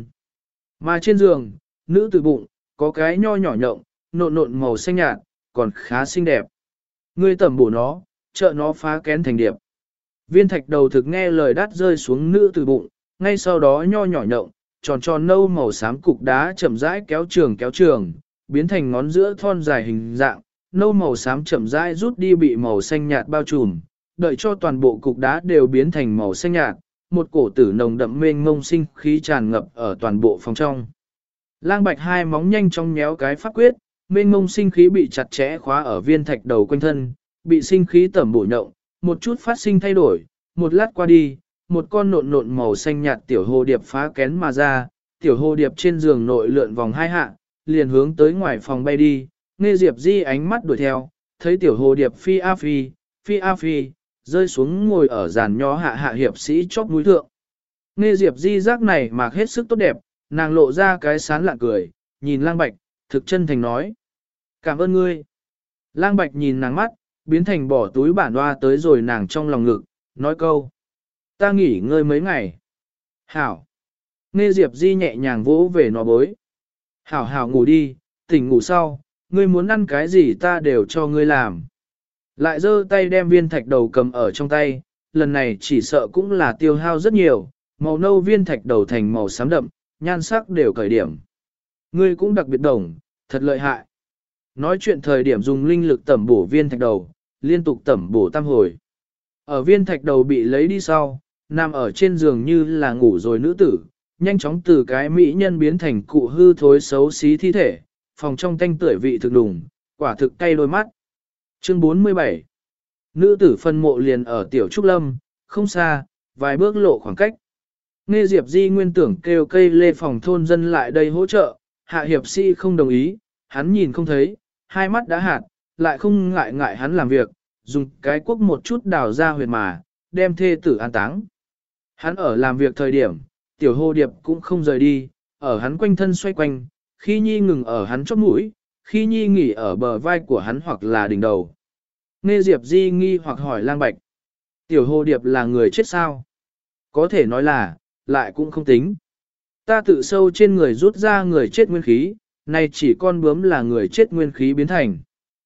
Speaker 1: Mà trên giường, nữ tử bụng, có cái nho nhỏ nhộng, nộn nộn màu xanh nhạt, còn khá xinh đẹp. Ngươi tẩm bổ nó, trợ nó phá kén thành điệp. Viên thạch đầu thực nghe lời đắt rơi xuống nữ tử bụng, ngay sau đó nho nhỏ nhộng, tròn tròn nâu màu xám cục đá chậm rãi kéo trường kéo trường, biến thành ngón giữa thon dài hình dạng, nâu màu xám chậm rãi rút đi bị màu xanh nhạt bao trùm, đợi cho toàn bộ cục đá đều biến thành màu xanh nhạt, một cổ tử nồng đậm mênh mông sinh khí tràn ngập ở toàn bộ phòng trong. Lang Bạch hai móng nhanh trong nhéo cái pháp quyết, mênh mông sinh khí bị chặt chẽ khóa ở viên thạch đầu quanh thân, bị sinh khí tẩm bổ nhộng, một chút phát sinh thay đổi, một lát qua đi, một con nộn nộn màu xanh nhạt tiểu hồ điệp phá kén mà ra, tiểu hồ điệp trên giường nội lượn vòng hai hạ, liền hướng tới ngoài phòng bay đi, Nghe Diệp Di ánh mắt đuổi theo, thấy tiểu hồ điệp phi a phi, phi a phi, rơi xuống ngồi ở giàn nho hạ hạ hiệp sĩ chóp mũi thượng. Nghe Diệp Di giác này mà hết sức tốt đẹp, nàng lộ ra cái sán lạ cười, nhìn Lang Bạch, thực chân thành nói. Cảm ơn ngươi. Lang Bạch nhìn nàng mắt, biến thành bỏ túi bản hoa tới rồi nàng trong lòng ngực, nói câu. Ta nghỉ ngơi mấy ngày. Hảo. Nghe Diệp Di nhẹ nhàng vỗ về nó bối. Hảo hảo ngủ đi, tỉnh ngủ sau, ngươi muốn ăn cái gì ta đều cho ngươi làm. Lại giơ tay đem viên thạch đầu cầm ở trong tay, lần này chỉ sợ cũng là tiêu hao rất nhiều, màu nâu viên thạch đầu thành màu xám đậm, nhan sắc đều cởi điểm. Ngươi cũng đặc biệt đồng, thật lợi hại. Nói chuyện thời điểm dùng linh lực tẩm bổ viên thạch đầu, liên tục tẩm bổ tam hồi. Ở viên thạch đầu bị lấy đi sau, nằm ở trên giường như là ngủ rồi nữ tử, nhanh chóng từ cái mỹ nhân biến thành cụ hư thối xấu xí thi thể, phòng trong tanh tưởi vị thực đùng, quả thực cay đôi mắt. Chương bốn mươi bảy. Nữ tử phân mộ liền ở Tiểu Trúc Lâm, không xa, vài bước lộ khoảng cách. Nghe Diệp Di nguyên tưởng kêu cây lê phòng thôn dân lại đây hỗ trợ, hạ hiệp sĩ không đồng ý, hắn nhìn không thấy, hai mắt đã hạt, lại không ngại ngại hắn làm việc, dùng cái cuốc một chút đào ra huyệt mà, đem thê tử an táng. Hắn ở làm việc thời điểm, tiểu hồ điệp cũng không rời đi, ở hắn quanh thân xoay quanh, khi nhi ngừng ở hắn chóp mũi, khi nhi nghỉ ở bờ vai của hắn hoặc là đỉnh đầu. Nghe Diệp Di nghi hoặc hỏi Lang Bạch, tiểu hồ điệp là người chết sao? Có thể nói là, lại cũng không tính. Ta tự sâu trên người rút ra người chết nguyên khí, nay chỉ con bướm là người chết nguyên khí biến thành.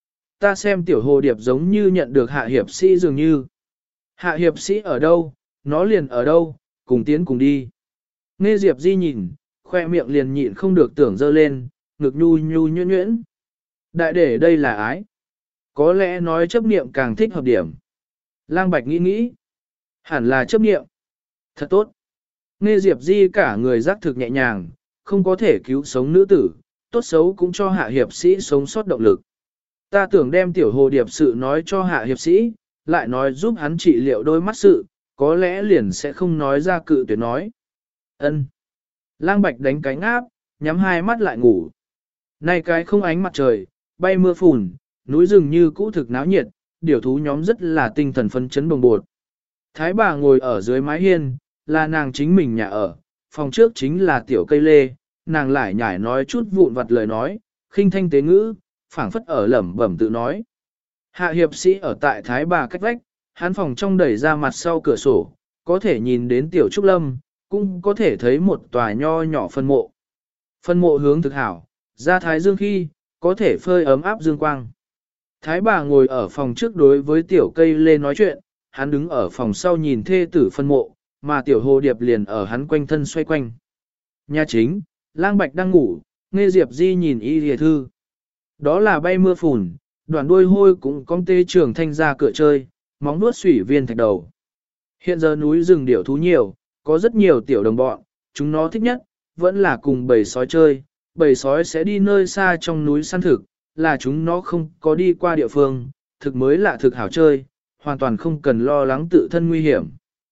Speaker 1: Ta xem tiểu hồ điệp giống như nhận được hạ hiệp sĩ dường như. Hạ hiệp sĩ ở đâu, nó liền ở đâu, cùng tiến cùng đi. Nghe Diệp Di nhìn, khoe miệng liền nhịn không được tưởng dơ lên, ngực nhu nhu nhuyễn nhuyễn. Đại để đây là ái. Có lẽ nói chấp niệm càng thích hợp điểm. Lang Bạch nghĩ nghĩ. Hẳn là chấp niệm. Thật tốt. Nghe Diệp Di cả người giác thực nhẹ nhàng, không có thể cứu sống nữ tử, tốt xấu cũng cho hạ hiệp sĩ sống sót động lực. Ta tưởng đem tiểu hồ điệp sự nói cho hạ hiệp sĩ, lại nói giúp hắn trị liệu đôi mắt sự, có lẽ liền sẽ không nói ra cự tuyệt nói. Ân. Lang Bạch đánh cánh áp, nhắm hai mắt lại ngủ. Nay cái không ánh mặt trời, bay mưa phùn, núi rừng như cũ thực náo nhiệt, điều thú nhóm rất là tinh thần phấn chấn bồng bột. Thái bà ngồi ở dưới mái hiên, là nàng chính mình nhà ở, phòng trước chính là tiểu cây lê, nàng lại nhải nói chút vụn vặt lời nói, khinh thanh tế ngữ, phảng phất ở lẩm bẩm tự nói. Hạ hiệp sĩ ở tại Thái bà cách vách, hắn phòng trong đẩy ra mặt sau cửa sổ, có thể nhìn đến tiểu trúc lâm, cũng có thể thấy một tòa nho nhỏ phân mộ. Phân mộ hướng thực hảo, ra thái dương khi, có thể phơi ấm áp dương quang. Thái bà ngồi ở phòng trước đối với tiểu cây lê nói chuyện, hắn đứng ở phòng sau nhìn thê tử phân mộ, mà tiểu hồ điệp liền ở hắn quanh thân xoay quanh. Nhà chính, Lang Bạch đang ngủ, Nghe Diệp Di nhìn y lìa thư. Đó là bay mưa phùn, đoàn đuôi hôi cũng cong tê trưởng thanh ra cửa chơi, móng nuốt sủy viên thạch đầu. Hiện giờ núi rừng điểu thú nhiều, có rất nhiều tiểu đồng bọn, chúng nó thích nhất, vẫn là cùng bầy sói chơi, bầy sói sẽ đi nơi xa trong núi săn thực, là chúng nó không có đi qua địa phương, thực mới là thực hảo chơi, hoàn toàn không cần lo lắng tự thân nguy hiểm.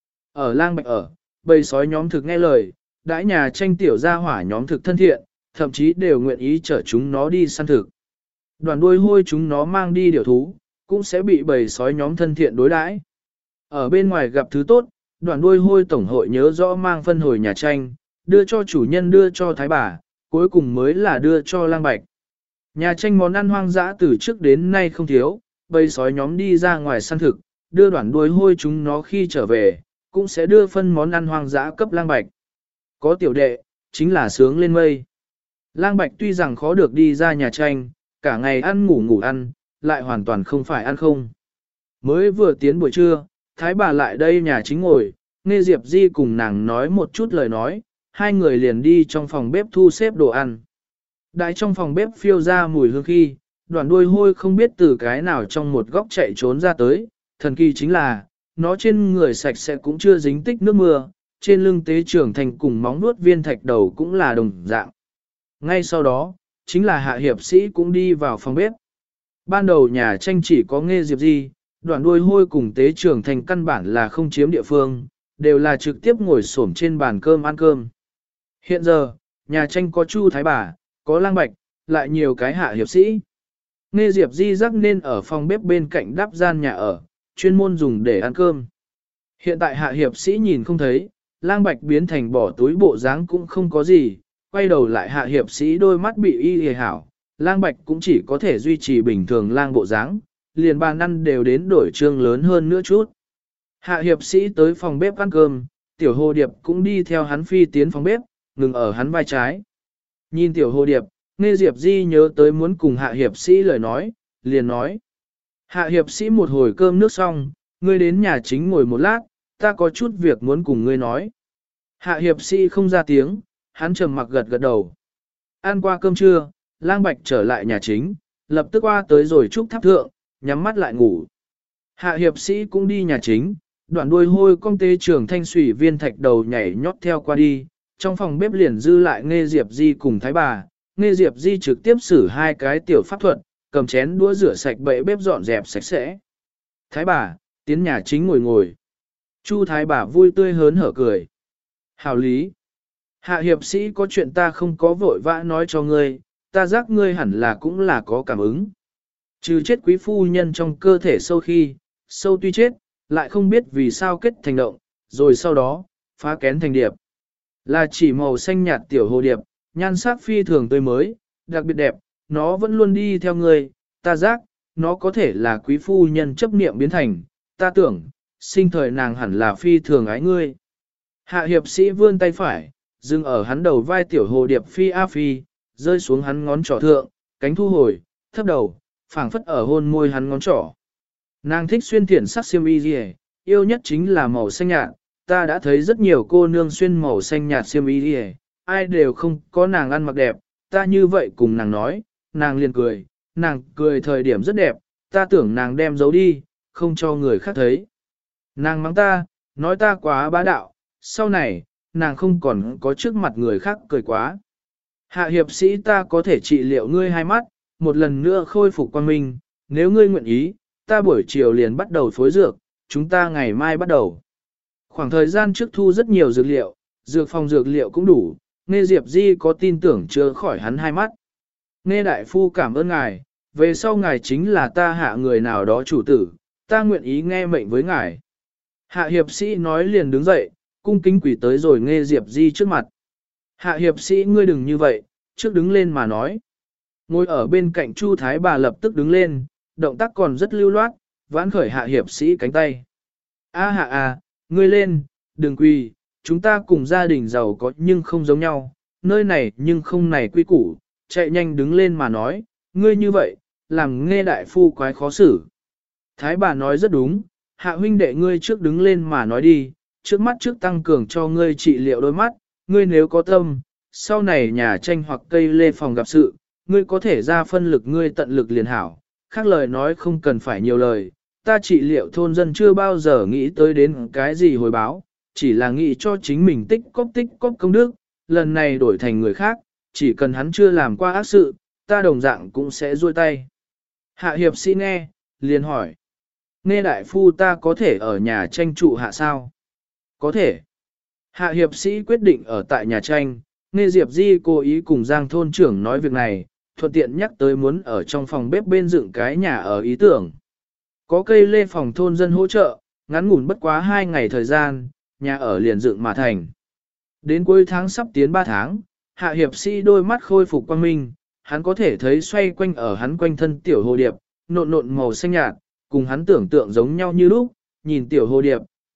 Speaker 1: Ở Lang Bạch ở, bầy sói nhóm thực nghe lời, đãi nhà tranh tiểu gia hỏa nhóm thực thân thiện, thậm chí đều nguyện ý chở chúng nó đi săn thực. Đoàn đuôi hôi chúng nó mang đi điểu thú, cũng sẽ bị bầy sói nhóm thân thiện đối đãi. Ở bên ngoài gặp thứ tốt, đoàn đuôi hôi tổng hội nhớ rõ mang phân hồi nhà tranh, đưa cho chủ nhân đưa cho thái bà, cuối cùng mới là đưa cho Lang Bạch. Nhà tranh món ăn hoang dã từ trước đến nay không thiếu, bầy sói nhóm đi ra ngoài săn thực, đưa đoàn đuôi hôi chúng nó khi trở về, cũng sẽ đưa phân món ăn hoang dã cấp lang bạch. Có tiểu đệ, chính là sướng lên mây. Lang bạch tuy rằng khó được đi ra nhà tranh, cả ngày ăn ngủ ngủ ăn, lại hoàn toàn không phải ăn không. Mới vừa tiến buổi trưa, thái bà lại đây nhà chính ngồi, nghe Diệp Di cùng nàng nói một chút lời nói, hai người liền đi trong phòng bếp thu xếp đồ ăn. Đại trong phòng bếp phiêu ra mùi hương khi, đoạn đuôi hôi không biết từ cái nào trong một góc chạy trốn ra tới, thần kỳ chính là, nó trên người sạch sẽ cũng chưa dính tích nước mưa, trên lưng tế trưởng thành cùng móng nuốt viên thạch đầu cũng là đồng dạng. Ngay sau đó, chính là hạ hiệp sĩ cũng đi vào phòng bếp. Ban đầu nhà tranh chỉ có nghe Diệp Di, đoạn đuôi hôi cùng tế trưởng thành căn bản là không chiếm địa phương, đều là trực tiếp ngồi xổm trên bàn cơm ăn cơm. Hiện giờ, nhà tranh có Chu Thái Bà, có Lang Bạch, lại nhiều cái hạ hiệp sĩ. Nghe Diệp Di rắc nên ở phòng bếp bên cạnh đắp gian nhà ở, chuyên môn dùng để ăn cơm. Hiện tại hạ hiệp sĩ nhìn không thấy, Lang Bạch biến thành bỏ túi bộ dáng cũng không có gì, quay đầu lại hạ hiệp sĩ đôi mắt bị y hề hảo, Lang Bạch cũng chỉ có thể duy trì bình thường lang bộ dáng, liền bàn ăn đều đến đổi trương lớn hơn nữa chút. Hạ hiệp sĩ tới phòng bếp ăn cơm, tiểu hồ điệp cũng đi theo hắn phi tiến phòng bếp, ngừng ở hắn vai trái. Nhìn tiểu hồ điệp, nghe Diệp Di nhớ tới muốn cùng hạ hiệp sĩ lời nói, liền nói. Hạ hiệp sĩ một hồi cơm nước xong, ngươi đến nhà chính ngồi một lát, ta có chút việc muốn cùng ngươi nói. Hạ hiệp sĩ không ra tiếng, hắn trầm mặc gật gật đầu. Ăn qua cơm trưa, Lang Bạch trở lại nhà chính, lập tức qua tới rồi trúc tháp thượng, nhắm mắt lại ngủ. Hạ hiệp sĩ cũng đi nhà chính, đoạn đuôi hôi công tế trưởng thanh sủy viên thạch đầu nhảy nhót theo qua đi, trong phòng bếp liền dư lại nghe Diệp Di cùng thái bà, nghe Diệp Di trực tiếp xử hai cái tiểu pháp thuật, cầm chén đũa rửa sạch bệ bếp dọn dẹp sạch sẽ. Thái bà, tiến nhà chính ngồi ngồi. Chu thái bà vui tươi hớn hở cười. Hảo lý. Hạ hiệp sĩ có chuyện ta không có vội vã nói cho ngươi, ta giác ngươi hẳn là cũng là có cảm ứng. Trừ chết quý phu nhân trong cơ thể sâu khi, sâu tuy chết, lại không biết vì sao kết thành động, rồi sau đó, phá kén thành điệp. Là chỉ màu xanh nhạt tiểu hồ điệp, nhan sắc phi thường tươi mới, đặc biệt đẹp, nó vẫn luôn đi theo ngươi, ta giác, nó có thể là quý phu nhân chấp niệm biến thành, ta tưởng, sinh thời nàng hẳn là phi thường ái ngươi. Hạ hiệp sĩ vươn tay phải, dừng ở hắn đầu vai tiểu hồ điệp phi a phi, rơi xuống hắn ngón trỏ thượng, cánh thu hồi, thấp đầu, phảng phất ở hôn môi hắn ngón trỏ. Nàng thích xuyên thiển sắc xiêm y gì, yêu nhất chính là màu xanh nhạt, ta đã thấy rất nhiều cô nương xuyên màu xanh nhạt xiêm y gì, ai đều không có nàng ăn mặc đẹp, ta như vậy cùng nàng nói, nàng liền cười, nàng cười thời điểm rất đẹp, ta tưởng nàng đem giấu đi, không cho người khác thấy. Nàng mắng ta, nói ta quá bá đạo, sau này, nàng không còn có trước mặt người khác cười quá. Hạ hiệp sĩ ta có thể trị liệu ngươi hai mắt, một lần nữa khôi phục quan minh, nếu ngươi nguyện ý, ta buổi chiều liền bắt đầu phối dược, chúng ta ngày mai bắt đầu. Khoảng thời gian trước thu rất nhiều dược liệu, dược phòng dược liệu cũng đủ, nghe Diệp Di có tin tưởng chữa khỏi hắn hai mắt. Nghe đại phu cảm ơn ngài, về sau ngài chính là ta hạ người nào đó chủ tử, ta nguyện ý nghe mệnh với ngài. Hạ hiệp sĩ nói liền đứng dậy, cung kính quỳ tới rồi nghe Diệp Di trước mặt. Hạ hiệp sĩ ngươi đừng như vậy, trước đứng lên mà nói. Ngồi ở bên cạnh Chu Thái bà lập tức đứng lên, động tác còn rất lưu loát, vãn khởi hạ hiệp sĩ cánh tay. A hạ à, ngươi lên, đừng quỳ, chúng ta cùng gia đình giàu có nhưng không giống nhau, nơi này nhưng không này quy củ, chạy nhanh đứng lên mà nói, ngươi như vậy, làm nghe đại phu quái khó xử. Thái bà nói rất đúng, hạ huynh đệ ngươi trước đứng lên mà nói đi, trước mắt trước tăng cường cho ngươi trị liệu đôi mắt, ngươi nếu có tâm, sau này nhà tranh hoặc cây lê phòng gặp sự, ngươi có thể ra phân lực ngươi tận lực liền hảo, khác lời nói không cần phải nhiều lời, ta trị liệu thôn dân chưa bao giờ nghĩ tới đến cái gì hồi báo, chỉ là nghĩ cho chính mình tích cóp tích cóp công đức, lần này đổi thành người khác, chỉ cần hắn chưa làm qua ác sự, ta đồng dạng cũng sẽ ruôi tay. Hạ hiệp sĩ nghe, liền hỏi, nghe đại phu ta có thể ở nhà tranh trụ hạ sao? Có thể. Hạ hiệp sĩ quyết định ở tại nhà tranh, nghe Diệp Di cố ý cùng Giang thôn trưởng nói việc này, thuận tiện nhắc tới muốn ở trong phòng bếp bên dựng cái nhà ở ý tưởng. Có cây lê phòng thôn dân hỗ trợ, ngắn ngủn bất quá hai ngày thời gian, nhà ở liền dựng mà thành. Đến cuối tháng sắp tiến ba tháng, hạ hiệp sĩ đôi mắt khôi phục quang minh, hắn có thể thấy xoay quanh ở hắn quanh thân tiểu hồ điệp, nộn nộn màu xanh nhạt, cùng hắn tưởng tượng giống nhau như lúc, nhìn tiểu hồ điệp,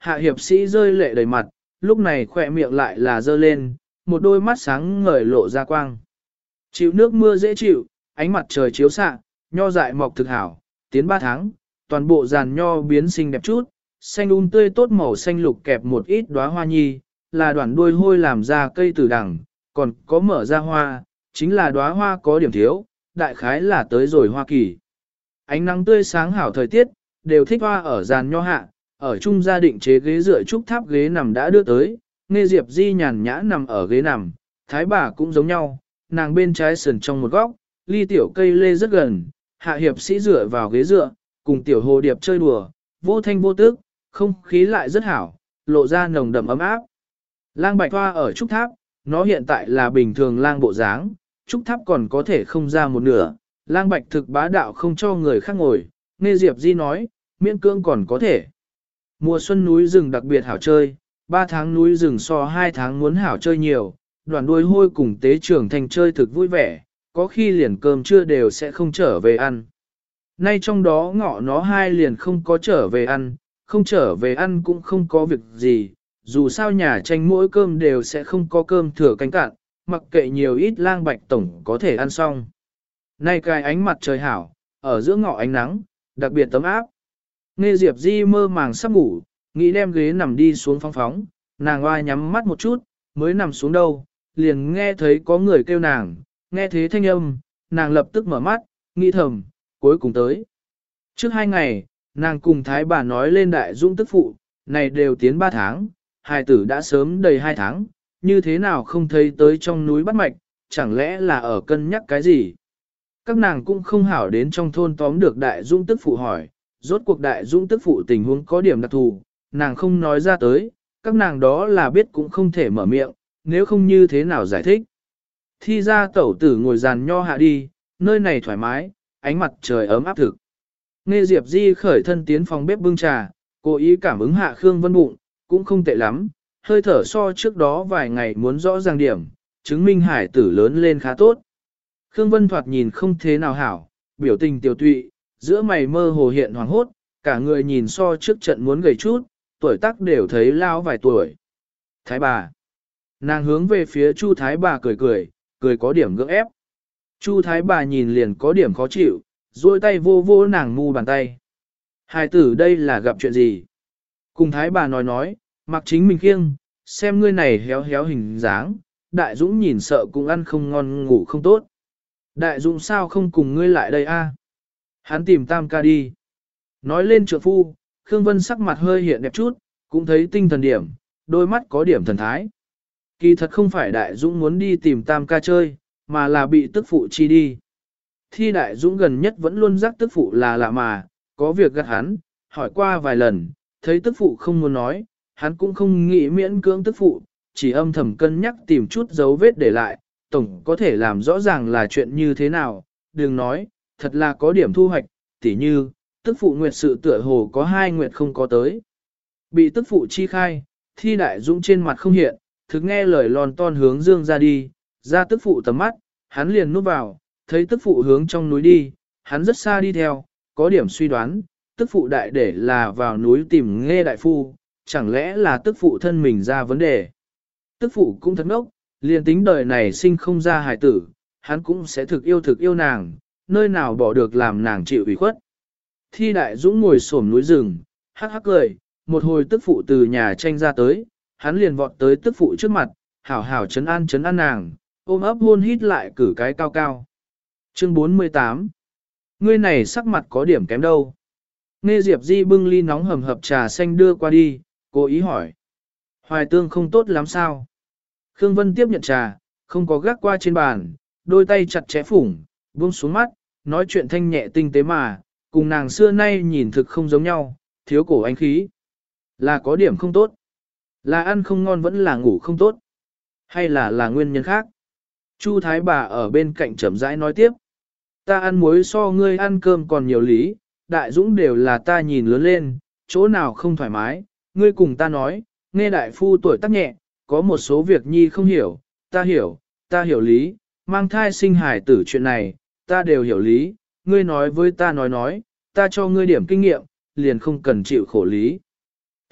Speaker 1: Hạ hiệp sĩ rơi lệ đầy mặt, lúc này khỏe miệng lại là dơ lên, một đôi mắt sáng ngời lộ ra quang. Chịu nước mưa dễ chịu, ánh mặt trời chiếu xạ, nho dại mọc thực hảo, tiến ba tháng, toàn bộ giàn nho biến xinh đẹp chút, xanh um tươi tốt màu xanh lục kẹp một ít đóa hoa nhi, là đoạn đuôi hôi làm ra cây tử đằng, còn có mở ra hoa, chính là đóa hoa có điểm thiếu, đại khái là tới rồi hoa kỳ. Ánh nắng tươi sáng hảo thời tiết, đều thích hoa ở giàn nho hạ, ở chung gia định chế ghế dựa trúc tháp ghế nằm đã đưa tới, Nghe Diệp Di nhàn nhã nằm ở ghế nằm, thái bà cũng giống nhau, nàng bên trái sườn trong một góc, ly tiểu cây lê rất gần, hạ hiệp sĩ dựa vào ghế dựa, cùng tiểu hồ điệp chơi đùa, vô thanh vô tức, không khí lại rất hảo, lộ ra nồng đậm ấm áp. Lang bạch hoa ở trúc tháp, nó hiện tại là bình thường lang bộ dáng, trúc tháp còn có thể không ra một nửa, lang bạch thực bá đạo không cho người khác ngồi, Nghe Diệp Di nói, miễn cưỡng còn có thể. Mùa xuân núi rừng đặc biệt hảo chơi, ba tháng núi rừng so hai tháng muốn hảo chơi nhiều, đoàn đuôi hôi cùng tế trưởng thành chơi thực vui vẻ, có khi liền cơm trưa đều sẽ không trở về ăn. Nay trong đó ngọ nó hai liền không có trở về ăn, không trở về ăn cũng không có việc gì, dù sao nhà tranh mỗi cơm đều sẽ không có cơm thừa canh cạn, mặc kệ nhiều ít lang bạch tổng có thể ăn xong. Nay cái ánh mặt trời hảo, ở giữa ngọ ánh nắng, đặc biệt tấm áp. Nghe Diệp Di mơ màng sắp ngủ, nghĩ đem ghế nằm đi xuống phóng phóng, nàng oai nhắm mắt một chút, mới nằm xuống đâu, liền nghe thấy có người kêu nàng, nghe thế thanh âm, nàng lập tức mở mắt, nghĩ thầm, cuối cùng tới. Trước hai ngày, nàng cùng thái bà nói lên đại dũng tức phụ, này đều tiến ba tháng, hài tử đã sớm đầy hai tháng, như thế nào không thấy tới trong núi bắt mạch, chẳng lẽ là ở cân nhắc cái gì. Các nàng cũng không hảo đến trong thôn tóm được đại dũng tức phụ hỏi, rốt cuộc đại dũng tức phụ tình huống có điểm đặc thù, nàng không nói ra tới, các nàng đó là biết cũng không thể mở miệng, nếu không như thế nào giải thích. Thi ra tẩu tử ngồi dàn nho hạ đi, nơi này thoải mái, ánh mặt trời ấm áp thực. Nghe Diệp Di khởi thân tiến phòng bếp bưng trà, cố ý cảm ứng hạ Khương Vân bụng, cũng không tệ lắm, hơi thở so trước đó vài ngày muốn rõ ràng điểm, chứng minh hải tử lớn lên khá tốt. Khương Vân thoạt nhìn không thế nào hảo, biểu tình tiểu tụy, giữa mày mơ hồ hiện hoàng hốt, cả người nhìn so trước trận muốn gầy chút, tuổi tác đều thấy lao vài tuổi. Thái bà. Nàng hướng về phía Chu Thái bà cười cười, cười có điểm gượng ép. Chu Thái bà nhìn liền có điểm khó chịu, duỗi tay vô vô nàng mu bàn tay. Hai tử đây là gặp chuyện gì? Cùng Thái bà nói nói, mặc chính mình khiêng, xem ngươi này héo héo hình dáng, Đại Dũng nhìn sợ cũng ăn không ngon ngủ không tốt. Đại Dũng sao không cùng ngươi lại đây a? Hắn tìm Tam ca đi. Nói lên trượng phu, Khương Vân sắc mặt hơi hiện đẹp chút, cũng thấy tinh thần điểm, đôi mắt có điểm thần thái. Kỳ thật không phải Đại Dũng muốn đi tìm Tam ca chơi, mà là bị tức phụ chi đi. Thi Đại Dũng gần nhất vẫn luôn giác tức phụ là lạ mà, có việc gắt hắn, hỏi qua vài lần, thấy tức phụ không muốn nói, hắn cũng không nghĩ miễn cưỡng tức phụ, chỉ âm thầm cân nhắc tìm chút dấu vết để lại, tổng có thể làm rõ ràng là chuyện như thế nào, đừng nói, thật là có điểm thu hoạch, tỉ như, tức phụ nguyệt sự tựa hồ có hai nguyệt không có tới. Bị tức phụ chi khai, Thi Đại Dũng trên mặt không hiện, thực nghe lời lon ton hướng dương ra đi, ra tức phụ tầm mắt, hắn liền núp vào, thấy tức phụ hướng trong núi đi, hắn rất xa đi theo, có điểm suy đoán, tức phụ đại để là vào núi tìm Nghe đại phu, chẳng lẽ là tức phụ thân mình ra vấn đề. Tức phụ cũng thật ngốc, liền tính đời này sinh không ra hài tử, hắn cũng sẽ thực yêu thực yêu nàng, nơi nào bỏ được làm nàng chịu ủy khuất. Thi Đại Dũng ngồi xổm núi rừng, hắc hắc cười, một hồi tức phụ từ nhà tranh ra tới, hắn liền vọt tới tức phụ trước mặt, hảo hảo chấn an chấn an nàng, ôm ấp hôn hít lại cử cái cao cao. Chương bốn mươi tám. Ngươi này sắc mặt có điểm kém đâu. Nghe Diệp Di bưng ly nóng hầm hập trà xanh đưa qua đi, cố ý hỏi. Hoài tương không tốt lắm sao? Khương Vân tiếp nhận trà, không có gác qua trên bàn, đôi tay chặt chẽ phủng, buông xuống mắt, nói chuyện thanh nhẹ tinh tế mà, cùng nàng xưa nay nhìn thực không giống nhau, thiếu cổ ánh khí. Là có điểm không tốt. Là ăn không ngon vẫn là ngủ không tốt. Hay là là nguyên nhân khác. Chu Thái bà ở bên cạnh chậm rãi nói tiếp. Ta ăn muối so ngươi ăn cơm còn nhiều lý, Đại Dũng đều là ta nhìn lớn lên, chỗ nào không thoải mái, ngươi cùng ta nói, Nghe đại phu tuổi tác nhẹ, có một số việc nhi không hiểu, ta hiểu, ta hiểu lý, mang thai sinh hải tử chuyện này, ta đều hiểu lý, ngươi nói với ta nói nói, ta cho ngươi điểm kinh nghiệm, liền không cần chịu khổ lý.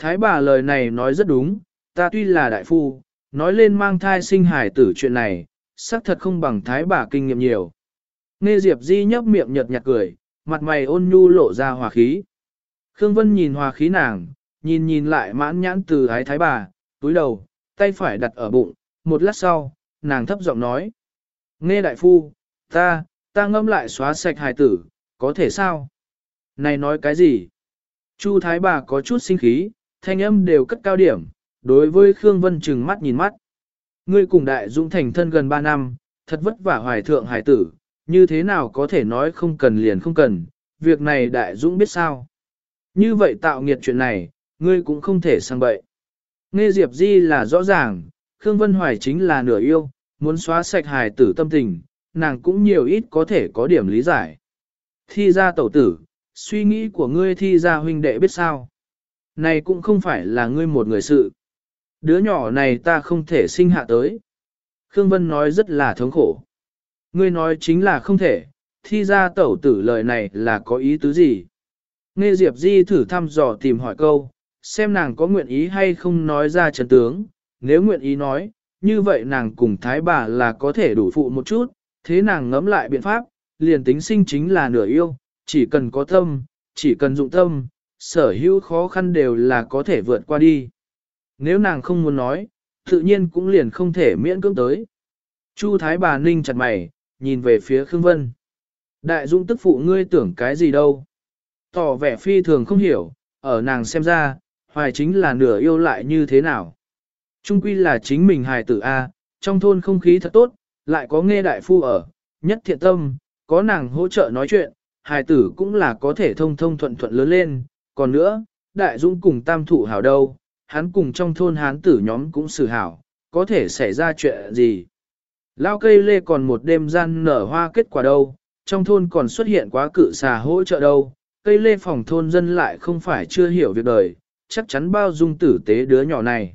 Speaker 1: Thái bà lời này nói rất đúng, ta tuy là đại phu, nói lên mang thai sinh hài tử chuyện này, xác thật không bằng thái bà kinh nghiệm nhiều. Nghe Diệp Di nhấp miệng nhợt nhạt cười, mặt mày ôn nhu lộ ra hòa khí. Khương Vân nhìn hòa khí nàng, nhìn nhìn lại mãn nhãn từ ái thái bà, túi đầu, tay phải đặt ở bụng, một lát sau, nàng thấp giọng nói. Nghe đại phu, ta, ta ngâm lại xóa sạch hài tử, có thể sao? Này nói cái gì? Chu thái bà có chút sinh khí, thanh âm đều cất cao điểm, đối với Khương Vân trừng mắt nhìn mắt. Ngươi cùng đại dũng thành thân gần ba năm, thật vất vả hoài thượng hài tử, như thế nào có thể nói không cần liền không cần, việc này đại dũng biết sao? Như vậy tạo nghiệt chuyện này, ngươi cũng không thể sang bậy. Nghe Diệp Di là rõ ràng, Khương Vân Hoài chính là nửa yêu, muốn xóa sạch hài tử tâm tình, nàng cũng nhiều ít có thể có điểm lý giải. Thi ra tẩu tử, suy nghĩ của ngươi thi ra huynh đệ biết sao? Này cũng không phải là ngươi một người sự. Đứa nhỏ này ta không thể sinh hạ tới. Khương Vân nói rất là thống khổ. Ngươi nói chính là không thể, thi ra tẩu tử lời này là có ý tứ gì? Nghe Diệp Di thử thăm dò tìm hỏi câu, xem nàng có nguyện ý hay không nói ra chân tướng, nếu nguyện ý nói, như vậy nàng cùng thái bà là có thể đủ phụ một chút, thế nàng ngẫm lại biện pháp, liền tính sinh chính là nửa yêu, chỉ cần có tâm, chỉ cần dụng tâm, sở hữu khó khăn đều là có thể vượt qua đi. Nếu nàng không muốn nói, tự nhiên cũng liền không thể miễn cưỡng tới. Chu thái bà ninh chặt mày, nhìn về phía Khương Vân. Đại dũng tức phụ ngươi tưởng cái gì đâu? Tỏ vẻ phi thường không hiểu, ở nàng xem ra, hoài chính là nửa yêu lại như thế nào. Trung quy là chính mình hài tử A, trong thôn không khí thật tốt, lại có nghe đại phu ở, nhất thiện tâm, có nàng hỗ trợ nói chuyện, hài tử cũng là có thể thông thông thuận thuận lớn lên. Còn nữa, đại dũng cùng tam thụ hảo đâu, hắn cùng trong thôn hán tử nhóm cũng xử hảo, có thể xảy ra chuyện gì. Lao cây lê còn một đêm gian nở hoa kết quả đâu, trong thôn còn xuất hiện quá cự xà hỗ trợ đâu, cây lê phòng thôn dân lại không phải chưa hiểu việc đời, chắc chắn bao dung tử tế đứa nhỏ này.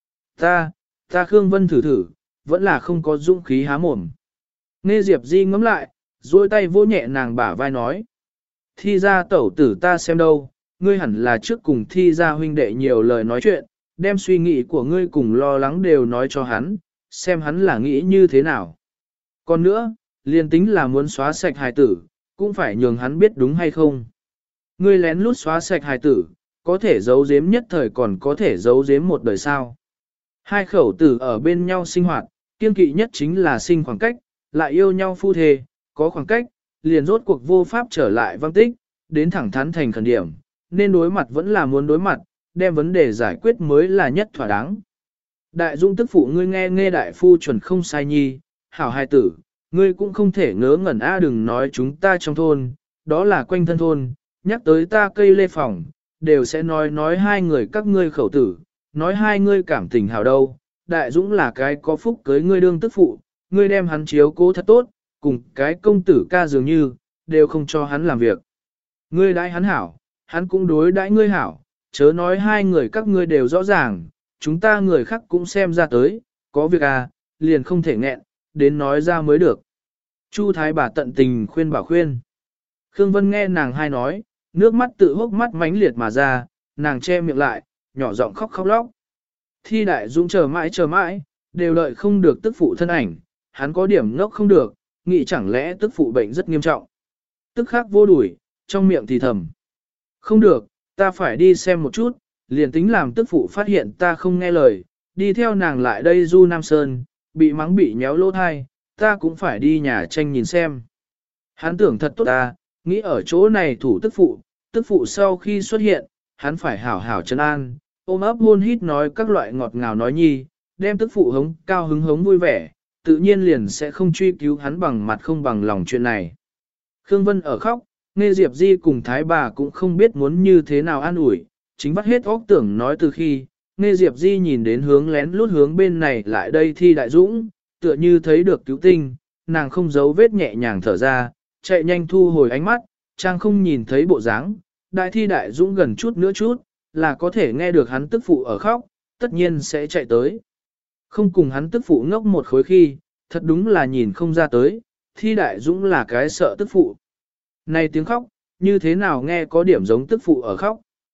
Speaker 1: Ta, ta Khương Vân thử thử, vẫn là không có dũng khí há mồm. Nghe Diệp Di ngắm lại, duỗi tay vỗ nhẹ nàng bả vai nói. Thi ra tẩu tử ta xem đâu, ngươi hẳn là trước cùng thi ra huynh đệ nhiều lời nói chuyện, đem suy nghĩ của ngươi cùng lo lắng đều nói cho hắn, xem hắn là nghĩ như thế nào. Còn nữa, liền tính là muốn xóa sạch hài tử, cũng phải nhường hắn biết đúng hay không. Ngươi lén lút xóa sạch hài tử, có thể giấu giếm nhất thời còn có thể giấu giếm một đời sao. Hai khẩu tử ở bên nhau sinh hoạt, kiên kỵ nhất chính là sinh khoảng cách, lại yêu nhau phu thề, có khoảng cách, liền rốt cuộc vô pháp trở lại văn tích, đến thẳng thắn thành khẩn điểm, nên đối mặt vẫn là muốn đối mặt, đem vấn đề giải quyết mới là nhất thỏa đáng. Đại dung tức phụ ngươi nghe nghe đại phu chuẩn không sai nhi, hảo hài tử, ngươi cũng không thể ngớ ngẩn a đừng nói chúng ta trong thôn, đó là quanh thân thôn, nhắc tới ta cây lê phòng, đều sẽ nói nói hai người các ngươi khẩu tử, nói hai ngươi cảm tình hảo đâu, đại dũng là cái có phúc cưới ngươi đương tức phụ, ngươi đem hắn chiếu cố thật tốt, cùng cái công tử ca dường như, đều không cho hắn làm việc. Ngươi đãi hắn hảo, hắn cũng đối đãi ngươi hảo, chớ nói hai người các ngươi đều rõ ràng, chúng ta người khác cũng xem ra tới, có việc à, liền không thể nghẹn, đến nói ra mới được. Chu thái bà tận tình khuyên bảo khuyên. Khương Vân nghe nàng hai nói, nước mắt tự hốc mắt mãnh liệt mà ra, nàng che miệng lại, nhỏ giọng khóc khóc lóc. Thi đại dũng chờ mãi chờ mãi, đều đợi không được tức phụ thân ảnh, hắn có điểm ngốc không được, nghĩ chẳng lẽ tức phụ bệnh rất nghiêm trọng. Tức khắc vô đuổi, trong miệng thì thầm. Không được, ta phải đi xem một chút, liền tính làm tức phụ phát hiện ta không nghe lời, đi theo nàng lại đây du Nam Sơn, bị mắng bị nhéo lỗ thai, ta cũng phải đi nhà tranh nhìn xem. Hắn tưởng thật tốt ta, nghĩ ở chỗ này thủ tức phụ, tức phụ sau khi xuất hiện, hắn phải hảo hảo trấn an, ôm ấp hôn hít nói các loại ngọt ngào nói nhi, đem tức phụ hống cao hứng hống vui vẻ, tự nhiên liền sẽ không truy cứu hắn bằng mặt không bằng lòng chuyện này. Khương Vân ở khóc, nghe Diệp Di cùng Thái bà cũng không biết muốn như thế nào an ủi, chính bắt hết óc tưởng nói từ khi, nghe Diệp Di nhìn đến hướng lén lút hướng bên này lại đây thi đại dũng, tựa như thấy được cứu tinh, nàng không giấu vết nhẹ nhàng thở ra, chạy nhanh thu hồi ánh mắt, trang không nhìn thấy bộ dáng, đại thi đại dũng gần chút nữa chút, là có thể nghe được hắn tức phụ ở khóc, tất nhiên sẽ chạy tới. Không cùng hắn tức phụ ngốc một khối khi, thật đúng là nhìn không ra tới, thi đại dũng là cái sợ tức phụ. Này tiếng khóc, như thế nào nghe có điểm giống tức phụ ở khóc.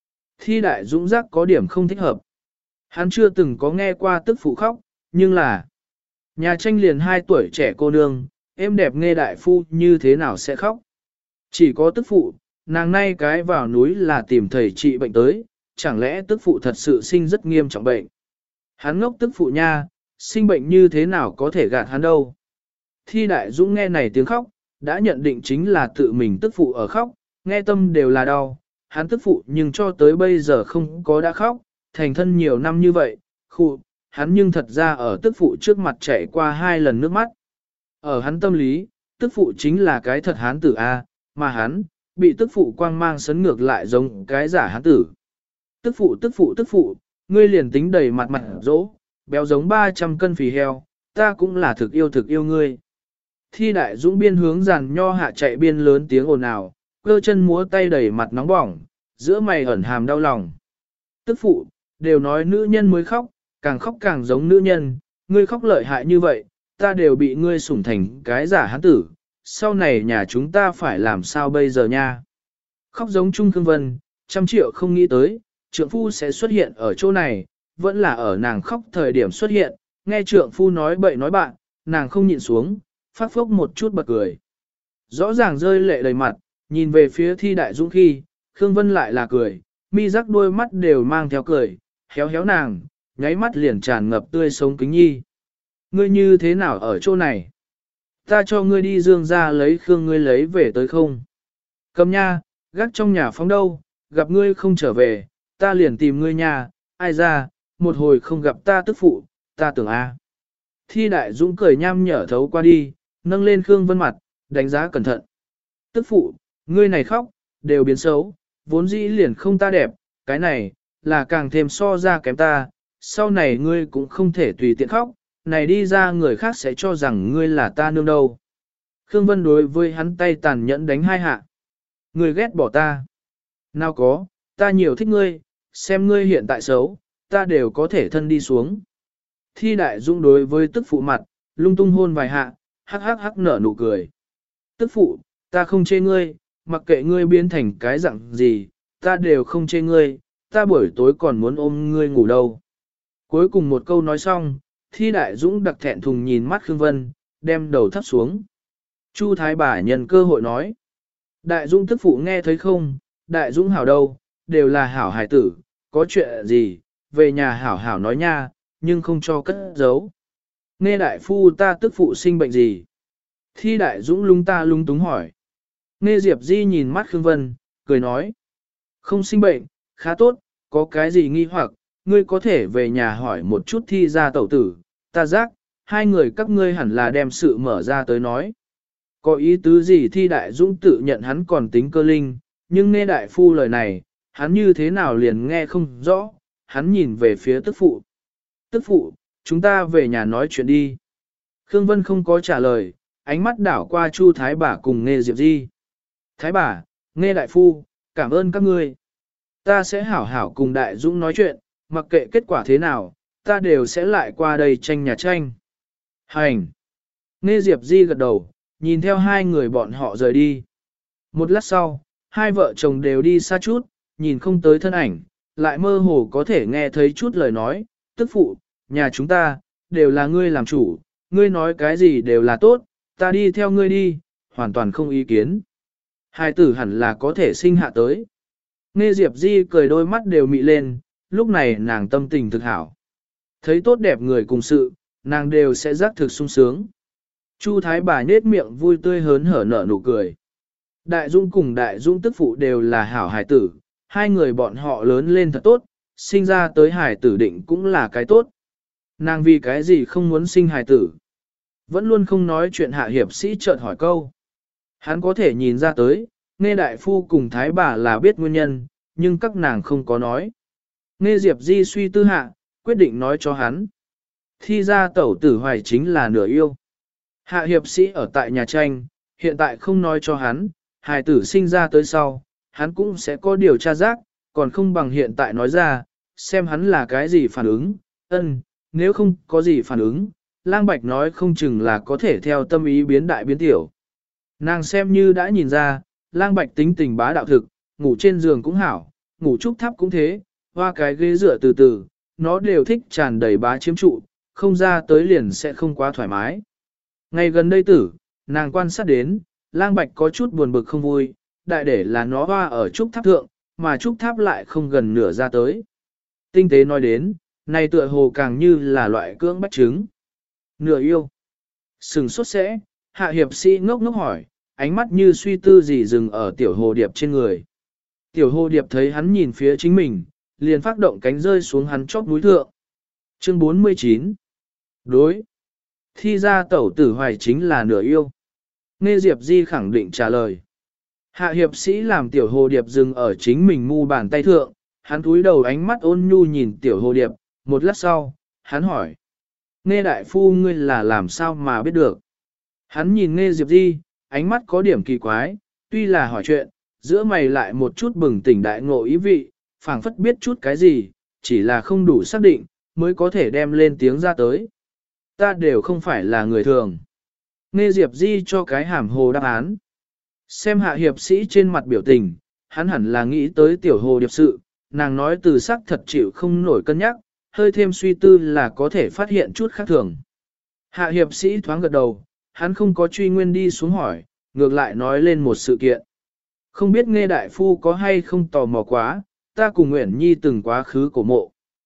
Speaker 1: Thi đại dũng giác có điểm không thích hợp. Hắn chưa từng có nghe qua tức phụ khóc, nhưng là nhà tranh liền hai tuổi trẻ cô nương, em đẹp nghe đại phu như thế nào sẽ khóc. Chỉ có tức phụ, nàng nay cái vào núi là tìm thầy trị bệnh tới, chẳng lẽ tức phụ thật sự sinh rất nghiêm trọng bệnh. Hắn ngốc tức phụ nha, sinh bệnh như thế nào có thể gạt hắn đâu. Thi đại dũng nghe này tiếng khóc, đã nhận định chính là tự mình tức phụ ở khóc, nghe tâm đều là đau, hắn tức phụ nhưng cho tới bây giờ không có đã khóc, thành thân nhiều năm như vậy, khụ, hắn nhưng thật ra ở tức phụ trước mặt chảy qua hai lần nước mắt. Ở hắn tâm lý, tức phụ chính là cái thật hán tử A, mà hắn, bị tức phụ quang mang sấn ngược lại giống cái giả hán tử. Tức phụ tức phụ tức phụ, ngươi liền tính đầy mặt mặt dỗ, béo giống ba trăm cân phì heo, ta cũng là thực yêu thực yêu ngươi. Thi đại dũng biên hướng giàn nho hạ chạy biên lớn tiếng ồn ào, cơ chân múa tay đầy mặt nóng bỏng, giữa mày ẩn hàm đau lòng. Tức phụ, đều nói nữ nhân mới khóc, càng khóc càng giống nữ nhân, ngươi khóc lợi hại như vậy, ta đều bị ngươi sủng thành cái giả hán tử, sau này nhà chúng ta phải làm sao bây giờ nha. Khóc giống Trung Cương Vân, trăm triệu không nghĩ tới, trượng phu sẽ xuất hiện ở chỗ này, vẫn là ở nàng khóc thời điểm xuất hiện, nghe trượng phu nói bậy nói bạn, nàng không nhịn xuống, phát phốc một chút bật cười. Rõ ràng rơi lệ đầy mặt, nhìn về phía thi đại dũng khi, Khương Vân lại là cười, mi rắc đôi mắt đều mang theo cười, héo héo nàng, nháy mắt liền tràn ngập tươi sống kính nhi. Ngươi như thế nào ở chỗ này? Ta cho ngươi đi dương ra lấy Khương ngươi lấy về tới không? Cầm nha, gác trong nhà phóng đâu, gặp ngươi không trở về, ta liền tìm ngươi nha, ai ra, một hồi không gặp ta tức phụ, ta tưởng a. Thi đại dũng cười nham nhở thấu qua đi, nâng lên Khương Vân mặt, đánh giá cẩn thận. Tức phụ, ngươi này khóc, đều biến xấu, vốn dĩ liền không ta đẹp, cái này, là càng thêm so ra kém ta, sau này ngươi cũng không thể tùy tiện khóc, này đi ra người khác sẽ cho rằng ngươi là ta nương đâu. Khương Vân đối với hắn tay tàn nhẫn đánh hai hạ. Ngươi ghét bỏ ta. Nào có, ta nhiều thích ngươi, xem ngươi hiện tại xấu, ta đều có thể thân đi xuống. Thi đại dũng đối với tức phụ mặt, lung tung hôn vài hạ, hắc hắc hắc nở nụ cười. Tức phụ, ta không chê ngươi, mặc kệ ngươi biến thành cái dạng gì, ta đều không chê ngươi, ta buổi tối còn muốn ôm ngươi ngủ đâu. Cuối cùng một câu nói xong, Thi đại dũng đặc thẹn thùng nhìn mắt Khương Vân, đem đầu thấp xuống. Chu Thái bà nhân cơ hội nói. Đại dũng tức phụ nghe thấy không, đại dũng hảo đâu, đều là hảo hài tử, có chuyện gì, về nhà hảo hảo nói nha, nhưng không cho cất giấu. Nghe đại phu ta tức phụ sinh bệnh gì? Thi đại dũng lung ta lung túng hỏi. Nghe Diệp Di nhìn mắt Khương Vân, cười nói. Không sinh bệnh, khá tốt, có cái gì nghi hoặc, ngươi có thể về nhà hỏi một chút thi ra tẩu tử, ta giác, hai người các ngươi hẳn là đem sự mở ra tới nói. Có ý tứ gì thi đại dũng tự nhận hắn còn tính cơ linh, nhưng nghe đại phu lời này, hắn như thế nào liền nghe không rõ, hắn nhìn về phía tức phụ. Tức phụ, chúng ta về nhà nói chuyện đi. Khương Vân không có trả lời, ánh mắt đảo qua Chu Thái bà cùng nghe Diệp Di. Thái bà, nghe đại phu, cảm ơn các ngươi. Ta sẽ hảo hảo cùng đại dũng nói chuyện, mặc kệ kết quả thế nào, ta đều sẽ lại qua đây tranh nhà tranh. Hành! Nghe Diệp Di gật đầu, nhìn theo hai người bọn họ rời đi. Một lát sau, hai vợ chồng đều đi xa chút, nhìn không tới thân ảnh, lại mơ hồ có thể nghe thấy chút lời nói, tức phụ, nhà chúng ta, đều là ngươi làm chủ, ngươi nói cái gì đều là tốt, ta đi theo ngươi đi, hoàn toàn không ý kiến. Hai tử hẳn là có thể sinh hạ tới. Nghe Diệp Di cười đôi mắt đều mị lên, lúc này nàng tâm tình thực hảo. Thấy tốt đẹp người cùng sự, nàng đều sẽ giác thực sung sướng. Chu Thái bà nhết miệng vui tươi hớn hở nở nụ cười. Đại Dung cùng Đại Dung tức phụ đều là hảo hài tử, hai người bọn họ lớn lên thật tốt, sinh ra tới hài tử định cũng là cái tốt. Nàng vì cái gì không muốn sinh hài tử? Vẫn luôn không nói chuyện hạ hiệp sĩ chợt hỏi câu. Hắn có thể nhìn ra tới, nghe đại phu cùng thái bà là biết nguyên nhân, nhưng các nàng không có nói. Nghe Diệp Di suy tư hạ, quyết định nói cho hắn. Thi ra tẩu tử hoài chính là nửa yêu. Hạ hiệp sĩ ở tại nhà tranh, hiện tại không nói cho hắn, hài tử sinh ra tới sau, hắn cũng sẽ có điều tra giác, còn không bằng hiện tại nói ra, xem hắn là cái gì phản ứng, ân, nếu không có gì phản ứng, lang bạch nói không chừng là có thể theo tâm ý biến đại biến tiểu. Nàng xem như đã nhìn ra, lang bạch tính tình bá đạo thực, ngủ trên giường cũng hảo, ngủ trúc tháp cũng thế, hoa cái ghế dựa từ từ, nó đều thích tràn đầy bá chiếm trụ, không ra tới liền sẽ không quá thoải mái. Ngày gần đây tử, nàng quan sát đến, lang bạch có chút buồn bực không vui, đại để là nó hoa ở trúc tháp thượng, mà trúc tháp lại không gần nửa ra tới. Tinh tế nói đến, này tựa hồ càng như là loại cưỡng bách trứng. Nửa yêu. Sừng sốt sẽ, hạ hiệp sĩ ngốc ngốc hỏi, ánh mắt như suy tư gì dừng ở tiểu hồ điệp trên người. Tiểu hồ điệp thấy hắn nhìn phía chính mình, liền phát động cánh rơi xuống hắn chóp núi thượng. Chương bốn mươi chín. Đối. Thi ra tẩu tử hoài chính là nửa yêu. Nghe Diệp Di khẳng định trả lời. Hạ hiệp sĩ làm tiểu hồ điệp dừng ở chính mình mu bàn tay thượng, hắn cúi đầu ánh mắt ôn nhu nhìn tiểu hồ điệp, một lát sau, hắn hỏi. Nghe đại phu ngươi là làm sao mà biết được. Hắn nhìn nghe Diệp Di, ánh mắt có điểm kỳ quái, tuy là hỏi chuyện, giữa mày lại một chút bừng tỉnh đại ngộ ý vị, phảng phất biết chút cái gì, chỉ là không đủ xác định, mới có thể đem lên tiếng ra tới. Ta đều không phải là người thường. Nghe Diệp Di cho cái hàm hồ đáp án. Xem hạ hiệp sĩ trên mặt biểu tình, hắn hẳn là nghĩ tới tiểu hồ điệp sự, nàng nói từ sắc thật chịu không nổi cân nhắc, hơi thêm suy tư là có thể phát hiện chút khác thường. Hạ hiệp sĩ thoáng gật đầu, hắn không có truy nguyên đi xuống hỏi, ngược lại nói lên một sự kiện. Không biết nghe đại phu có hay không tò mò quá, ta cùng Nguyễn Nhi từng quá khứ cổ mộ.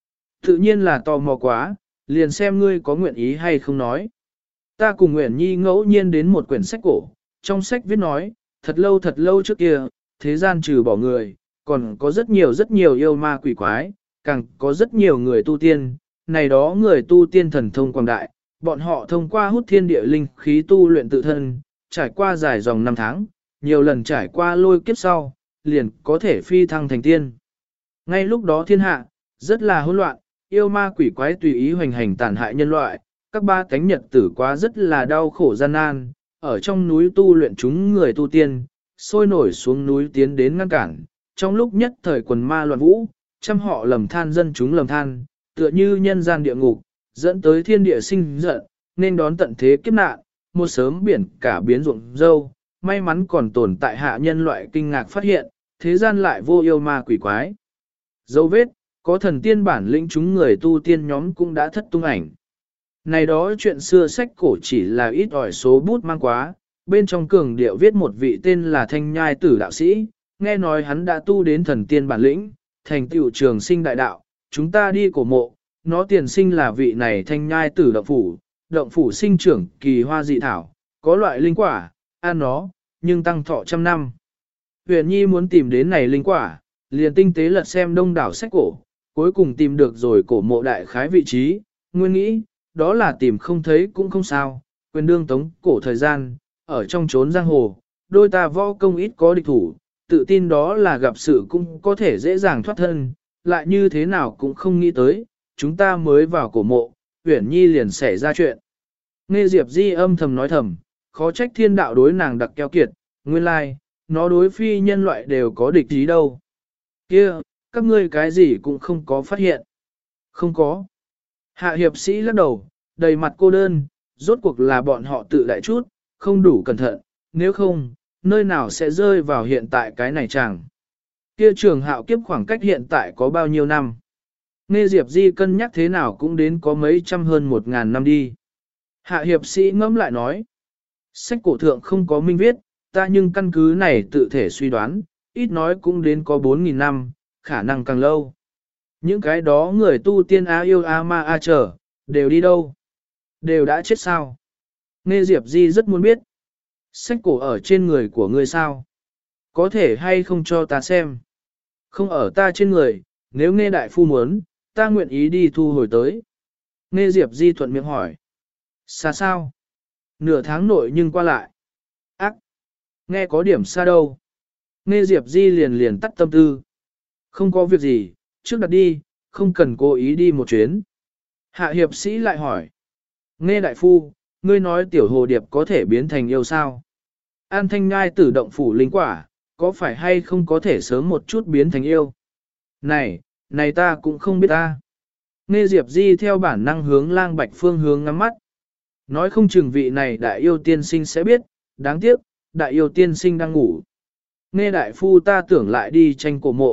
Speaker 1: Tự nhiên là tò mò quá, liền xem ngươi có nguyện ý hay không nói. Ta cùng Nguyễn Nhi ngẫu nhiên đến một quyển sách cổ, trong sách viết nói, thật lâu thật lâu trước kia, thế gian trừ bỏ người, còn có rất nhiều rất nhiều yêu ma quỷ quái, càng có rất nhiều người tu tiên, này đó người tu tiên thần thông quảng đại, bọn họ thông qua hút thiên địa linh khí tu luyện tự thân, trải qua dài dòng năm tháng, nhiều lần trải qua lôi kiếp sau, liền có thể phi thăng thành tiên. Ngay lúc đó thiên hạ, rất là hỗn loạn, yêu ma quỷ quái tùy ý hoành hành tàn hại nhân loại, các ba cánh nhật tử quá rất là đau khổ gian nan, ở trong núi tu luyện chúng người tu tiên, sôi nổi xuống núi tiến đến ngăn cản, trong lúc nhất thời quần ma loạn vũ, trăm họ lầm than dân chúng lầm than, tựa như nhân gian địa ngục, dẫn tới thiên địa sinh giận, nên đón tận thế kiếp nạn, một sớm biển cả biến ruộng dâu, may mắn còn tồn tại hạ nhân loại kinh ngạc phát hiện, thế gian lại vô yêu ma quỷ quái. Dấu vết, có thần tiên bản lĩnh chúng người tu tiên nhóm cũng đã thất tung ảnh. Này đó chuyện xưa sách cổ chỉ là ít ỏi số bút mang quá, bên trong cường điệu viết một vị tên là Thanh Nhai Tử đạo sĩ, nghe nói hắn đã tu đến thần tiên bản lĩnh, thành tựu trường sinh đại đạo, chúng ta đi cổ mộ, nó tiền sinh là vị này Thanh Nhai Tử động phủ, động phủ sinh trưởng kỳ hoa dị thảo, có loại linh quả, ăn nó, nhưng tăng thọ trăm năm. Huyền Nhi muốn tìm đến này linh quả, liền tinh tế lật xem đông đảo sách cổ, cuối cùng tìm được rồi cổ mộ đại khái vị trí, nguyên nghĩ, đó là tìm không thấy cũng không sao, quyền đương tống cổ thời gian, ở trong chốn giang hồ, đôi ta võ công ít có địch thủ, tự tin đó là gặp sự cũng có thể dễ dàng thoát thân, lại như thế nào cũng không nghĩ tới, chúng ta mới vào cổ mộ, Uyển Nhi liền xảy ra chuyện. Nghe Diệp Di âm thầm nói thầm, khó trách thiên đạo đối nàng đặc keo kiệt, nguyên lai, nó đối phi nhân loại đều có địch ý đâu. Kia, các ngươi cái gì cũng không có phát hiện. Không có. Hạ hiệp sĩ lắc đầu, đầy mặt cô đơn, rốt cuộc là bọn họ tự đại chút, không đủ cẩn thận, nếu không, nơi nào sẽ rơi vào hiện tại cái này chẳng. Kia trường hạo kiếp khoảng cách hiện tại có bao nhiêu năm. Nghe Diệp Di cân nhắc thế nào cũng đến có mấy trăm hơn một ngàn năm đi. Hạ hiệp sĩ ngẫm lại nói, sách cổ thượng không có minh viết, ta nhưng căn cứ này tự thể suy đoán, ít nói cũng đến có bốn nghìn năm, khả năng càng lâu. Những cái đó người tu tiên á yêu a ma a trở, đều đi đâu? Đều đã chết sao? Nghe Diệp Di rất muốn biết. Sách cổ ở trên người của ngươi sao? Có thể hay không cho ta xem? Không ở ta trên người, nếu nghe đại phu muốn, ta nguyện ý đi thu hồi tới. Nghe Diệp Di thuận miệng hỏi. Xa sao? Nửa tháng nội nhưng qua lại. Ác! Nghe có điểm xa đâu. Nghe Diệp Di liền liền tắt tâm tư. Không có việc gì, trước đặt đi, không cần cố ý đi một chuyến. Hạ hiệp sĩ lại hỏi. Nghe đại phu, ngươi nói tiểu hồ điệp có thể biến thành yêu sao? An Thanh Nhai Tử động phủ linh quả, có phải hay không có thể sớm một chút biến thành yêu? Này, này ta cũng không biết ta. Nghe Diệp Di theo bản năng hướng Lang Bạch phương hướng ngắm mắt. Nói không chừng vị này đại yêu tiên sinh sẽ biết, đáng tiếc, đại yêu tiên sinh đang ngủ. Nghe đại phu ta tưởng lại đi tranh cổ mộ,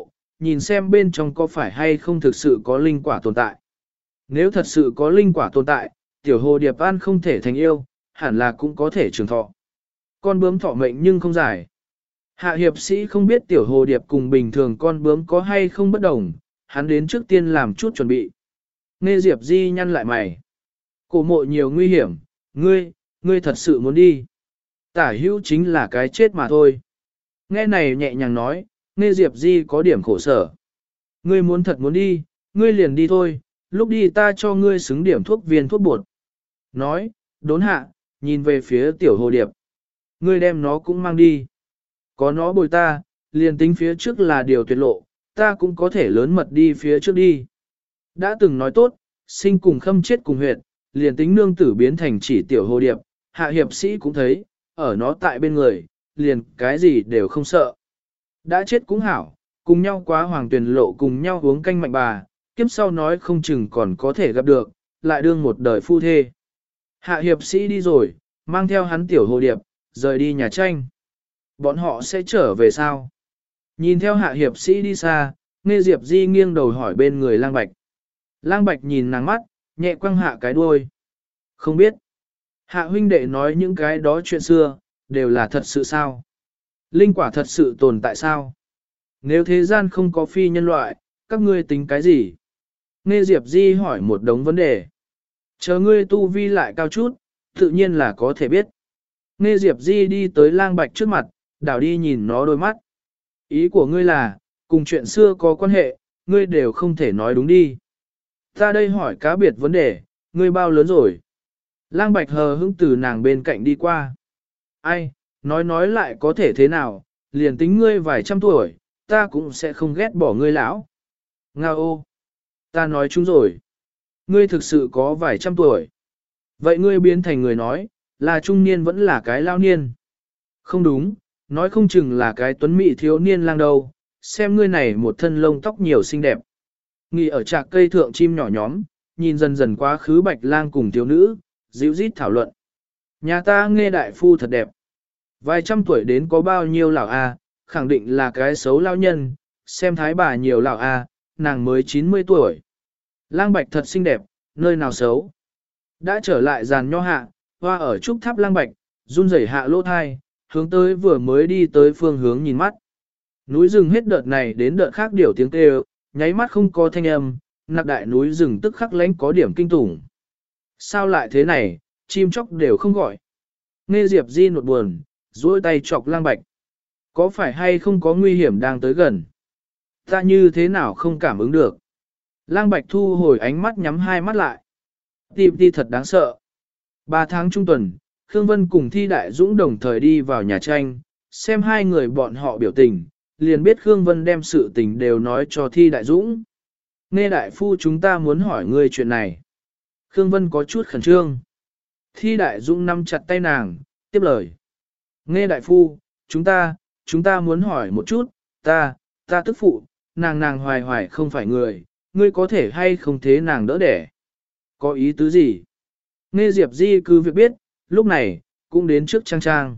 Speaker 1: nhìn xem bên trong có phải hay không thực sự có linh quả tồn tại. Nếu thật sự có linh quả tồn tại, tiểu hồ điệp an không thể thành yêu, hẳn là cũng có thể trường thọ. Con bướm thọ mệnh nhưng không dài. Hạ hiệp sĩ không biết tiểu hồ điệp cùng bình thường con bướm có hay không bất đồng, hắn đến trước tiên làm chút chuẩn bị. Nghe Diệp Di nhăn lại mày. Cổ mộ nhiều nguy hiểm, ngươi, ngươi thật sự muốn đi. Tả hữu chính là cái chết mà thôi. Nghe này nhẹ nhàng nói, nghe Diệp Di có điểm khổ sở. Ngươi muốn thật muốn đi, ngươi liền đi thôi, lúc đi ta cho ngươi xứng điểm thuốc viên thuốc bột. Nói, đốn hạ, nhìn về phía tiểu hồ điệp. Ngươi đem nó cũng mang đi. Có nó bồi ta, liền tính phía trước là điều tuyệt lộ, ta cũng có thể lớn mật đi phía trước đi. Đã từng nói tốt, sinh cùng khâm chết cùng huyệt, liền tính nương tử biến thành chỉ tiểu hồ điệp, hạ hiệp sĩ cũng thấy, ở nó tại bên người, liền cái gì đều không sợ. Đã chết cũng hảo, cùng nhau quá hoàng tuyển lộ cùng nhau uống canh mạnh bà, kiếp sau nói không chừng còn có thể gặp được, lại đương một đời phu thê. Hạ hiệp sĩ đi rồi, mang theo hắn tiểu hồ điệp, rời đi nhà tranh. Bọn họ sẽ trở về sao? Nhìn theo hạ hiệp sĩ đi xa, nghe Diệp Di nghiêng đầu hỏi bên người lang bạch. Lang bạch nhìn nàng mắt, nhẹ quăng hạ cái đuôi. Không biết. Hạ huynh đệ nói những cái đó chuyện xưa, đều là thật sự sao? Linh quả thật sự tồn tại sao? Nếu thế gian không có phi nhân loại, các ngươi tính cái gì? Nghe Diệp Di hỏi một đống vấn đề. Chờ ngươi tu vi lại cao chút, tự nhiên là có thể biết. Nghe Diệp Di đi tới lang bạch trước mặt, đảo đi nhìn nó đôi mắt. Ý của ngươi là, cùng chuyện xưa có quan hệ, ngươi đều không thể nói đúng đi. Ta đây hỏi cá biệt vấn đề, ngươi bao lớn rồi? Lang bạch hờ hững từ nàng bên cạnh đi qua. Ai, nói nói lại có thể thế nào, liền tính ngươi vài trăm tuổi, ta cũng sẽ không ghét bỏ ngươi lão. Nga ô, ta nói chúng rồi. Ngươi thực sự có vài trăm tuổi. Vậy ngươi biến thành người nói, là trung niên vẫn là cái lao niên. Không đúng, nói không chừng là cái tuấn mỹ thiếu niên lang đâu, xem ngươi này một thân lông tóc nhiều xinh đẹp. Nghỉ ở trạc cây thượng chim nhỏ nhóm, nhìn dần dần quá khứ bạch lang cùng thiếu nữ, dịu rít thảo luận. Nhà ta nghe đại phu thật đẹp. Vài trăm tuổi đến có bao nhiêu lão a, khẳng định là cái xấu lao nhân, xem thái bà nhiều lão a, nàng mới chín mươi tuổi. Lang bạch thật xinh đẹp, nơi nào xấu. Đã trở lại giàn nho hạ, hoa ở trúc tháp lang bạch, run rẩy hạ lỗ thai, hướng tới vừa mới đi tới phương hướng nhìn mắt. Núi rừng hết đợt này đến đợt khác điểu tiếng kêu, nháy mắt không có thanh âm, nặc đại núi rừng tức khắc lánh có điểm kinh tủng. Sao lại thế này, chim chóc đều không gọi. Nghe Diệp Di nột buồn, duỗi tay chọc lang bạch. Có phải hay không có nguy hiểm đang tới gần? Ta như thế nào không cảm ứng được? Lang bạch thu hồi ánh mắt nhắm hai mắt lại. Tìm ti thật đáng sợ. Ba tháng trung tuần, Khương Vân cùng Thi Đại Dũng đồng thời đi vào nhà tranh, xem hai người bọn họ biểu tình, liền biết Khương Vân đem sự tình đều nói cho Thi Đại Dũng. Nghe đại phu chúng ta muốn hỏi ngươi chuyện này. Khương Vân có chút khẩn trương. Thi Đại Dũng nắm chặt tay nàng, tiếp lời. Nghe đại phu, chúng ta, chúng ta muốn hỏi một chút, ta, ta tức phụ, nàng nàng hoài hoài không phải người, ngươi có thể hay không thế nàng đỡ đẻ. Có ý tứ gì? Nghe Diệp Di cứ việc biết, lúc này, cũng đến trước trang trang.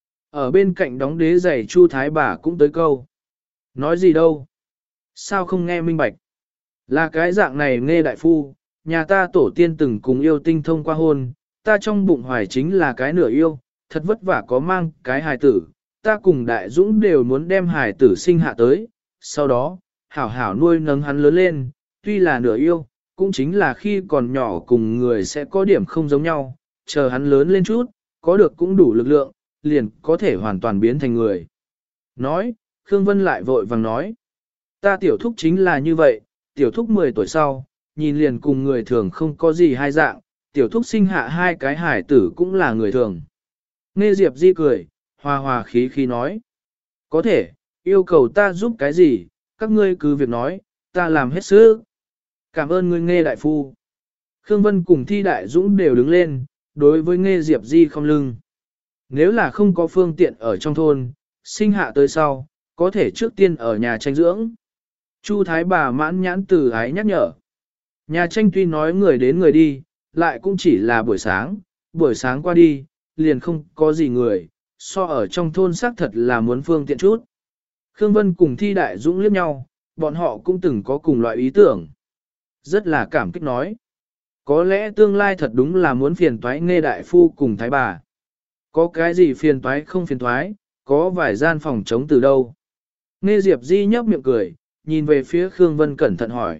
Speaker 1: Ở bên cạnh đóng đế giày Chu Thái bà cũng tới câu. Nói gì đâu? Sao không nghe minh bạch? Là cái dạng này nghe đại phu, nhà ta tổ tiên từng cùng yêu tinh thông qua hôn, ta trong bụng hoài chính là cái nửa yêu, thật vất vả có mang cái hài tử, ta cùng đại dũng đều muốn đem hài tử sinh hạ tới, sau đó, hảo hảo nuôi nấng hắn lớn lên, tuy là nửa yêu, cũng chính là khi còn nhỏ cùng người sẽ có điểm không giống nhau, chờ hắn lớn lên chút, có được cũng đủ lực lượng, liền có thể hoàn toàn biến thành người. Nói, Khương Vân lại vội vàng nói, ta tiểu thúc chính là như vậy, tiểu thúc mười tuổi sau, nhìn liền cùng người thường không có gì hai dạng, tiểu thúc sinh hạ hai cái hải tử cũng là người thường. Nghe Diệp Di cười, hòa hòa khí khí nói, có thể, yêu cầu ta giúp cái gì, các ngươi cứ việc nói, ta làm hết sức. Cảm ơn ngươi Nghe đại phu. Khương Vân cùng Thi Đại Dũng đều đứng lên, đối với Nghe Diệp Di không lưng. Nếu là không có phương tiện ở trong thôn, sinh hạ tới sau, có thể trước tiên ở nhà tranh dưỡng. Chu Thái bà mãn nhãn từ ái nhắc nhở. Nhà tranh tuy nói người đến người đi, lại cũng chỉ là buổi sáng, buổi sáng qua đi, liền không có gì người, so ở trong thôn xác thật là muốn phương tiện chút. Khương Vân cùng Thi Đại Dũng liếc nhau, bọn họ cũng từng có cùng loại ý tưởng. Rất là cảm kích nói. Có lẽ tương lai thật đúng là muốn phiền toái Nghe đại phu cùng thái bà. Có cái gì phiền toái không phiền toái, có vài gian phòng chống từ đâu. Nghe Diệp Di nhấp miệng cười, nhìn về phía Khương Vân cẩn thận hỏi.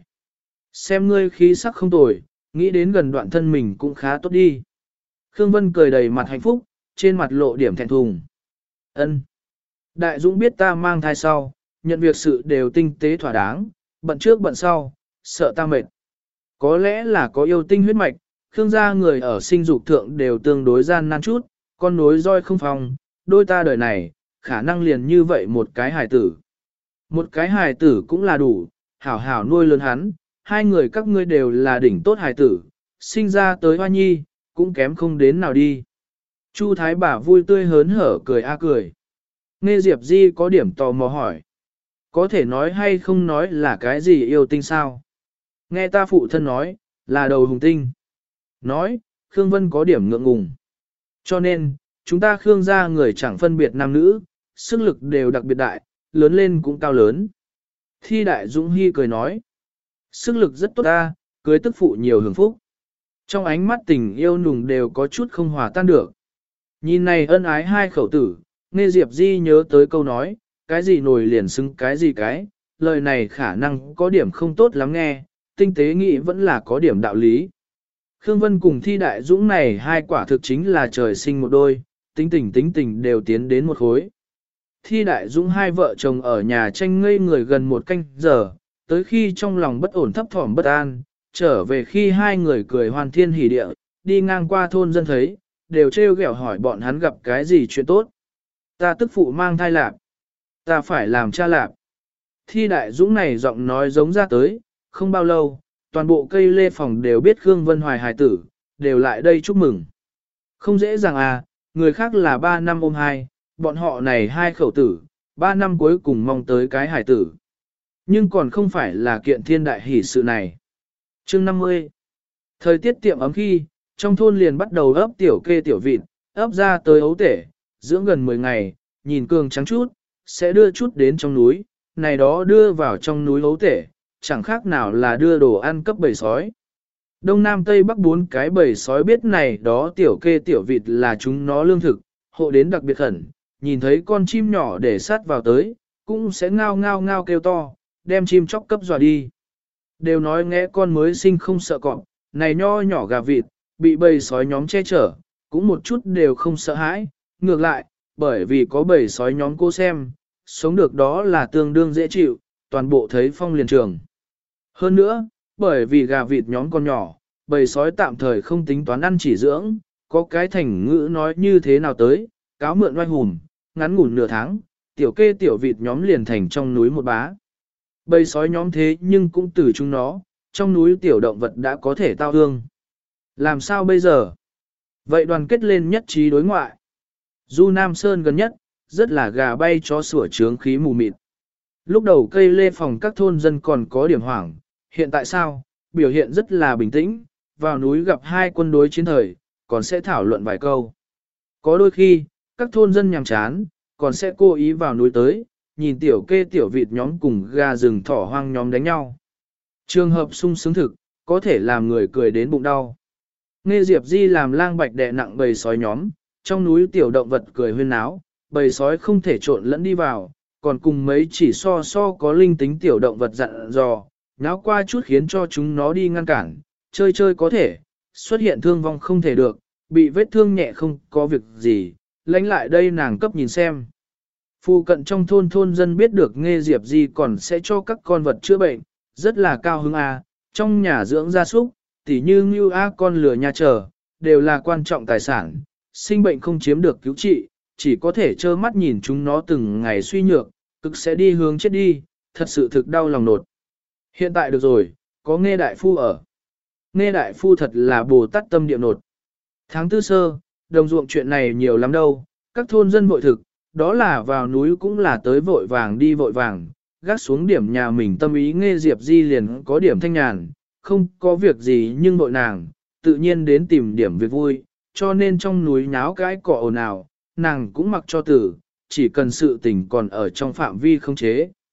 Speaker 1: Xem ngươi khí sắc không tồi, nghĩ đến gần đoạn thân mình cũng khá tốt đi. Khương Vân cười đầy mặt hạnh phúc, trên mặt lộ điểm thẹn thùng. Ân. Đại Dũng biết ta mang thai sau, nhận việc sự đều tinh tế thỏa đáng, bận trước bận sau, sợ ta mệt. Có lẽ là có yêu tinh huyết mạch, Khương gia người ở sinh dục thượng đều tương đối gian nan chút, con nối roi không phòng, đôi ta đời này, khả năng liền như vậy một cái hài tử. Một cái hài tử cũng là đủ, hảo hảo nuôi lớn hắn, hai người các ngươi đều là đỉnh tốt hài tử, sinh ra tới hoa nhi, cũng kém không đến nào đi. Chu Thái bà vui tươi hớn hở cười a cười. Nghe Diệp Di có điểm tò mò hỏi. Có thể nói hay không nói là cái gì yêu tinh sao? Nghe ta phụ thân nói, là đầu hùng tinh. Nói, Khương Vân có điểm ngượng ngùng. Cho nên, chúng ta Khương gia người chẳng phân biệt nam nữ, sức lực đều đặc biệt đại, lớn lên cũng cao lớn. Thi Đại Dũng Hy cười nói. Sức lực rất tốt ta, cưới tức phụ nhiều hưởng phúc. Trong ánh mắt tình yêu nùng đều có chút không hòa tan được. Nhìn này ân ái hai khẩu tử, Nghe Diệp Di nhớ tới câu nói, cái gì nổi liền xứng cái gì cái, lời này khả năng có điểm không tốt lắm nghe, tinh tế nghĩ vẫn là có điểm đạo lý. Khương Vân cùng Thi Đại Dũng này hai quả thực chính là trời sinh một đôi, tính tình tính tình đều tiến đến một khối. Thi Đại Dũng hai vợ chồng ở nhà tranh ngây người gần một canh giờ, tới khi trong lòng bất ổn thấp thỏm bất an, trở về khi hai người cười hoàn thiên hỉ địa, đi ngang qua thôn dân thấy, đều trêu ghẹo hỏi bọn hắn gặp cái gì chuyện tốt. Ta tức phụ mang thai lạp, ta phải làm cha lạp. Thi Đại Dũng này giọng nói giống ra tới, không bao lâu, toàn bộ cây lê phòng đều biết Khương Vân hoài hài tử, đều lại đây chúc mừng. Không dễ dàng à, người khác là ba năm ôm hai, bọn họ này hai khẩu tử, ba năm cuối cùng mong tới cái hài tử. Nhưng còn không phải là kiện thiên đại hỷ sự này. Chương năm mươi. Thời tiết tiệm ấm khi, trong thôn liền bắt đầu ấp tiểu kê tiểu vịt, ấp ra tới ấu tể, dưỡng gần mười ngày, nhìn cường trắng chút, sẽ đưa chút đến trong núi, này đó đưa vào trong núi ấu tể, chẳng khác nào là đưa đồ ăn cấp bầy sói. Đông Nam Tây Bắc bốn cái bầy sói biết này đó tiểu kê tiểu vịt là chúng nó lương thực, hộ đến đặc biệt khẩn, nhìn thấy con chim nhỏ để sát vào tới, cũng sẽ ngao ngao ngao kêu to, đem chim chóc cấp dọa đi. Đều nói nghe con mới sinh không sợ cọp, này nho nhỏ gà vịt, bị bầy sói nhóm che chở, cũng một chút đều không sợ hãi, ngược lại, bởi vì có bầy sói nhóm cô xem, sống được đó là tương đương dễ chịu, toàn bộ thấy phong liền trường. Hơn nữa, bởi vì gà vịt nhóm con nhỏ, bầy sói tạm thời không tính toán ăn chỉ dưỡng, có cái thành ngữ nói như thế nào tới, cáo mượn oai hùm, ngắn ngủn nửa tháng, tiểu kê tiểu vịt nhóm liền thành trong núi một bá. Bầy sói nhóm thế nhưng cũng từ chúng nó, trong núi tiểu động vật đã có thể tao hương. Làm sao bây giờ? Vậy đoàn kết lên nhất trí đối ngoại. Du Nam Sơn gần nhất, rất là gà bay chó sủa trướng khí mù mịt. Lúc đầu cây lê phòng các thôn dân còn có điểm hoảng, hiện tại sao, biểu hiện rất là bình tĩnh, vào núi gặp hai quân đối chiến thời, còn sẽ thảo luận vài câu. Có đôi khi, các thôn dân nhàm chán, còn sẽ cố ý vào núi tới, nhìn tiểu kê tiểu vịt nhóm cùng gà rừng thỏ hoang nhóm đánh nhau. Trường hợp sung sướng thực, có thể làm người cười đến bụng đau. Nghe Diệp Di làm lang bạch đè nặng bầy sói nhóm, trong núi tiểu động vật cười huyên náo, bầy sói không thể trộn lẫn đi vào, còn cùng mấy chỉ so so có linh tính tiểu động vật dặn dò, náo qua chút khiến cho chúng nó đi ngăn cản, chơi chơi có thể, xuất hiện thương vong không thể được, bị vết thương nhẹ không có việc gì, lánh lại đây nàng cấp nhìn xem. Phu cận trong thôn thôn dân biết được Nghe Diệp Di còn sẽ cho các con vật chữa bệnh, rất là cao hứng a. Trong nhà dưỡng gia súc, tỉ như ngưu a con lừa nhà chờ, đều là quan trọng tài sản, sinh bệnh không chiếm được cứu trị, chỉ có thể trơ mắt nhìn chúng nó từng ngày suy nhược, cực sẽ đi hướng chết đi, thật sự thực đau lòng nột. Hiện tại được rồi, có Nghe đại phu ở. Nghe đại phu thật là Bồ Tát tâm địa nột. Tháng tư sơ, đồng ruộng chuyện này nhiều lắm đâu, các thôn dân vội thực, đó là vào núi cũng là tới vội vàng đi vội vàng, gác xuống điểm nhà mình tâm ý Nghe Diệp Di liền có điểm thanh nhàn, không có việc gì nhưng vội nàng, tự nhiên đến tìm điểm việc vui, cho nên trong núi nháo cái cọ ồn ào, nàng cũng mặc cho tử, chỉ cần sự tình còn ở trong phạm vi không chế.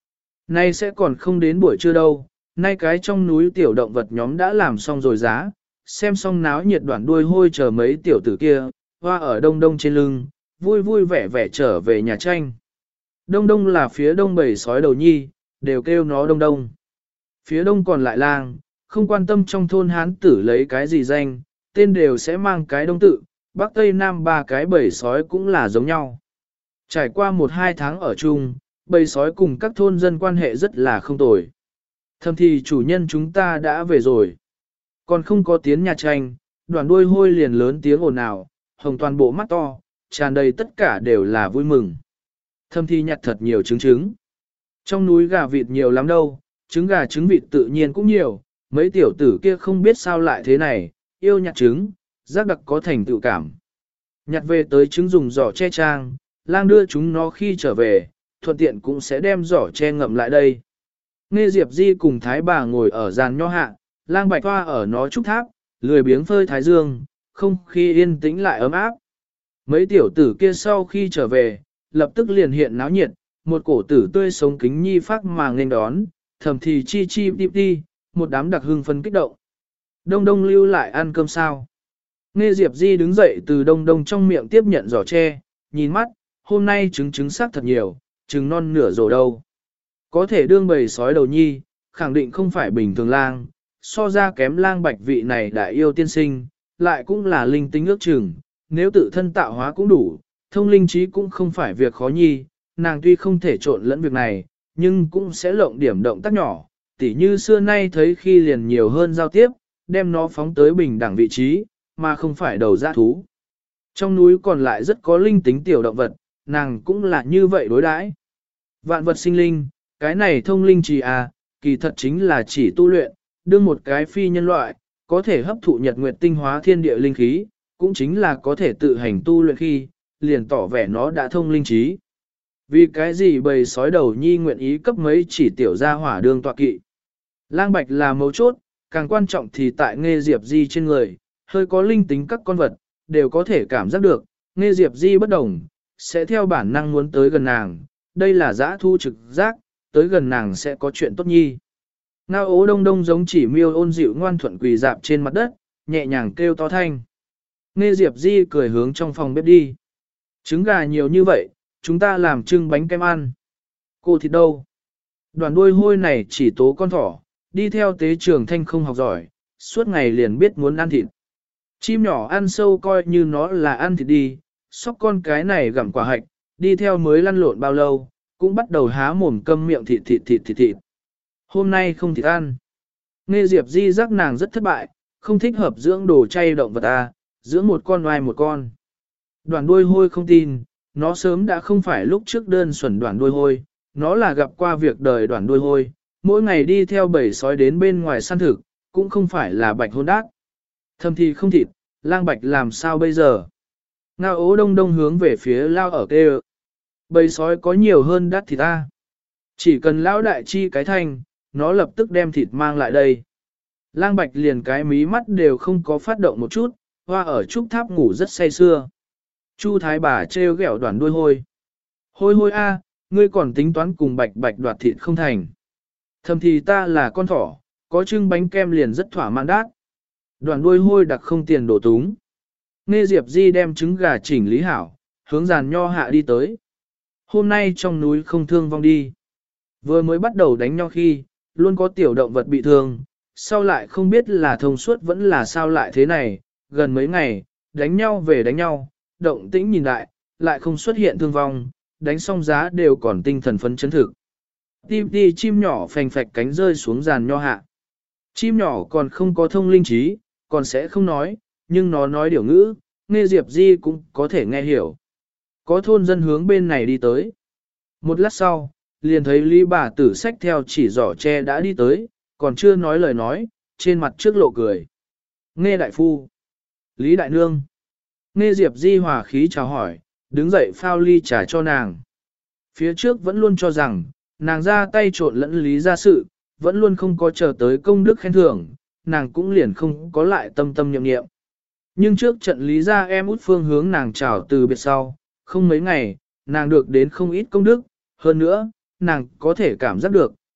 Speaker 1: Nay sẽ còn không đến buổi trưa đâu, nay cái trong núi tiểu động vật nhóm đã làm xong rồi giá, xem xong náo nhiệt đoạn đuôi hôi chờ mấy tiểu tử kia, hoa ở đông đông trên lưng, vui vui vẻ vẻ trở về nhà tranh. Đông đông là phía đông bầy sói đầu nhi, đều kêu nó đông đông. Phía đông còn lại lang, không quan tâm trong thôn hán tử lấy cái gì danh, tên đều sẽ mang cái đông tự, bắc tây nam ba cái bầy sói cũng là giống nhau. Trải qua một hai tháng ở chung, bầy sói cùng các thôn dân quan hệ rất là không tồi. Thầm thì chủ nhân chúng ta đã về rồi. Còn không có tiếng nhà tranh, đoàn đuôi hôi liền lớn tiếng ồn ào, hồng toàn bộ mắt to, tràn đầy tất cả đều là vui mừng. Thầm thì nhặt thật nhiều trứng trứng. Trong núi gà vịt nhiều lắm đâu, trứng gà trứng vịt tự nhiên cũng nhiều, mấy tiểu tử kia không biết sao lại thế này, yêu nhặt trứng, giác đặc có thành tựu cảm. Nhặt về tới trứng dùng giỏ che trang, lang đưa chúng nó khi trở về, thuận tiện cũng sẽ đem giỏ che ngậm lại đây. Nghe Diệp Di cùng Thái bà ngồi ở giàn nho hạ, lang bạch hoa ở nó trúc tháp, lười biếng phơi thái dương, không khí yên tĩnh lại ấm áp. Mấy tiểu tử kia sau khi trở về, lập tức liền hiện náo nhiệt, một cổ tử tươi sống kính nhi phát mà nghênh đón, thầm thì chi chi đi đi, một đám đặc hưng phân kích động. Đông đông lưu lại ăn cơm sao. Nghe Diệp Di đứng dậy từ đông đông trong miệng tiếp nhận giỏ tre, nhìn mắt, hôm nay trứng trứng sắc thật nhiều, trứng non nửa rổ đâu. Có thể đương bầy sói đầu nhi, khẳng định không phải bình thường lang, so ra kém lang bạch vị này đại yêu tiên sinh, lại cũng là linh tính ước chừng, nếu tự thân tạo hóa cũng đủ, thông linh trí cũng không phải việc khó nhi, nàng tuy không thể trộn lẫn việc này, nhưng cũng sẽ lộng điểm động tác nhỏ, tỉ như xưa nay thấy khi liền nhiều hơn giao tiếp, đem nó phóng tới bình đẳng vị trí, mà không phải đầu dã thú. Trong núi còn lại rất có linh tính tiểu động vật, nàng cũng là như vậy đối đãi. Vạn vật sinh linh, cái này thông linh trì à, kỳ thật chính là chỉ tu luyện, đương một cái phi nhân loại, có thể hấp thụ nhật nguyệt tinh hóa thiên địa linh khí, cũng chính là có thể tự hành tu luyện khi, liền tỏ vẻ nó đã thông linh trí. Vì cái gì bầy sói đầu nhi nguyện ý cấp mấy chỉ tiểu gia hỏa đương tọa kỵ. Lang bạch là mấu chốt, càng quan trọng thì tại Nghê Diệp Di trên người, hơi có linh tính các con vật, đều có thể cảm giác được, Nghê Diệp Di bất đồng, sẽ theo bản năng muốn tới gần nàng, đây là dã thu trực giác, tới gần nàng sẽ có chuyện tốt nhi. Ngao ố đông đông giống chỉ miêu ôn dịu ngoan thuận quỳ dạp trên mặt đất, nhẹ nhàng kêu to thanh. Nghê Diệp Di cười hướng trong phòng bếp đi. Trứng gà nhiều như vậy, chúng ta làm trưng bánh kem ăn. Cô thịt đâu? Đoàn đuôi hôi này chỉ tố con thỏ, đi theo tế trường thanh không học giỏi, suốt ngày liền biết muốn ăn thịt. Chim nhỏ ăn sâu coi như nó là ăn thịt đi, sóc con cái này gặm quả hạch, đi theo mới lăn lộn bao lâu, cũng bắt đầu há mồm câm miệng thịt thịt thịt thịt thịt. Hôm nay không thịt ăn. Nghe Diệp Di giác nàng rất thất bại, không thích hợp dưỡng đồ chay động vật à, dưỡng một con oai một con. Đoàn đuôi hôi không tin, nó sớm đã không phải lúc trước đơn thuần đoàn đuôi hôi, nó là gặp qua việc đời đoàn đuôi hôi, mỗi ngày đi theo bầy sói đến bên ngoài săn thực, cũng không phải là bạch hôn đát. Thầm thì không thịt, lang bạch làm sao bây giờ? Ngao ố đông đông hướng về phía lao ở kê bầy sói có nhiều hơn đắt thịt ta. Chỉ cần lão đại chi cái thanh, nó lập tức đem thịt mang lại đây. Lang bạch liền cái mí mắt đều không có phát động một chút, hoa ở trúc tháp ngủ rất say sưa. Chu thái bà trêu ghẹo đoàn đuôi hôi. Hôi hôi a, ngươi còn tính toán cùng bạch bạch đoạt thịt không thành. Thầm thì ta là con thỏ, có trưng bánh kem liền rất thỏa mãn đát. Đoàn đuôi hôi đặc không tiền đổ túng. Nghe Diệp Di đem trứng gà chỉnh lý hảo, hướng giàn nho hạ đi tới. Hôm nay trong núi không thương vong đi. Vừa mới bắt đầu đánh nho khi, luôn có tiểu động vật bị thương, sau lại không biết là thông suốt vẫn là sao lại thế này, gần mấy ngày, đánh nhau về đánh nhau, động tĩnh nhìn lại, lại không xuất hiện thương vong, đánh xong giá đều còn tinh thần phấn chấn thực. Tim đi chim nhỏ phành phạch cánh rơi xuống giàn nho hạ. Chim nhỏ còn không có thông linh trí, còn sẽ không nói, nhưng nó nói điều ngữ, Nghe Diệp Di cũng có thể nghe hiểu. Có thôn dân hướng bên này đi tới. Một lát sau, liền thấy Lý bà tử xách theo chỉ giỏ tre đã đi tới, còn chưa nói lời nói, trên mặt trước lộ cười. Nghe đại phu. Lý đại nương. Nghe Diệp Di hòa khí chào hỏi, đứng dậy phao ly trà cho nàng. Phía trước vẫn luôn cho rằng, nàng ra tay trộn lẫn Lý ra sự, vẫn luôn không có chờ tới công đức khen thưởng, nàng cũng liền không có lại tâm tâm nhậm nghiệm. Nhưng trước trận Lý ra em út phương hướng nàng chào từ biệt sau, không mấy ngày, nàng được đến không ít công đức, hơn nữa, nàng có thể cảm giác được,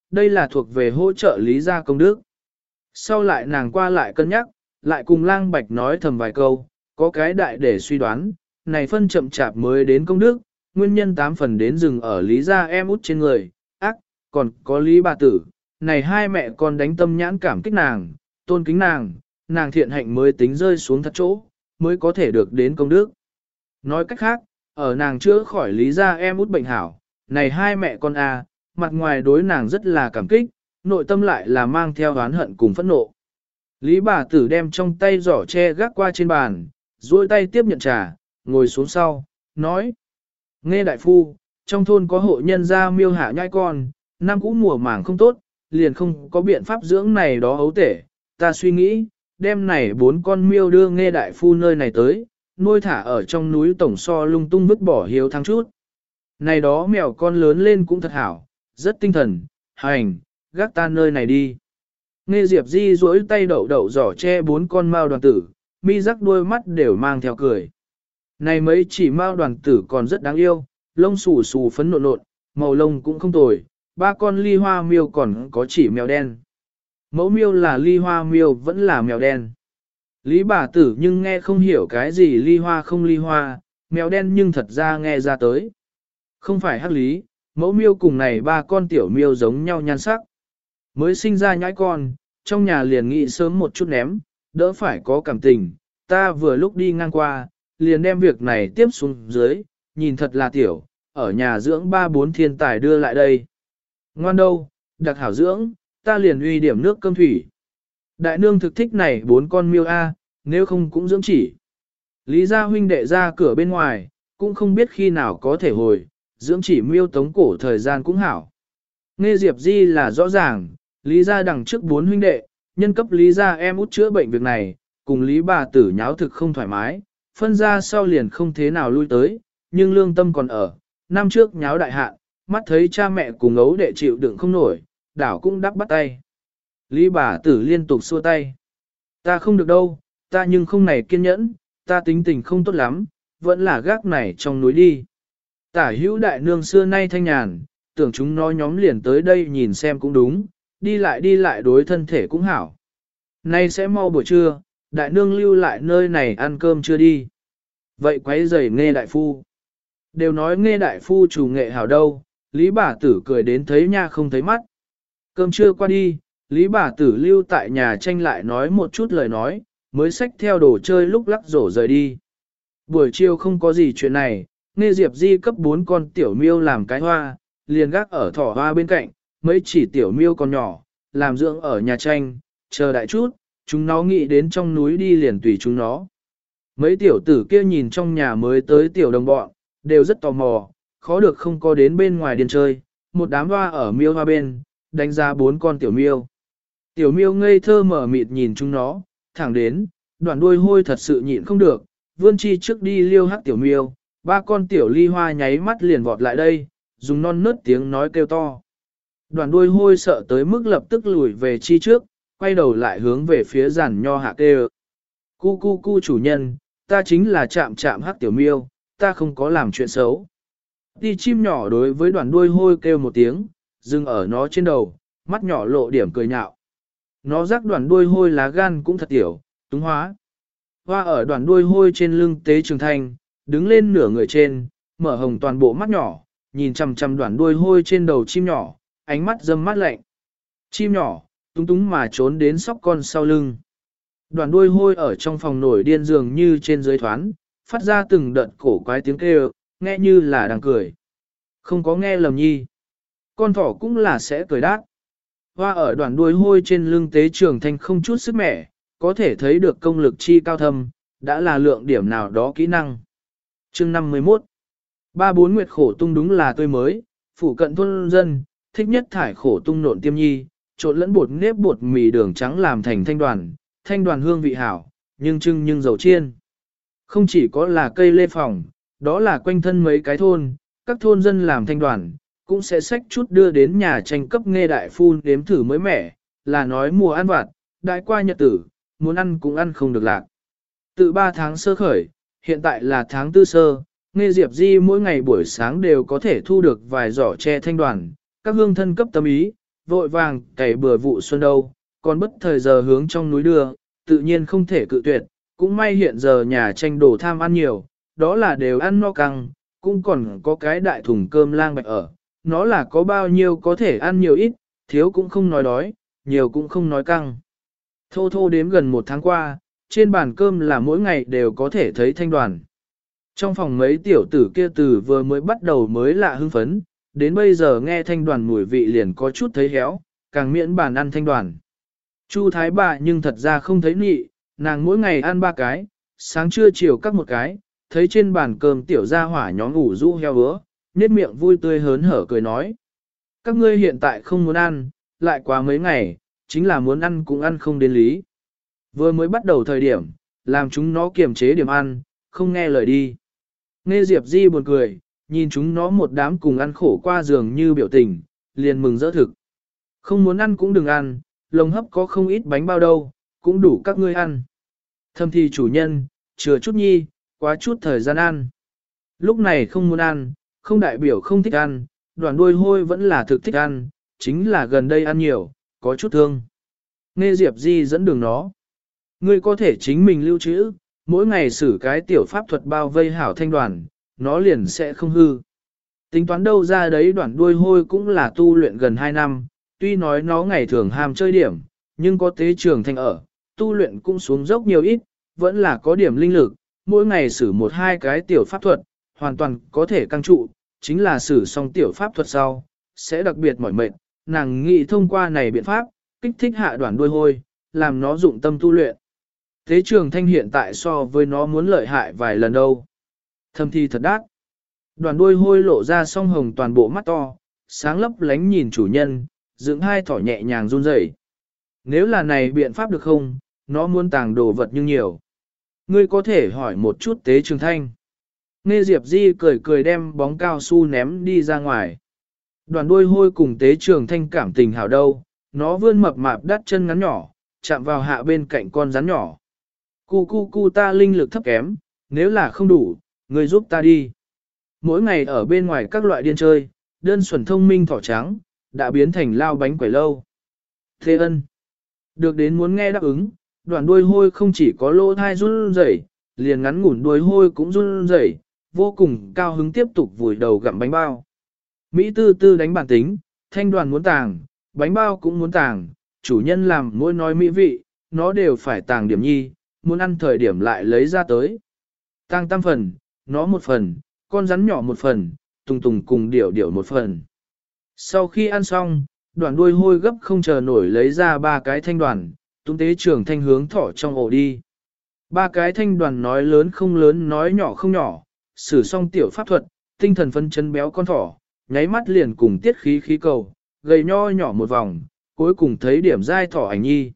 Speaker 1: đây là thuộc về hỗ trợ Lý gia công đức. Sau lại nàng qua lại cân nhắc, lại cùng lang bạch nói thầm vài câu, có cái đại để suy đoán, này phân chậm chạp mới đến công đức, nguyên nhân tám phần đến dừng ở Lý gia em út trên người, ác, còn có Lý bà tử, này hai mẹ con đánh tâm nhãn cảm kích nàng, tôn kính nàng, nàng thiện hạnh mới tính rơi xuống thật chỗ, mới có thể được đến công đức. Nói cách khác, ở nàng chữa khỏi Lý gia em út bệnh hảo, này hai mẹ con a, à, mặt ngoài đối nàng rất là cảm kích, nội tâm lại là mang theo oán hận cùng phẫn nộ. Lý bà tử đem trong tay giỏ tre gác qua trên bàn, duỗi tay tiếp nhận trà, ngồi xuống sau, nói. Nghe đại phu, trong thôn có hộ nhân gia miêu hạ nhai con, năm cũ mùa màng không tốt, liền không có biện pháp dưỡng này đó ấu tể. Ta suy nghĩ, đem này bốn con miêu đưa nghe đại phu nơi này tới, nuôi thả ở trong núi tổng so lung tung vứt bỏ hiếu thắng chút. Này đó mèo con lớn lên cũng thật hảo, rất tinh thần, hành, gác ta nơi này đi. Nghe Diệp Di duỗi tay đậu đậu giỏ che bốn con mao đoàn tử, mi rắc đôi mắt đều mang theo cười. Này mấy chỉ mao đoàn tử còn rất đáng yêu, lông xù xù phấn nộn nộn, màu lông cũng không tồi, ba con ly hoa miêu còn có chỉ mèo đen. Mẫu miêu là ly hoa miêu vẫn là mèo đen. Lý bà tử nhưng nghe không hiểu cái gì ly hoa không ly hoa, mèo đen nhưng thật ra nghe ra tới. Không phải hắc lý, mẫu miêu cùng này ba con tiểu miêu giống nhau nhan sắc. Mới sinh ra nhãi con, trong nhà liền nghĩ sớm một chút ném, đỡ phải có cảm tình, ta vừa lúc đi ngang qua, liền đem việc này tiếp xuống dưới, nhìn thật là tiểu, ở nhà dưỡng ba bốn thiên tài đưa lại đây. Ngoan đâu, đặc hảo dưỡng, ta liền uy điểm nước cơm thủy. Đại nương thực thích này bốn con miêu A, nếu không cũng dưỡng chỉ. Lý gia huynh đệ ra cửa bên ngoài, cũng không biết khi nào có thể hồi, dưỡng chỉ miêu tống cổ thời gian cũng hảo. Nghe Diệp Di là rõ ràng, Lý gia đằng trước bốn huynh đệ, nhân cấp Lý gia em út chữa bệnh việc này, cùng Lý bà tử nháo thực không thoải mái, phân ra sau liền không thế nào lui tới, nhưng lương tâm còn ở, năm trước nháo đại hạn, mắt thấy cha mẹ cùng ấu đệ chịu đựng không nổi, đảo cũng đắc bắt tay. Lý bà tử liên tục xua tay. Ta không được đâu, ta nhưng không này kiên nhẫn, ta tính tình không tốt lắm, vẫn là gác này trong núi đi. Tả hữu đại nương xưa nay thanh nhàn, tưởng chúng nó nhóm liền tới đây nhìn xem cũng đúng, đi lại đi lại đối thân thể cũng hảo. Nay sẽ mau buổi trưa, đại nương lưu lại nơi này ăn cơm chưa đi. Vậy quấy rầy nghe đại phu. Đều nói nghe đại phu chủ nghệ hảo đâu, Lý bà tử cười đến thấy nha không thấy mắt. Cơm trưa qua đi, Lý bà tử lưu tại nhà tranh lại nói một chút lời nói, mới xách theo đồ chơi lúc lắc rổ rời đi. Buổi chiều không có gì chuyện này, nghe Diệp Di cấp bốn con tiểu miêu làm cái hoa, liền gác ở thỏ hoa bên cạnh, mấy chỉ tiểu miêu còn nhỏ, làm dưỡng ở nhà tranh, chờ đại chút, chúng nó nghĩ đến trong núi đi liền tùy chúng nó. Mấy tiểu tử kia nhìn trong nhà mới tới tiểu đồng bọn, đều rất tò mò, khó được không có đến bên ngoài điên chơi, một đám hoa ở miêu hoa bên, đánh giá bốn con tiểu miêu. Tiểu miêu ngây thơ mở mịt nhìn chúng nó, thẳng đến, đoạn đuôi hôi thật sự nhịn không được, vươn chi trước đi liêu hắc tiểu miêu, ba con tiểu ly hoa nháy mắt liền vọt lại đây, dùng non nớt tiếng nói kêu to. Đoạn đuôi hôi sợ tới mức lập tức lùi về chi trước, quay đầu lại hướng về phía giàn nho hạ kêu. Cu cu cu chủ nhân, ta chính là chạm chạm hắc tiểu miêu, ta không có làm chuyện xấu. Đi chim nhỏ đối với đoạn đuôi hôi kêu một tiếng, dừng ở nó trên đầu, mắt nhỏ lộ điểm cười nhạo. Nó rắc đoạn đuôi hôi lá gan cũng thật tiểu, túng hóa. Hoa ở đoạn đuôi hôi trên lưng tế trường thanh, đứng lên nửa người trên, mở hồng toàn bộ mắt nhỏ, nhìn chằm chằm đoạn đuôi hôi trên đầu chim nhỏ, ánh mắt dâm mát lạnh. Chim nhỏ, túng túng mà trốn đến sóc con sau lưng. Đoạn đuôi hôi ở trong phòng nổi điên dường như trên dưới thoán, phát ra từng đợt cổ quái tiếng kêu, nghe như là đang cười. Không có nghe lầm nhi. Con thỏ cũng là sẽ cười đát. Hoa ở đoạn đuôi hôi trên lưng tế trường thanh không chút sức mẻ, có thể thấy được công lực chi cao thâm, đã là lượng điểm nào đó kỹ năng. Chương năm mươi mốt. Ba bốn nguyệt khổ tung đúng là tươi mới, phủ cận thôn dân, thích nhất thải khổ tung nộn tiêm nhi, trộn lẫn bột nếp bột mì đường trắng làm thành thanh đoàn, thanh đoàn hương vị hảo, nhưng trưng nhưng dầu chiên. Không chỉ có là cây lê phòng, đó là quanh thân mấy cái thôn, các thôn dân làm thanh đoàn, cũng sẽ xách chút đưa đến nhà tranh cấp nghe đại phu đếm thử mới mẻ, là nói mùa ăn vặt, đại qua nhật tử, muốn ăn cũng ăn không được lạc. Từ ba tháng sơ khởi, hiện tại là tháng tư sơ, nghe Diệp Di mỗi ngày buổi sáng đều có thể thu được vài giỏ tre thanh đoàn, các hương thân cấp tâm ý, vội vàng cày bừa vụ xuân đâu, còn bất thời giờ hướng trong núi đưa, tự nhiên không thể cự tuyệt, cũng may hiện giờ nhà tranh đồ tham ăn nhiều, đó là đều ăn no căng, cũng còn có cái đại thùng cơm lang bạch ở, nó là có bao nhiêu có thể ăn nhiều ít, thiếu cũng không nói đói, nhiều cũng không nói căng. Thô thô đếm gần một tháng qua, trên bàn cơm là mỗi ngày đều có thể thấy thanh đoàn. Trong phòng mấy tiểu tử kia từ vừa mới bắt đầu mới lạ hưng phấn, đến bây giờ nghe thanh đoàn mùi vị liền có chút thấy héo, càng miễn bàn ăn thanh đoàn. Chu Thái bà nhưng thật ra không thấy nị, nàng mỗi ngày ăn ba cái, sáng trưa chiều các một cái, thấy trên bàn cơm tiểu gia hỏa nhóm ngủ rũ heo bữa, nét miệng vui tươi hớn hở cười nói. Các ngươi hiện tại không muốn ăn, lại quá mấy ngày, chính là muốn ăn cũng ăn không đến lý. Vừa mới bắt đầu thời điểm, làm chúng nó kiềm chế điểm ăn, không nghe lời đi. Nghe Diệp Di buồn cười, nhìn chúng nó một đám cùng ăn khổ qua giường như biểu tình, liền mừng rỡ thực. Không muốn ăn cũng đừng ăn, lồng hấp có không ít bánh bao đâu, cũng đủ các ngươi ăn. Thâm thì chủ nhân, chừa chút nhi, quá chút thời gian ăn. Lúc này không muốn ăn, không đại biểu không thích ăn, đoàn đuôi hôi vẫn là thực thích ăn, chính là gần đây ăn nhiều, có chút thương. Nghe Diệp Di dẫn đường nó. Ngươi có thể chính mình lưu trữ, mỗi ngày xử cái tiểu pháp thuật bao vây hảo thanh đoàn, nó liền sẽ không hư. Tính toán đâu ra đấy đoàn đuôi hôi cũng là tu luyện gần hai năm, tuy nói nó ngày thường ham chơi điểm, nhưng có tế trường thanh ở, tu luyện cũng xuống dốc nhiều ít, vẫn là có điểm linh lực, mỗi ngày xử một hai cái tiểu pháp thuật, hoàn toàn có thể căng trụ, chính là xử xong tiểu pháp thuật sau, sẽ đặc biệt mỏi mệt, nàng nghĩ thông qua này biện pháp, kích thích hạ đoàn đuôi hôi, làm nó dụng tâm tu luyện. Tế trường thanh hiện tại so với nó muốn lợi hại vài lần đâu. Thâm thi thật đắt. Đoàn đuôi hôi lộ ra song hồng toàn bộ mắt to, sáng lấp lánh nhìn chủ nhân, dựng hai thỏ nhẹ nhàng run rẩy. Nếu là này biện pháp được không, nó muốn tàng đồ vật nhưng nhiều. Ngươi có thể hỏi một chút tế trường thanh. Nghe Diệp Di cười cười đem bóng cao su ném đi ra ngoài. Đoàn đuôi hôi cùng tế trường thanh cảm tình hảo đâu, nó vươn mập mạp đắt chân ngắn nhỏ, chạm vào hạ bên cạnh con rắn nhỏ. Cu cu cu ta linh lực thấp kém, nếu là không đủ, ngươi giúp ta đi. Mỗi ngày ở bên ngoài các loại điên chơi, đơn thuần thông minh thỏ trắng, đã biến thành lao bánh quẩy lâu. Thế ân. Được đến muốn nghe đáp ứng, đoàn đuôi hôi không chỉ có lỗ thai run rẩy, liền ngắn ngủn đuôi hôi cũng run rẩy, vô cùng cao hứng tiếp tục vùi đầu gặm bánh bao. Mỹ tư tư đánh bản tính, thanh đoàn muốn tàng, bánh bao cũng muốn tàng, chủ nhân làm mỗi nói mỹ vị, nó đều phải tàng điểm nhi, muốn ăn thời điểm lại lấy ra tới. Tàng tam phần, nó một phần, con rắn nhỏ một phần, tùng tùng cùng điểu điểu một phần. Sau khi ăn xong, đoàn đuôi hôi gấp không chờ nổi lấy ra ba cái thanh đoàn, tung tế trưởng thanh hướng thỏ trong ổ đi. Ba cái thanh đoàn nói lớn không lớn nói nhỏ không nhỏ, sử xong tiểu pháp thuật, tinh thần phân chân béo con thỏ, nháy mắt liền cùng tiết khí khí cầu, gầy nho nhỏ một vòng, cuối cùng thấy điểm dai thỏ ảnh nhi.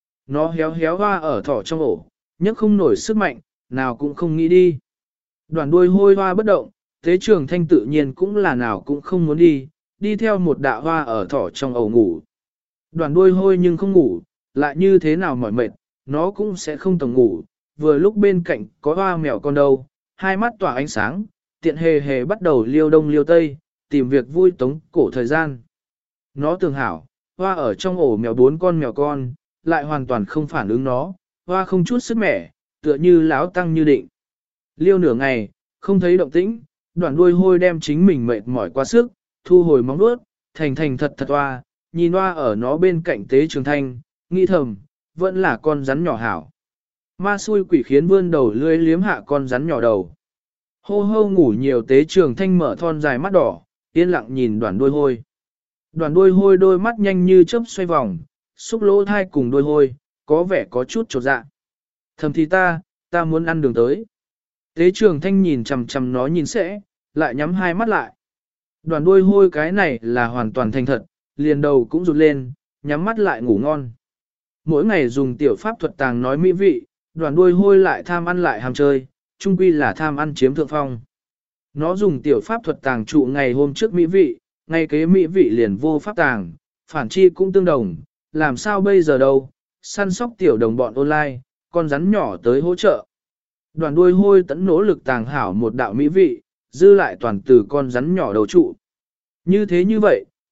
Speaker 1: Nó héo héo hoa ở thỏ trong ổ, nhấc không nổi sức mạnh, nào cũng không nghĩ đi. Đoàn đuôi hôi hoa bất động, tế trường thanh tự nhiên cũng là nào cũng không muốn đi, đi theo một đạo hoa ở thỏ trong ổ ngủ. Đoàn đuôi hôi nhưng không ngủ, lại như thế nào mỏi mệt, nó cũng sẽ không tổng ngủ, vừa lúc bên cạnh có hoa mèo con đâu, hai mắt tỏa ánh sáng, tiện hề hề bắt đầu liêu đông liêu tây, tìm việc vui tống cổ thời gian. Nó tưởng hảo, hoa ở trong ổ mèo bốn con mèo con, lại hoàn toàn không phản ứng nó, hoa không chút sức mẻ, tựa như láo tăng như định. Liêu nửa ngày, không thấy động tĩnh, đoạn đuôi hôi đem chính mình mệt mỏi quá sức, thu hồi móng vuốt, thành thành thật thật hoa, nhìn hoa ở nó bên cạnh tế trường thanh, nghĩ thầm, vẫn là con rắn nhỏ hảo. Ma xui quỷ khiến vươn đầu lưỡi liếm hạ con rắn nhỏ đầu. Hô hô ngủ nhiều tế trường thanh mở thon dài mắt đỏ, yên lặng nhìn đoàn đuôi hôi. Đoàn đuôi hôi đôi mắt nhanh như chớp xoay vòng, xúc lỗ thai cùng đuôi hôi, có vẻ có chút chột dạ. Thầm thì ta, ta muốn ăn đường tới. Tế trường thanh nhìn chằm chằm nó nhìn sẽ, lại nhắm hai mắt lại. Đoàn đuôi hôi cái này là hoàn toàn thành thật, liền đầu cũng rụt lên, nhắm mắt lại ngủ ngon. Mỗi ngày dùng tiểu pháp thuật tàng nói mỹ vị, đoàn đuôi hôi lại tham ăn lại ham chơi, chung quy là tham ăn chiếm thượng phong. Nó dùng tiểu pháp thuật tàng trụ ngày hôm trước mỹ vị, ngay kế mỹ vị liền vô pháp tàng, phản chi cũng tương đồng, làm sao bây giờ đâu, săn sóc tiểu đồng bọn online, con rắn nhỏ tới hỗ trợ. Đoàn đuôi hôi tẫn nỗ lực tàng hảo một đạo mỹ vị, dư lại toàn từ con rắn nhỏ đầu trụ. Như thế như vậy,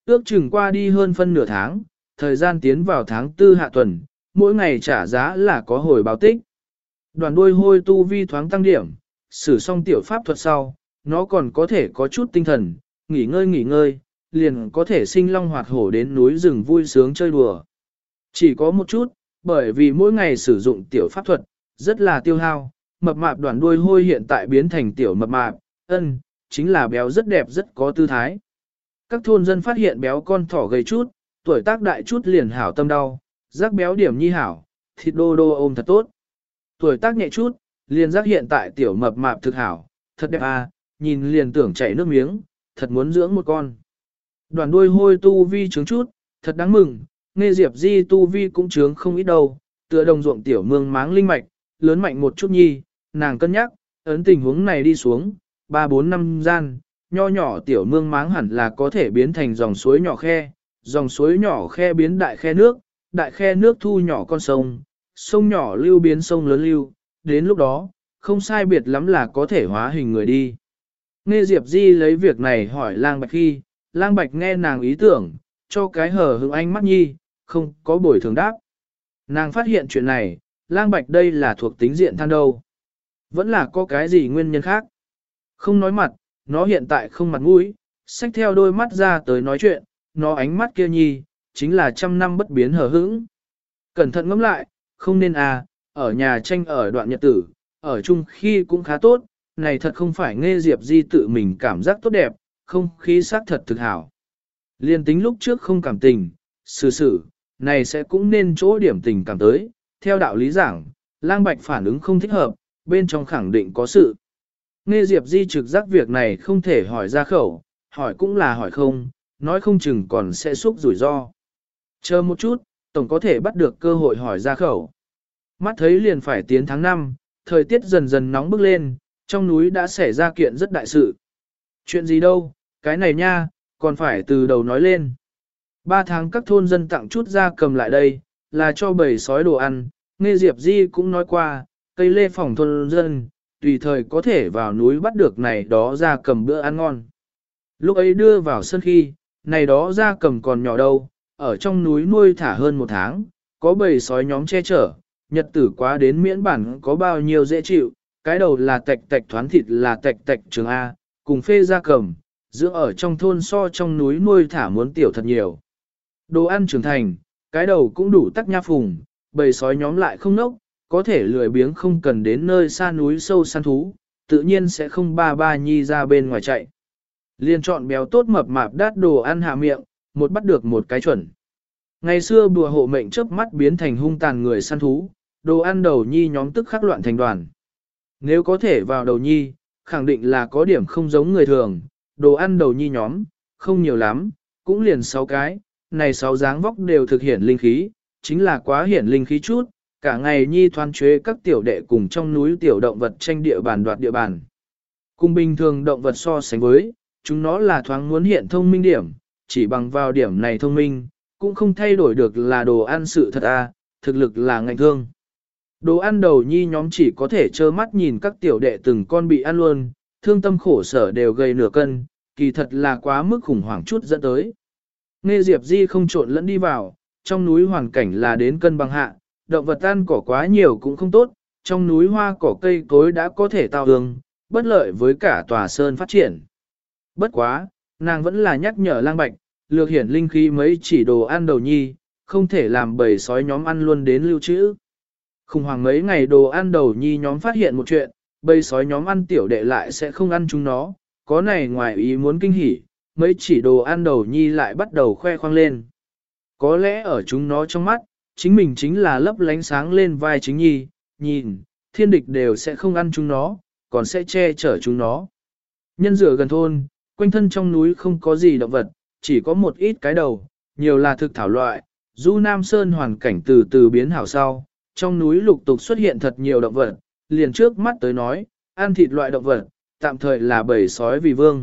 Speaker 1: Ước chừng qua đi hơn phân nửa tháng, thời gian tiến vào tháng tư hạ tuần, mỗi ngày trả giá là có hồi báo tích. Đoàn đuôi hôi tu vi thoáng tăng điểm, sử xong tiểu pháp thuật sau, nó còn có thể có chút tinh thần, nghỉ ngơi nghỉ ngơi, liền có thể sinh long hoạt hổ đến núi rừng vui sướng chơi đùa. Chỉ có một chút, bởi vì mỗi ngày sử dụng tiểu pháp thuật, rất là tiêu hao, mập mạp đoàn đuôi hôi hiện tại biến thành tiểu mập mạp, ân, chính là béo rất đẹp rất có tư thái. Các thôn dân phát hiện béo con thỏ gầy chút, tuổi tác đại chút liền hảo tâm đau, giác béo điểm nhi hảo, thịt đô đô ôm thật tốt. Tuổi tác nhẹ chút, liền giác hiện tại tiểu mập mạp thực hảo, thật đẹp à, nhìn liền tưởng chảy nước miếng, thật muốn dưỡng một con. Đoàn đuôi hôi tu vi trướng chút, thật đáng mừng, nghe Diệp Di tu vi cũng trướng không ít đâu, tựa đồng ruộng tiểu mương máng linh mạch, lớn mạnh một chút nhi, nàng cân nhắc, ấn tình huống này đi xuống, ba bốn năm gian, nho nhỏ tiểu mương máng hẳn là có thể biến thành dòng suối nhỏ khe, dòng suối nhỏ khe biến đại khe nước, đại khe nước thu nhỏ con sông, sông nhỏ lưu biến sông lớn lưu, đến lúc đó, không sai biệt lắm là có thể hóa hình người đi. Nghe Diệp Di lấy việc này hỏi Lang Bạch khi, Lang Bạch nghe nàng ý tưởng, cho cái hở hững ánh mắt nhi, không có bồi thường đáp. Nàng phát hiện chuyện này, Lang Bạch đây là thuộc tính diện than đâu. Vẫn là có cái gì nguyên nhân khác. Không nói mặt, nó hiện tại không mặt mũi, xách theo đôi mắt ra tới nói chuyện, nó ánh mắt kia nhi, chính là trăm năm bất biến hờ hững. Cẩn thận ngẫm lại, không nên à, ở nhà tranh ở đoạn nhật tử, ở chung khi cũng khá tốt, này thật không phải nghe Diệp Di tự mình cảm giác tốt đẹp, không khí sắc thật thực hảo. Liên tính lúc trước không cảm tình, xử xử, này sẽ cũng nên chỗ điểm tình cảm tới, theo đạo lý giảng, Lang Bạch phản ứng không thích hợp, bên trong khẳng định có sự. Nghe Diệp Di trực giác việc này không thể hỏi ra khẩu, hỏi cũng là hỏi không, nói không chừng còn sẽ xúc rủi ro. Chờ một chút, tổng có thể bắt được cơ hội hỏi ra khẩu. Mắt thấy liền phải tiến tháng năm, thời tiết dần dần nóng bức lên, trong núi đã xảy ra kiện rất đại sự. Chuyện gì đâu, cái này nha, còn phải từ đầu nói lên. Ba tháng các thôn dân tặng chút ra cầm lại đây, là cho bầy sói đồ ăn, nghe Diệp Di cũng nói qua, cây lê phòng thôn dân, tùy thời có thể vào núi bắt được này đó ra cầm bữa ăn ngon. Lúc ấy đưa vào sân khi, này đó ra cầm còn nhỏ đâu, ở trong núi nuôi thả hơn một tháng, có bầy sói nhóm che chở, nhật tử quá đến miễn bản có bao nhiêu dễ chịu, cái đầu là tạch tạch thoán thịt là tạch tạch trường A, cùng phê ra cầm, dưỡng ở trong thôn so trong núi nuôi thả muốn tiểu thật nhiều. Đồ ăn trưởng thành, cái đầu cũng đủ tắc nha phùng, bầy sói nhóm lại không nốc, có thể lười biếng không cần đến nơi xa núi sâu săn thú, tự nhiên sẽ không ba ba nhi ra bên ngoài chạy. Liên chọn béo tốt mập mạp đát đồ ăn hạ miệng, một bắt được một cái chuẩn. Ngày xưa bùa hộ mệnh chớp mắt biến thành hung tàn người săn thú, đồ ăn đầu nhi nhóm tức khắc loạn thành đoàn. Nếu có thể vào đầu nhi, khẳng định là có điểm không giống người thường, đồ ăn đầu nhi nhóm, không nhiều lắm, cũng liền sáu cái, này sáu dáng vóc đều thực hiện linh khí, chính là quá hiển linh khí chút, cả ngày nhi thoan chế các tiểu đệ cùng trong núi tiểu động vật tranh địa bàn đoạt địa bàn. Cùng bình thường động vật so sánh với, chúng nó là thoáng muốn hiện thông minh điểm, chỉ bằng vào điểm này thông minh, cũng không thay đổi được là đồ ăn sự thật a, thực lực là ngạnh thương. Đồ ăn đầu nhi nhóm chỉ có thể trơ mắt nhìn các tiểu đệ từng con bị ăn luôn, thương tâm khổ sở đều gây nửa cân, kỳ thật là quá mức khủng hoảng chút dẫn tới. Nghe Diệp Di không trộn lẫn đi vào, trong núi hoàn cảnh là đến cân bằng hạ, động vật ăn cỏ quá nhiều cũng không tốt, trong núi hoa cỏ cây cối đã có thể tạo hương, bất lợi với cả tòa sơn phát triển. Bất quá, nàng vẫn là nhắc nhở Lang Bạch, lược hiển linh khí mấy chỉ đồ ăn đầu nhi, không thể làm bầy sói nhóm ăn luôn đến lưu trữ. Khủng hoảng mấy ngày đồ ăn đầu nhi nhóm phát hiện một chuyện, bầy sói nhóm ăn tiểu đệ lại sẽ không ăn chúng nó, có này ngoài ý muốn kinh hỉ, mấy chỉ đồ ăn đầu nhi lại bắt đầu khoe khoang lên. Có lẽ ở chúng nó trong mắt, chính mình chính là lấp lánh sáng lên vai chính nhi, nhìn, thiên địch đều sẽ không ăn chúng nó, còn sẽ che chở chúng nó. Nhân dựa gần thôn, quanh thân trong núi không có gì động vật, chỉ có một ít cái đầu, nhiều là thực thảo loại, du Nam Sơn hoàn cảnh từ từ biến hảo sau, trong núi lục tục xuất hiện thật nhiều động vật, liền trước mắt tới nói, ăn thịt loại động vật, tạm thời là bầy sói vì vương.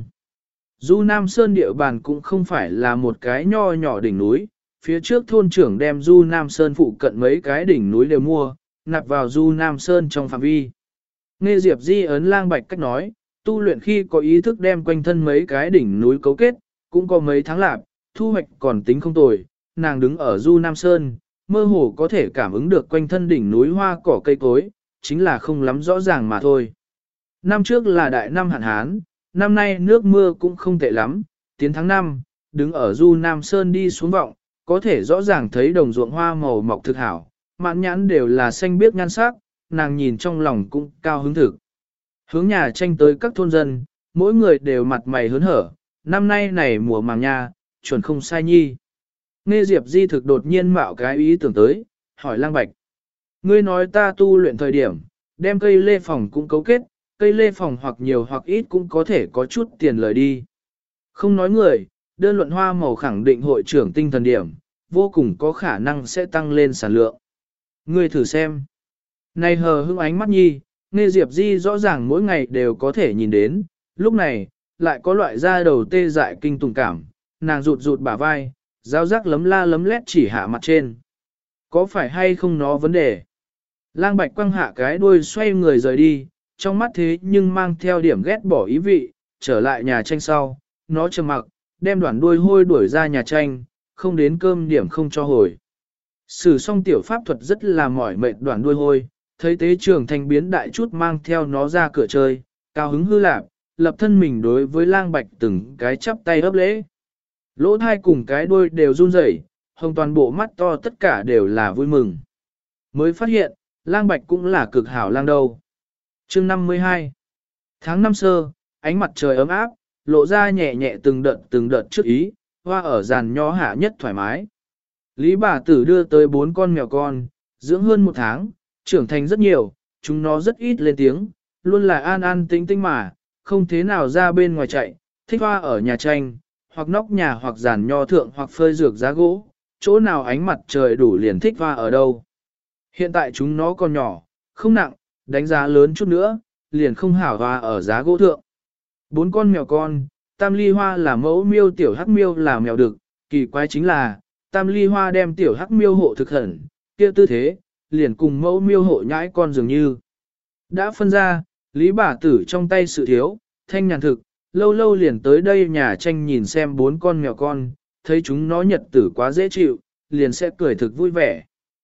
Speaker 1: Du Nam Sơn địa bàn cũng không phải là một cái nho nhỏ đỉnh núi, phía trước thôn trưởng đem Du Nam Sơn phụ cận mấy cái đỉnh núi đều mua, nạp vào Du Nam Sơn trong phạm vi. Nghe Diệp Di ấn Lang Bạch cách nói, tu luyện khi có ý thức đem quanh thân mấy cái đỉnh núi cấu kết, cũng có mấy tháng lạp, thu hoạch còn tính không tồi, nàng đứng ở Du Nam Sơn, mơ hồ có thể cảm ứng được quanh thân đỉnh núi hoa cỏ cây cối, chính là không lắm rõ ràng mà thôi. Năm trước là đại năm hạn hán, năm nay nước mưa cũng không tệ lắm, tiến tháng năm, đứng ở Du Nam Sơn đi xuống vọng, có thể rõ ràng thấy đồng ruộng hoa màu mọc thực hảo, mãn nhãn đều là xanh biếc nhan sắc, nàng nhìn trong lòng cũng cao hứng thực. Hướng nhà tranh tới các thôn dân, mỗi người đều mặt mày hớn hở, năm nay này mùa màng nha, chuẩn không sai nhi. Nghe Diệp Di thực đột nhiên mạo cái ý tưởng tới, hỏi Lang Bạch. Ngươi nói ta tu luyện thời điểm, đem cây lê phòng cũng cấu kết, cây lê phòng hoặc nhiều hoặc ít cũng có thể có chút tiền lời đi. Không nói người, đơn luận hoa màu khẳng định hội trưởng tinh thần điểm, vô cùng có khả năng sẽ tăng lên sản lượng. Ngươi thử xem. Này hờ hững ánh mắt nhi, nghe Diệp Di rõ ràng mỗi ngày đều có thể nhìn đến, lúc này, lại có loại da đầu tê dại kinh tùng cảm, nàng rụt rụt bả vai, giáo giác lấm la lấm lét chỉ hạ mặt trên. Có phải hay không nó vấn đề? Lang Bạch quăng hạ cái đuôi xoay người rời đi, trong mắt thế nhưng mang theo điểm ghét bỏ ý vị, trở lại nhà tranh sau, nó trầm mặc, đem đoạn đuôi hôi đuổi ra nhà tranh, không đến cơm điểm không cho hồi. Sử xong tiểu pháp thuật rất là mỏi mệt đoạn đuôi hôi, thấy tế trường thành biến đại chút mang theo nó ra cửa chơi, cao hứng hư lạp, lập thân mình đối với Lang Bạch từng cái chắp tay ấp lễ. Lỗ thai cùng cái đuôi đều run rẩy, hồng toàn bộ mắt to tất cả đều là vui mừng. Mới phát hiện, Lang Bạch cũng là cực hảo lang đâu. Chương năm mươi hai Tháng năm sơ, ánh mặt trời ấm áp, lộ ra nhẹ nhẹ từng đợt từng đợt trước ý, hoa ở giàn nho hạ nhất thoải mái. Lý bà tử đưa tới bốn con mèo con, dưỡng hơn một tháng, trưởng thành rất nhiều, chúng nó rất ít lên tiếng, luôn là an an tĩnh tĩnh mà, không thế nào ra bên ngoài chạy, thích hoa ở nhà tranh, hoặc nóc nhà hoặc giàn nho thượng hoặc phơi dược giá gỗ, chỗ nào ánh mặt trời đủ liền thích hoa ở đâu. Hiện tại chúng nó còn nhỏ, không nặng, đánh giá lớn chút nữa, liền không hảo hoa ở giá gỗ thượng. Bốn con mèo con, Tam Ly Hoa là mẫu miêu, tiểu hắc miêu là mèo đực, kỳ quái chính là, Tam Ly Hoa đem tiểu hắc miêu hộ thực hẳn, kia tư thế, liền cùng mẫu miêu hộ nhãi con dường như. Đã phân ra, Lý bà tử trong tay sự thiếu, thanh nhàn thực, lâu lâu liền tới đây nhà tranh nhìn xem bốn con mèo con, thấy chúng nó nhật tử quá dễ chịu, liền sẽ cười thực vui vẻ.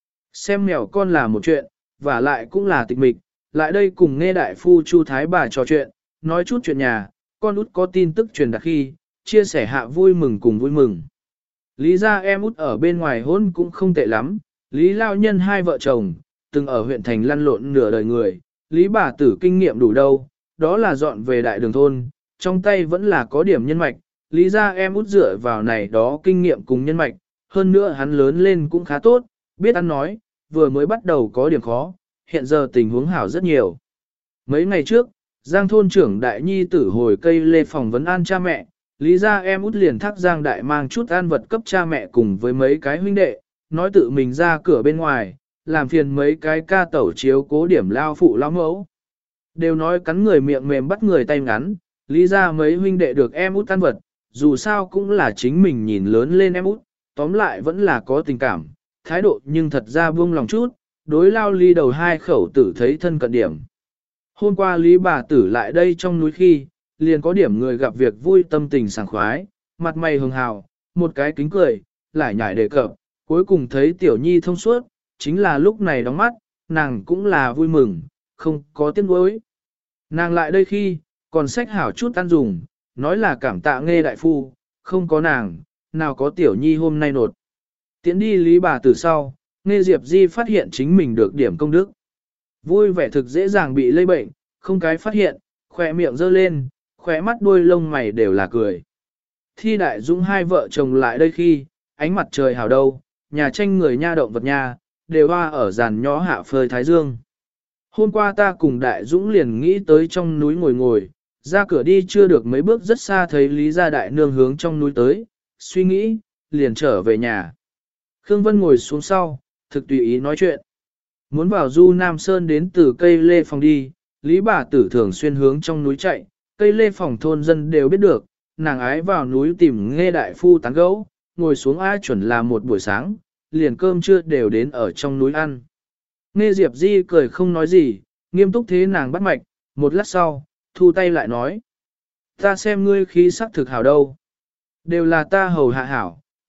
Speaker 1: Xem mèo con là một chuyện, và lại cũng là tịch mịch, lại đây cùng nghe đại phu Chu Thái bà trò chuyện, nói chút chuyện nhà, con út có tin tức truyền đạt khi, chia sẻ hạ vui mừng cùng vui mừng. Lý ra em út ở bên ngoài hôn cũng không tệ lắm, Lý lao nhân hai vợ chồng, từng ở huyện thành lăn lộn nửa đời người, Lý bà tử kinh nghiệm đủ đâu, đó là dọn về đại đường thôn, trong tay vẫn là có điểm nhân mạch, Lý ra em út dựa vào này đó kinh nghiệm cùng nhân mạch, hơn nữa hắn lớn lên cũng khá tốt, biết ăn nói, vừa mới bắt đầu có điểm khó, hiện giờ tình huống hảo rất nhiều. Mấy ngày trước, Giang thôn trưởng đại nhi tử hồi cây lê phòng vấn an cha mẹ, Lý ra em út liền thác Giang đại mang chút an vật cấp cha mẹ cùng với mấy cái huynh đệ, nói tự mình ra cửa bên ngoài, làm phiền mấy cái ca tẩu chiếu cố điểm lao phụ lao mẫu. Đều nói cắn người miệng mềm bắt người tay ngắn, Lý ra mấy huynh đệ được em út an vật, dù sao cũng là chính mình nhìn lớn lên em út, tóm lại vẫn là có tình cảm, thái độ nhưng thật ra buông lòng chút, đối lao Ly đầu hai khẩu tử thấy thân cận điểm. Hôm qua Lý bà tử lại đây trong núi khi, liền có điểm người gặp việc vui tâm tình sảng khoái, mặt mày hường hào, một cái kính cười, lại nhảy đề cập, cuối cùng thấy tiểu nhi thông suốt, chính là lúc này đóng mắt, nàng cũng là vui mừng, không có tiếc nuối. Nàng lại đây khi, còn xách hảo chút ăn dùng, nói là cảm tạ nghe đại phu, không có nàng, nào có tiểu nhi hôm nay nột. Tiến đi Lý bà tử sau, nghe Diệp Di phát hiện chính mình được điểm công đức. Vui vẻ thực dễ dàng bị lây bệnh, không cái phát hiện, khỏe miệng dơ lên, khỏe mắt đuôi lông mày đều là cười. Thi Đại Dũng hai vợ chồng lại đây khi, ánh mặt trời hào đâu, nhà tranh người nha động vật nha, đều hoa ở giàn nhó hạ phơi thái dương. Hôm qua ta cùng Đại Dũng liền nghĩ tới trong núi ngồi ngồi, ra cửa đi chưa được mấy bước rất xa thấy Lý gia đại nương hướng trong núi tới, suy nghĩ, liền trở về nhà. Khương Vân ngồi xuống sau, thực tùy ý nói chuyện. Muốn vào Du Nam Sơn đến từ cây lê phòng đi, Lý bà tử thường xuyên hướng trong núi chạy, cây lê phòng thôn dân đều biết được, nàng ái vào núi tìm nghe đại phu tán gẫu, ngồi xuống ai chuẩn là một buổi sáng, liền cơm trưa đều đến ở trong núi ăn. Nghe Diệp Di cười không nói gì, nghiêm túc thế nàng bắt mạch, một lát sau, thu tay lại nói. Ta xem ngươi khí sắc thực hảo đâu. Đều là ta hầu hạ hảo,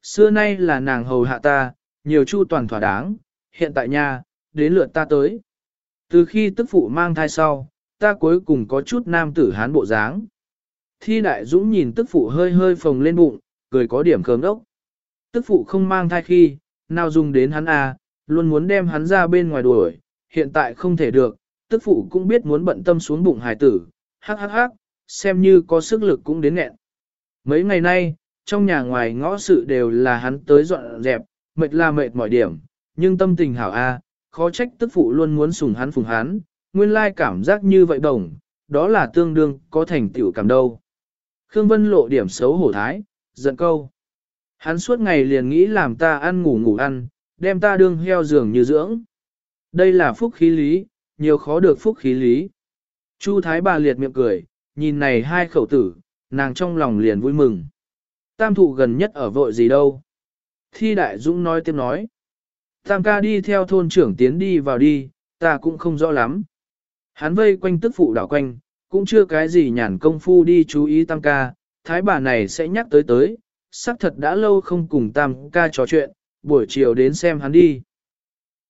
Speaker 1: Xưa nay là nàng hầu hạ ta, nhiều chu toàn thỏa đáng, hiện tại nha, đến lượt ta tới. Từ khi tức phụ mang thai sau, ta cuối cùng có chút nam tử hán bộ dáng. Thi đại dũng nhìn tức phụ hơi hơi phồng lên bụng, cười có điểm khớm ốc. Tức phụ không mang thai khi, nào dùng đến hắn à, luôn muốn đem hắn ra bên ngoài đuổi, hiện tại không thể được, tức phụ cũng biết muốn bận tâm xuống bụng hài tử, hắc hắc hắc, xem như có sức lực cũng đến nghẹn. Mấy ngày nay, trong nhà ngoài ngõ sự đều là hắn tới dọn dẹp, mệt là mệt mỏi điểm, nhưng tâm tình hảo a, khó trách tức phụ luôn muốn sủng hắn phùng hắn, nguyên lai cảm giác như vậy đồng, đó là tương đương có thành tựu cảm đâu. Khương Vân lộ điểm xấu hổ thái, giận câu. Hắn suốt ngày liền nghĩ làm ta ăn ngủ ngủ ăn, đem ta đương heo giường như dưỡng. Đây là phúc khí lý, nhiều khó được phúc khí lý. Chu Thái bà liệt miệng cười, nhìn này hai khẩu tử, nàng trong lòng liền vui mừng. Tam thụ gần nhất ở vội gì đâu. Thi Đại Dũng nói tiếp nói. Tam ca đi theo thôn trưởng tiến đi vào đi, ta cũng không rõ lắm. Hắn vây quanh tức phụ đảo quanh, cũng chưa cái gì nhàn công phu đi chú ý tam ca, thái bà này sẽ nhắc tới tới, xác thật đã lâu không cùng tam ca trò chuyện, buổi chiều đến xem hắn đi.